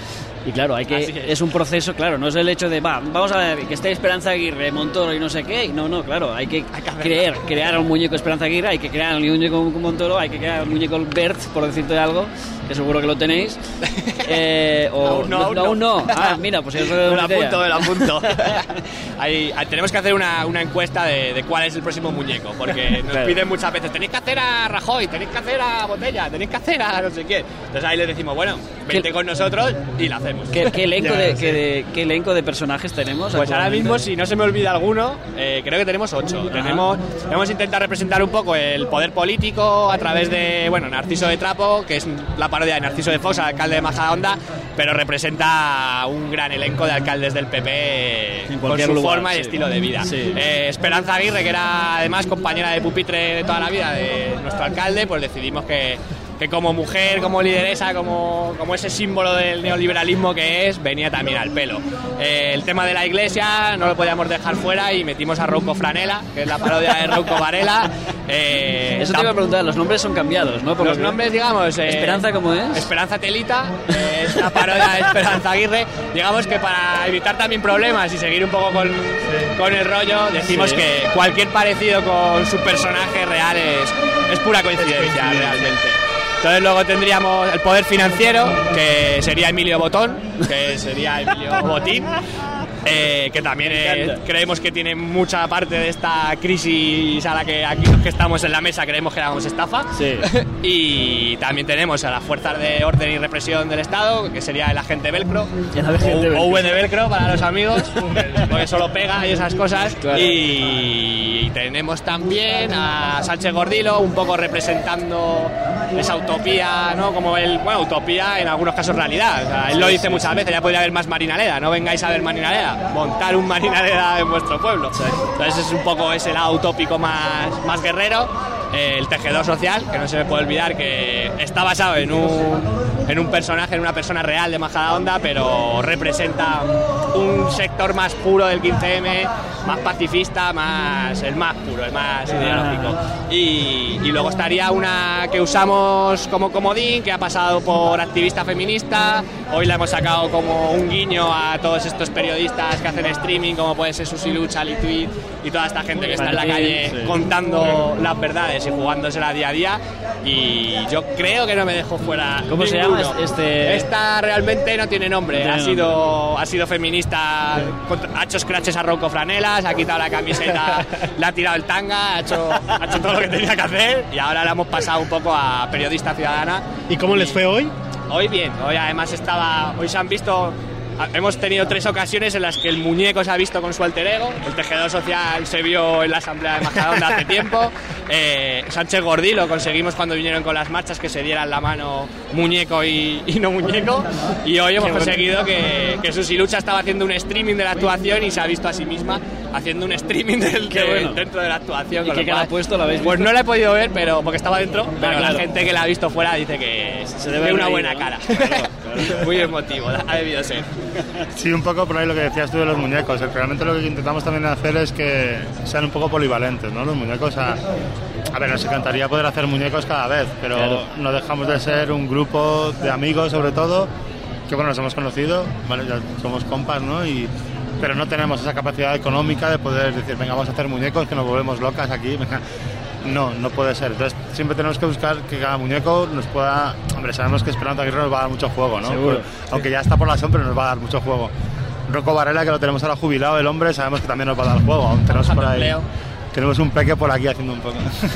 Y claro, hay que Así es. es un proceso, claro, no es el hecho de, va, vamos a ver, que esté Esperanza Aguirre, Montoro y no sé qué. No, no, claro, hay que, hay que creer, crear un muñeco Esperanza Aguirre, hay que crear un muñeco Montoro, hay que crear un muñeco Bert, por decirte algo, que seguro que lo tenéis. Eh, o, Aún no, aún no. aún no. Ah, mira, pues eso es Me lo una idea. apunto, me lo apunto. Hay- hay- tenemos que hacer una, una encuesta de, de cuál es el próximo muñeco, porque nos Claro. piden muchas veces, tenéis que hacer a Rajoy, tenéis que hacer a Botella, tenéis que hacer a no sé qué. Entonces ahí les decimos, bueno, vente con nosotros y lo hacemos. ¿Qué, qué elenco Ya, de, sí. qué, de- qué elenco de personajes tenemos? Pues ahora actualmente? mismo, si no se me olvida alguno, eh, creo que tenemos ocho. Ajá. Tenemos, hemos intentado representar un poco el poder político a través de, bueno, Narciso de Trapo, que es la parodia de Narciso de Fox, alcalde de Majadahonda, pero representa un gran elenco de alcaldes del P P con cualquier su lugar, forma y sí. estilo de vida. Sí. Eh, Esperanza Aguirre, que era además compañera de pupitre de toda la vida de nuestro alcalde, pues decidimos que, que como mujer, como lideresa, como, como ese símbolo del neoliberalismo que es, venía también al pelo. Eh, el tema de la iglesia no lo podíamos dejar fuera y metimos a Rouco Franela, que es la parodia de Rouco Varela. Eh, Eso te iba a preguntar, los nombres son cambiados, ¿no? Por los lo que- nombres, digamos... eh, ¿Esperanza cómo es? Esperanza Telita, eh, es la parodia de Esperanza Aguirre. Digamos que para evitar también problemas y seguir un poco con, con el rollo, decimos Sí. que cualquier parecido con su personaje real es, es pura coincidencia, realmente. Entonces luego tendríamos el poder financiero, que sería Emilio Botón, que sería Emilio Botín. Eh, que también eh, creemos que tiene mucha parte de esta crisis a la que aquí los que estamos en la mesa creemos que éramos estafa. Sí. Y también tenemos a las fuerzas de orden y represión del Estado, que sería el agente velcro, El agente o, velcro. o V de velcro para los amigos, porque solo pega y esas cosas. Claro. Y tenemos también a Sánchez Gordillo, un poco representando esa utopía, ¿no? Como el, bueno, utopía en algunos casos realidad. O sea, él lo Sí, dice sí, muchas sí. veces, ya podría haber más Marinaleda, no vengáis a ver Marinaleda, montar un Marinaleda en vuestro pueblo. Entonces es un poco ese lado utópico más, más guerrero. Eh, el tejedor social, que no se me puede olvidar que está basado en un, en un personaje, en una persona real de Majadahonda, pero representa un sector más puro del quince eme, más pacifista, más el más puro, el más ideológico. Y, y luego estaría una que usamos como comodín, que ha pasado por activista feminista. Hoy la hemos sacado como un guiño a todos estos periodistas que hacen streaming, como puede ser Susi Lucha, Lituit y toda esta gente que está en la calle Sí. contando las verdades y jugándosela día a día. Y yo creo que no me dejo fuera. ¿Cómo se ninguno. llama este- Esta realmente no tiene nombre. No tiene ha, sido, ha sido feminista, contra- ha hecho scratches a Rouco Franelas, ha quitado la camiseta, le ha tirado el tanga, ha hecho, ha hecho todo lo que tenía que hacer y ahora la hemos pasado un poco a periodista ciudadana. ¿Y cómo les fue hoy? Hoy bien, hoy además estaba, hoy se han visto, hemos tenido tres ocasiones en las que el muñeco se ha visto con su alter ego, el tejedor social se vio en la asamblea de Majadahonda hace tiempo, eh, Sánchez Gordillo conseguimos cuando vinieron con las marchas que se dieran la mano muñeco y, y no muñeco, y hoy hemos Qué bueno. conseguido que, que Susi Lucha estaba haciendo un streaming de la actuación y se ha visto a sí misma haciendo un streaming del, Qué de- bueno. dentro de la actuación. ¿Y con qué lo cara cual- ha puesto? ¿La habéis Pues visto? no la he podido ver, pero porque estaba dentro, pero claro. la gente que la ha visto fuera dice que se debe ve una reír, buena ¿no? cara. Muy emotivo, ha debido ser. Sí, un poco por ahí lo que decías tú de los muñecos. Realmente lo que intentamos también hacer es que sean un poco polivalentes, ¿no? Los muñecos, a, a ver, nos encantaría poder hacer muñecos cada vez, pero Claro. no dejamos de ser un grupo de amigos, sobre todo, que bueno, nos hemos conocido, ¿vale? Ya somos compas, ¿no? Y, pero no tenemos esa capacidad económica de poder decir, venga, vamos a hacer muñecos, que nos volvemos locas aquí, venga. No, no puede ser. Entonces siempre tenemos que buscar que cada muñeco nos pueda... Hombre, sabemos que Esperanza Aguirre nos va a dar mucho juego, ¿no? Seguro. Pues, aunque ya está por la sombra, nos va a dar mucho juego. Rouco Varela, que lo tenemos ahora jubilado, el hombre, sabemos que también nos va a dar juego. Aún tenemos por ahí... empleo. Tenemos un peque por aquí haciendo un poco.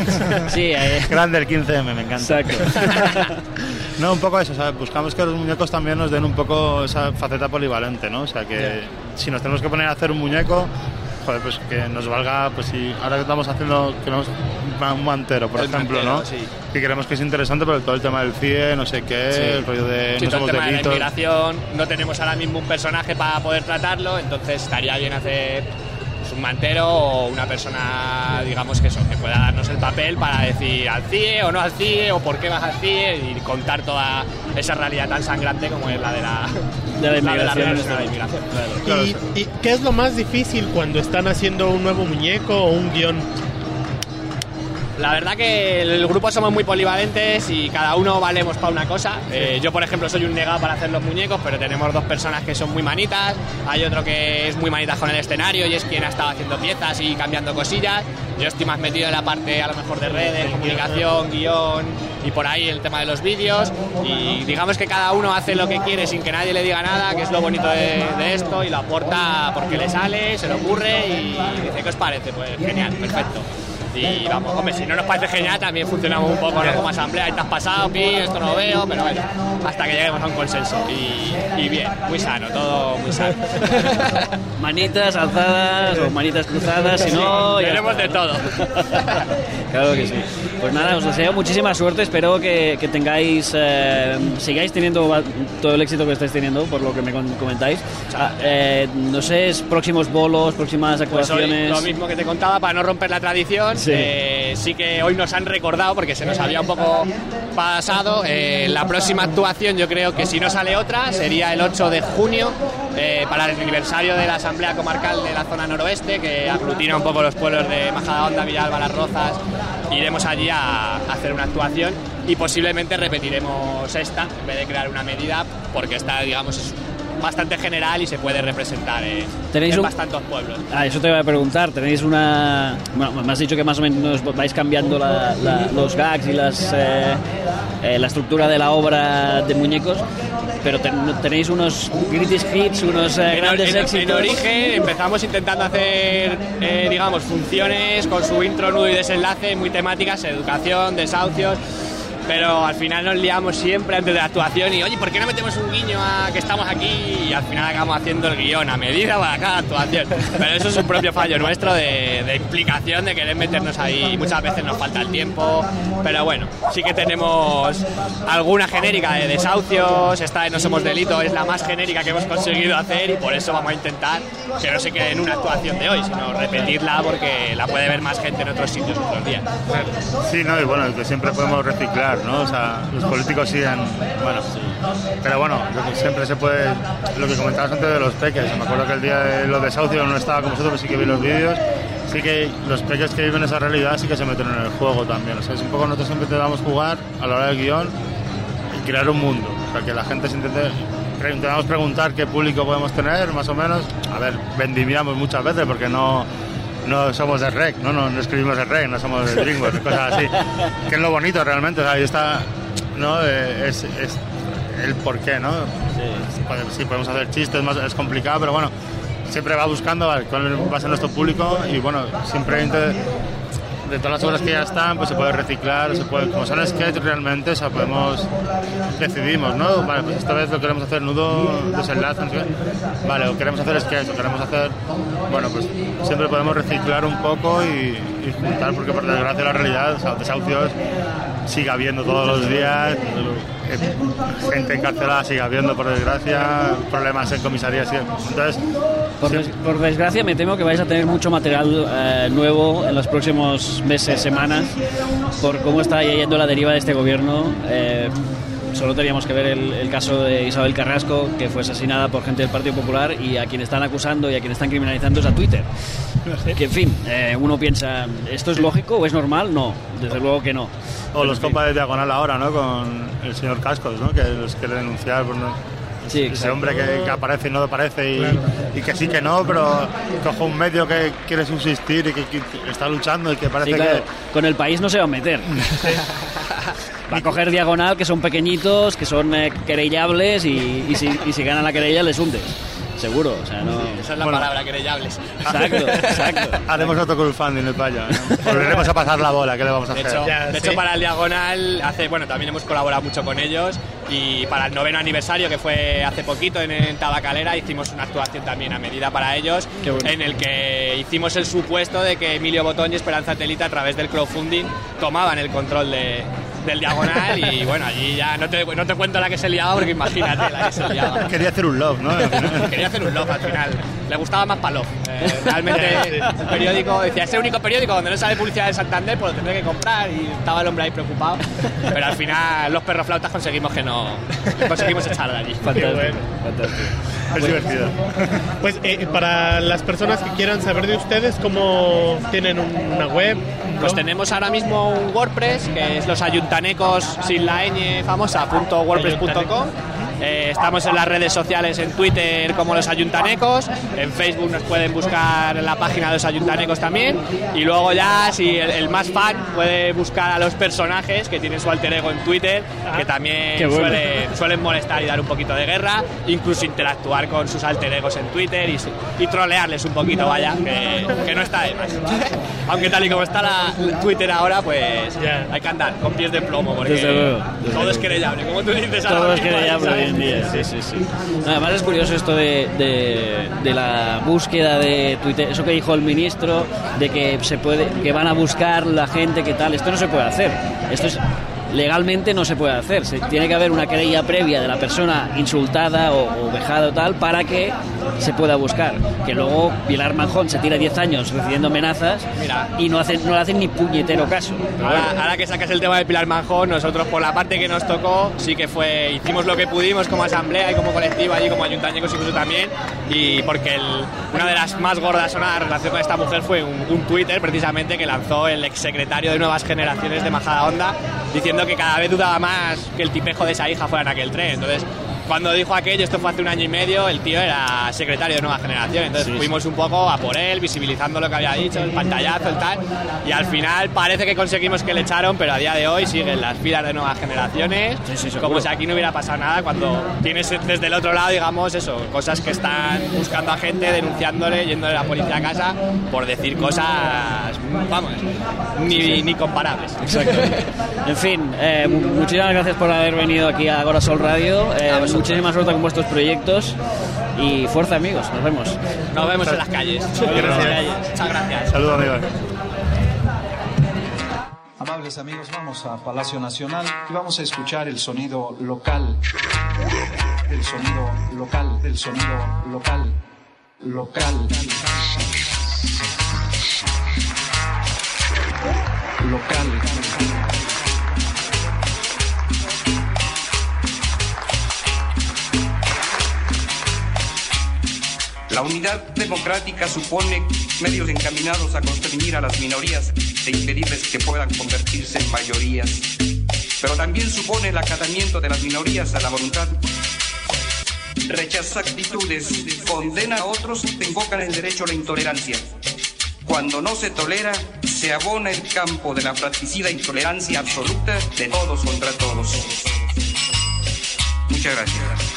Sí, eh. Grande el quince eme, me encanta. Exacto. No, un poco eso, ¿sabes? Buscamos que los muñecos también nos den un poco esa faceta polivalente, ¿no? O sea, que si nos tenemos que poner a hacer un muñeco, joder, pues que nos valga, pues si ahora que estamos haciendo, queremos un mantero, por El ejemplo, mantero, ¿no? sí. Que creemos que es interesante, pero todo el tema del C I E, no sé qué, Sí. el rollo de Sí, no todo somos el tema de la delitos. inmigración, no tenemos ahora mismo un personaje para poder tratarlo, entonces estaría bien hacer pues, un mantero o una persona, digamos que eso, que pueda darnos el papel para decir al C I E o no al C I E o por qué vas al C I E y contar toda esa realidad tan sangrante como es la de la, De la inmigración. la de la, de la inmigración. Claro, ¿Y, sí. y qué es lo más difícil cuando están haciendo un nuevo muñeco o un guión? la verdad que el grupo somos muy polivalentes y cada uno valemos para una cosa. Eh, yo, por ejemplo, soy un negado para hacer los muñecos, pero tenemos dos personas que son muy manitas. Hay otro que es muy manitas con el escenario y es quien ha estado haciendo piezas y cambiando cosillas. Yo estoy más metido en la parte, a lo mejor, de redes, comunicación, guión y por ahí el tema de los vídeos. Y digamos que cada uno hace lo que quiere sin que nadie le diga nada, que es lo bonito de, de esto, y lo aporta porque le sale, se le ocurre y dice, ¿qué os parece? Pues genial, perfecto. Y vamos, hombre, si no nos parece genial también funcionamos un poco, ¿no? Como asamblea, y te has pasado, pi, esto no lo veo, pero bueno, hasta que lleguemos a un consenso. Y, y bien, muy sano, todo muy sano. Manitas alzadas o manitas cruzadas, si no... Sí, tenemos de todo. Claro que sí. Pues nada, os deseo muchísima suerte, espero que, que tengáis, eh, sigáis teniendo todo el éxito que estáis teniendo, por lo que me comentáis. Ah, eh, no sé, próximos bolos, próximas actuaciones... Pues hoy, lo mismo que te contaba, para no romper la tradición. Sí. Eh, sí que hoy nos han recordado, porque se nos había un poco pasado, eh, la próxima actuación yo creo que si no sale otra sería el ocho de junio, eh, para el aniversario de la Asamblea Comarcal de la zona noroeste, que aglutina un poco los pueblos de Majadahonda, Villalba, Las Rozas. Iremos allí a, a hacer una actuación y posiblemente repetiremos esta en vez de crear una medida, porque esta, digamos, es bastante general y se puede representar en, en un... bastantes pueblos. Ah, eso te voy a preguntar. Tenéis una... Bueno, me has dicho que más o menos vais cambiando la, la, los gags y las, eh, eh, la estructura de la obra de muñecos, pero ten, tenéis unos greatest hits, unos eh, grandes en, en, éxitos. En origen empezamos intentando hacer, eh, digamos, funciones con su intro, nudo y desenlace muy temáticas, educación, desahucios. Pero al final nos liamos siempre antes de la actuación y, oye, ¿por qué no metemos un guiño a que estamos aquí? Y al final acabamos haciendo el guión a medida para cada actuación. Pero eso es un propio fallo nuestro de, de implicación, de querer meternos ahí. Muchas veces nos falta el tiempo, pero bueno, sí que tenemos alguna genérica de desahucios. Esta de No Somos Delito es la más genérica que hemos conseguido hacer y por eso vamos a intentar que no se quede en una actuación de hoy, sino repetirla porque la puede ver más gente en otros sitios otros días. Sí, no, y bueno, que siempre podemos reciclar, ¿no? O sea, los políticos siguen, bueno, pero bueno, siempre se puede, lo que comentabas antes de los peques, me acuerdo que el día de los desahucios no estaba con vosotros, pero sí que vi los vídeos, sí que los peques que viven esa realidad sí que se meten en el juego también, o sea, es un poco nosotros siempre intentamos jugar a la hora del guión y crear un mundo, o sea, que la gente se intente, intentamos preguntar qué público podemos tener, más o menos, a ver, vendimiamos muchas veces porque no... No somos de rec, ¿no? No, no escribimos de rec, no somos de DreamWorks, cosas así. Que es lo bonito realmente, o sea, ahí está, ¿no? Eh, es, es el porqué, ¿no? Sí. Sí, podemos hacer chistes, más, es complicado, pero bueno, siempre va buscando cuál va a ser nuestro público y bueno, siempre de todas las obras que ya están, pues se puede reciclar, se puede, como son sketch realmente, o sea, podemos, decidimos, ¿no? Vale, pues esta vez lo queremos hacer nudo, desenlace, no sé qué. Vale, o queremos hacer sketch, o queremos hacer, bueno, pues siempre podemos reciclar un poco y, y juntar, porque por desgracia la realidad, o sea, desahucios sigue habiendo todos los días, gente encarcelada sigue habiendo, por desgracia, problemas en comisarías, entonces... Por, des, por desgracia me temo que vais a tener mucho material eh, nuevo en los próximos meses, semanas, por cómo está yendo la deriva de este gobierno. Eh, solo teníamos que ver el, el caso de Isabel Carrasco, que fue asesinada por gente del Partido Popular, y a quien están acusando y a quien están criminalizando es a Twitter. Que en fin, eh, uno piensa, ¿esto es lógico o es normal? No, desde luego que no. O los compas de Diagonal ahora, ¿no? Con el señor Cascos, ¿no? Que los quiere denunciar por no... Sí, ese hombre que, que aparece y no aparece y, claro. y que sí que no, pero coge un medio que quiere subsistir y que, que está luchando y que parece sí, claro. que... Con el país no se va a meter. Va a coger Diagonal, que son pequeñitos, que son eh, querellables y, y, si, y si gana la querella les hunde. Seguro, o sea, no... Sí, esa es la bueno, palabra, querellables. Exacto, exacto. Haremos otro crowdfunding el paya, ¿no? Volveremos a pasar la bola, ¿qué le vamos a de hacer? Hecho, ya, de sí. hecho, para el Diagonal, hace, bueno, también hemos colaborado mucho con ellos y para el noveno aniversario, que fue hace poquito en, en Tabacalera, hicimos una actuación también a medida para ellos, bueno. en el que hicimos el supuesto de que Emilio Botón y Esperanza Telita, a través del crowdfunding, tomaban el control de... del Diagonal y bueno, allí ya no te, no te cuento la que se liaba porque imagínate la que se liaba. Quería hacer un love, ¿no? Quería hacer un love al final. Le gustaba más para love. Eh, realmente el periódico decía, es el único periódico donde no sale publicidad de Santander, pues lo tendré que comprar y estaba el hombre ahí preocupado. Pero al final los perroflautas conseguimos que no conseguimos echarlo de allí. Fantástico, bueno. fantástico. Es divertido. Pues eh, para las personas que quieran saber de ustedes, ¿cómo tienen una web? Pues tenemos ahora mismo un WordPress, que es los ayuntanecos sin la ñ famosa, punto wordpress punto com. Eh, estamos en las redes sociales, en Twitter como Los Ayuntanecos, en Facebook nos pueden buscar en la página de Los Ayuntanecos también, y luego ya si el, el más fan puede buscar a los personajes que tienen su alter ego en Twitter, que también Qué bueno. suelen, suelen molestar y dar un poquito de guerra, incluso interactuar con sus alter egos en Twitter y, y trolearles un poquito, vaya, que, que no está de más. Aunque tal y como está la, la Twitter ahora, pues yeah. hay que andar con pies de plomo, porque Desde luego, desde todo luego. es querellable, como tú dices. Todo ahora es mismo, querellable ¿sabes? hoy en día, sí, sí, sí. Además es curioso esto de, de, de la búsqueda de Twitter, eso que dijo el ministro, de que se puede, que van a buscar la gente que tal, esto no se puede hacer, esto es legalmente no se puede hacer, se, tiene que haber una querella previa de la persona insultada o, o vejada o tal para que se pueda buscar, que luego Pilar Manjón se tira diez años recibiendo amenazas Mira. y no hacen, no le hacen ni puñetero caso. Ahora, ahora que sacas el tema de Pilar Manjón, nosotros por la parte que nos tocó sí que fue, hicimos lo que pudimos como asamblea y como colectivo allí, como ayuntañecos incluso también, y porque el, una de las más gordas sonadas en relación con esta mujer fue un, un Twitter precisamente que lanzó el exsecretario de Nuevas Generaciones de Majadahonda diciendo que cada vez dudaba más que el tipejo de esa hija fuera en aquel tren. Entonces, cuando dijo aquello, esto fue hace un año y medio, el tío era secretario de Nueva Generación, entonces sí, fuimos un poco a por él, visibilizando lo que había dicho, el pantallazo, el tal, y al final parece que conseguimos que le echaron, pero a día de hoy siguen las filas de Nuevas Generaciones, sí, sí, como si aquí no hubiera pasado nada, cuando tienes desde el otro lado, digamos, eso, cosas que están buscando a gente, denunciándole, yéndole a la policía a casa, por decir cosas, vamos, ni, ni comparables. Exacto. En fin, eh, muchísimas gracias por haber venido aquí a Agora Sol Radio. Eh, muchísima suerte con vuestros proyectos y fuerza, amigos. Nos vemos. Nos vemos en las calles. Gracias. Muchas gracias. Saludos, amigos. Amables amigos, vamos a Palacio Nacional y vamos a escuchar el sonido local. El sonido local, el sonido local, local. Local. La unidad democrática supone medios encaminados a constreñir a las minorías e impedirles que puedan convertirse en mayorías. Pero también supone el acatamiento de las minorías a la voluntad. Rechaza actitudes, condena a otros que invocan el derecho a la intolerancia. Cuando no se tolera, se abona el campo de la fratricida intolerancia absoluta de todos contra todos. Muchas gracias.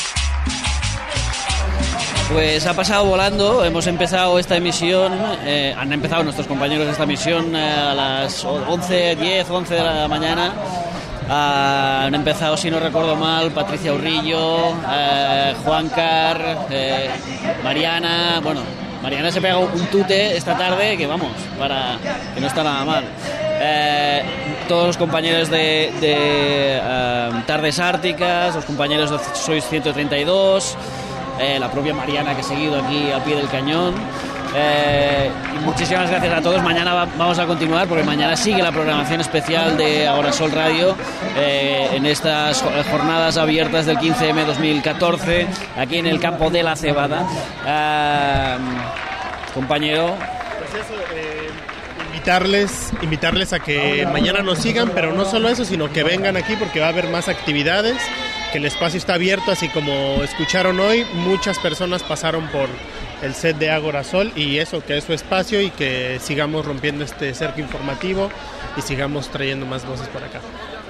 Pues ha pasado volando, hemos empezado esta emisión, eh, han empezado nuestros compañeros de esta emisión eh, a las once, diez, once de la mañana. Uh, han empezado, si no recuerdo mal, Patricia Urrillo, eh, Juan Car, eh, Mariana, bueno, Mariana se pega un tute esta tarde que vamos, para que no está nada mal. Eh, todos los compañeros de, de uh, Tardes Árticas, los compañeros de Sois ciento treinta y dos, eh, la propia Mariana que ha seguido aquí al pie del cañón. Eh, y muchísimas gracias a todos. Mañana va, vamos a continuar porque mañana sigue la programación especial de Agora Sol Radio eh, en estas jornadas abiertas del quince eme dos mil catorce aquí en el campo de la Cebada. Eh, compañero. Pues eso, eh, invitarles, invitarles a que mañana nos sigan, pero no solo eso, sino que vengan aquí porque va a haber más actividades, que el espacio está abierto, así como escucharon hoy, muchas personas pasaron por el set de Agora Sol y eso, que es su espacio y que sigamos rompiendo este cerco informativo y sigamos trayendo más voces por acá.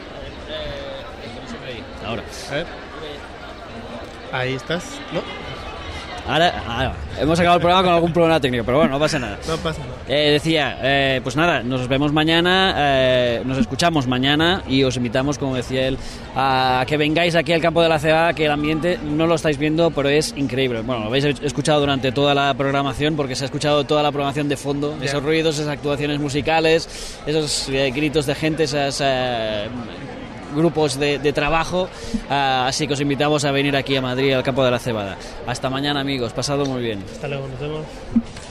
Ahora. A ver. Ahí estás, ¿no? Ahora, ahora, hemos acabado el programa con algún problema técnico, pero bueno, no pasa nada. No pasa nada. Eh, decía, eh, pues nada, nos vemos mañana, eh, nos escuchamos mañana y os invitamos, como decía él, a que vengáis aquí al campo de la Cebada, que el ambiente no lo estáis viendo, pero es increíble. Bueno, lo habéis escuchado durante toda la programación, porque se ha escuchado toda la programación de fondo, esos ruidos, esas actuaciones musicales, esos eh, gritos de gente, esas... Eh, grupos de, de trabajo, uh, así que os invitamos a venir aquí a Madrid al campo de la Cebada. Hasta mañana, amigos, pasado muy bien. Hasta luego, nos vemos.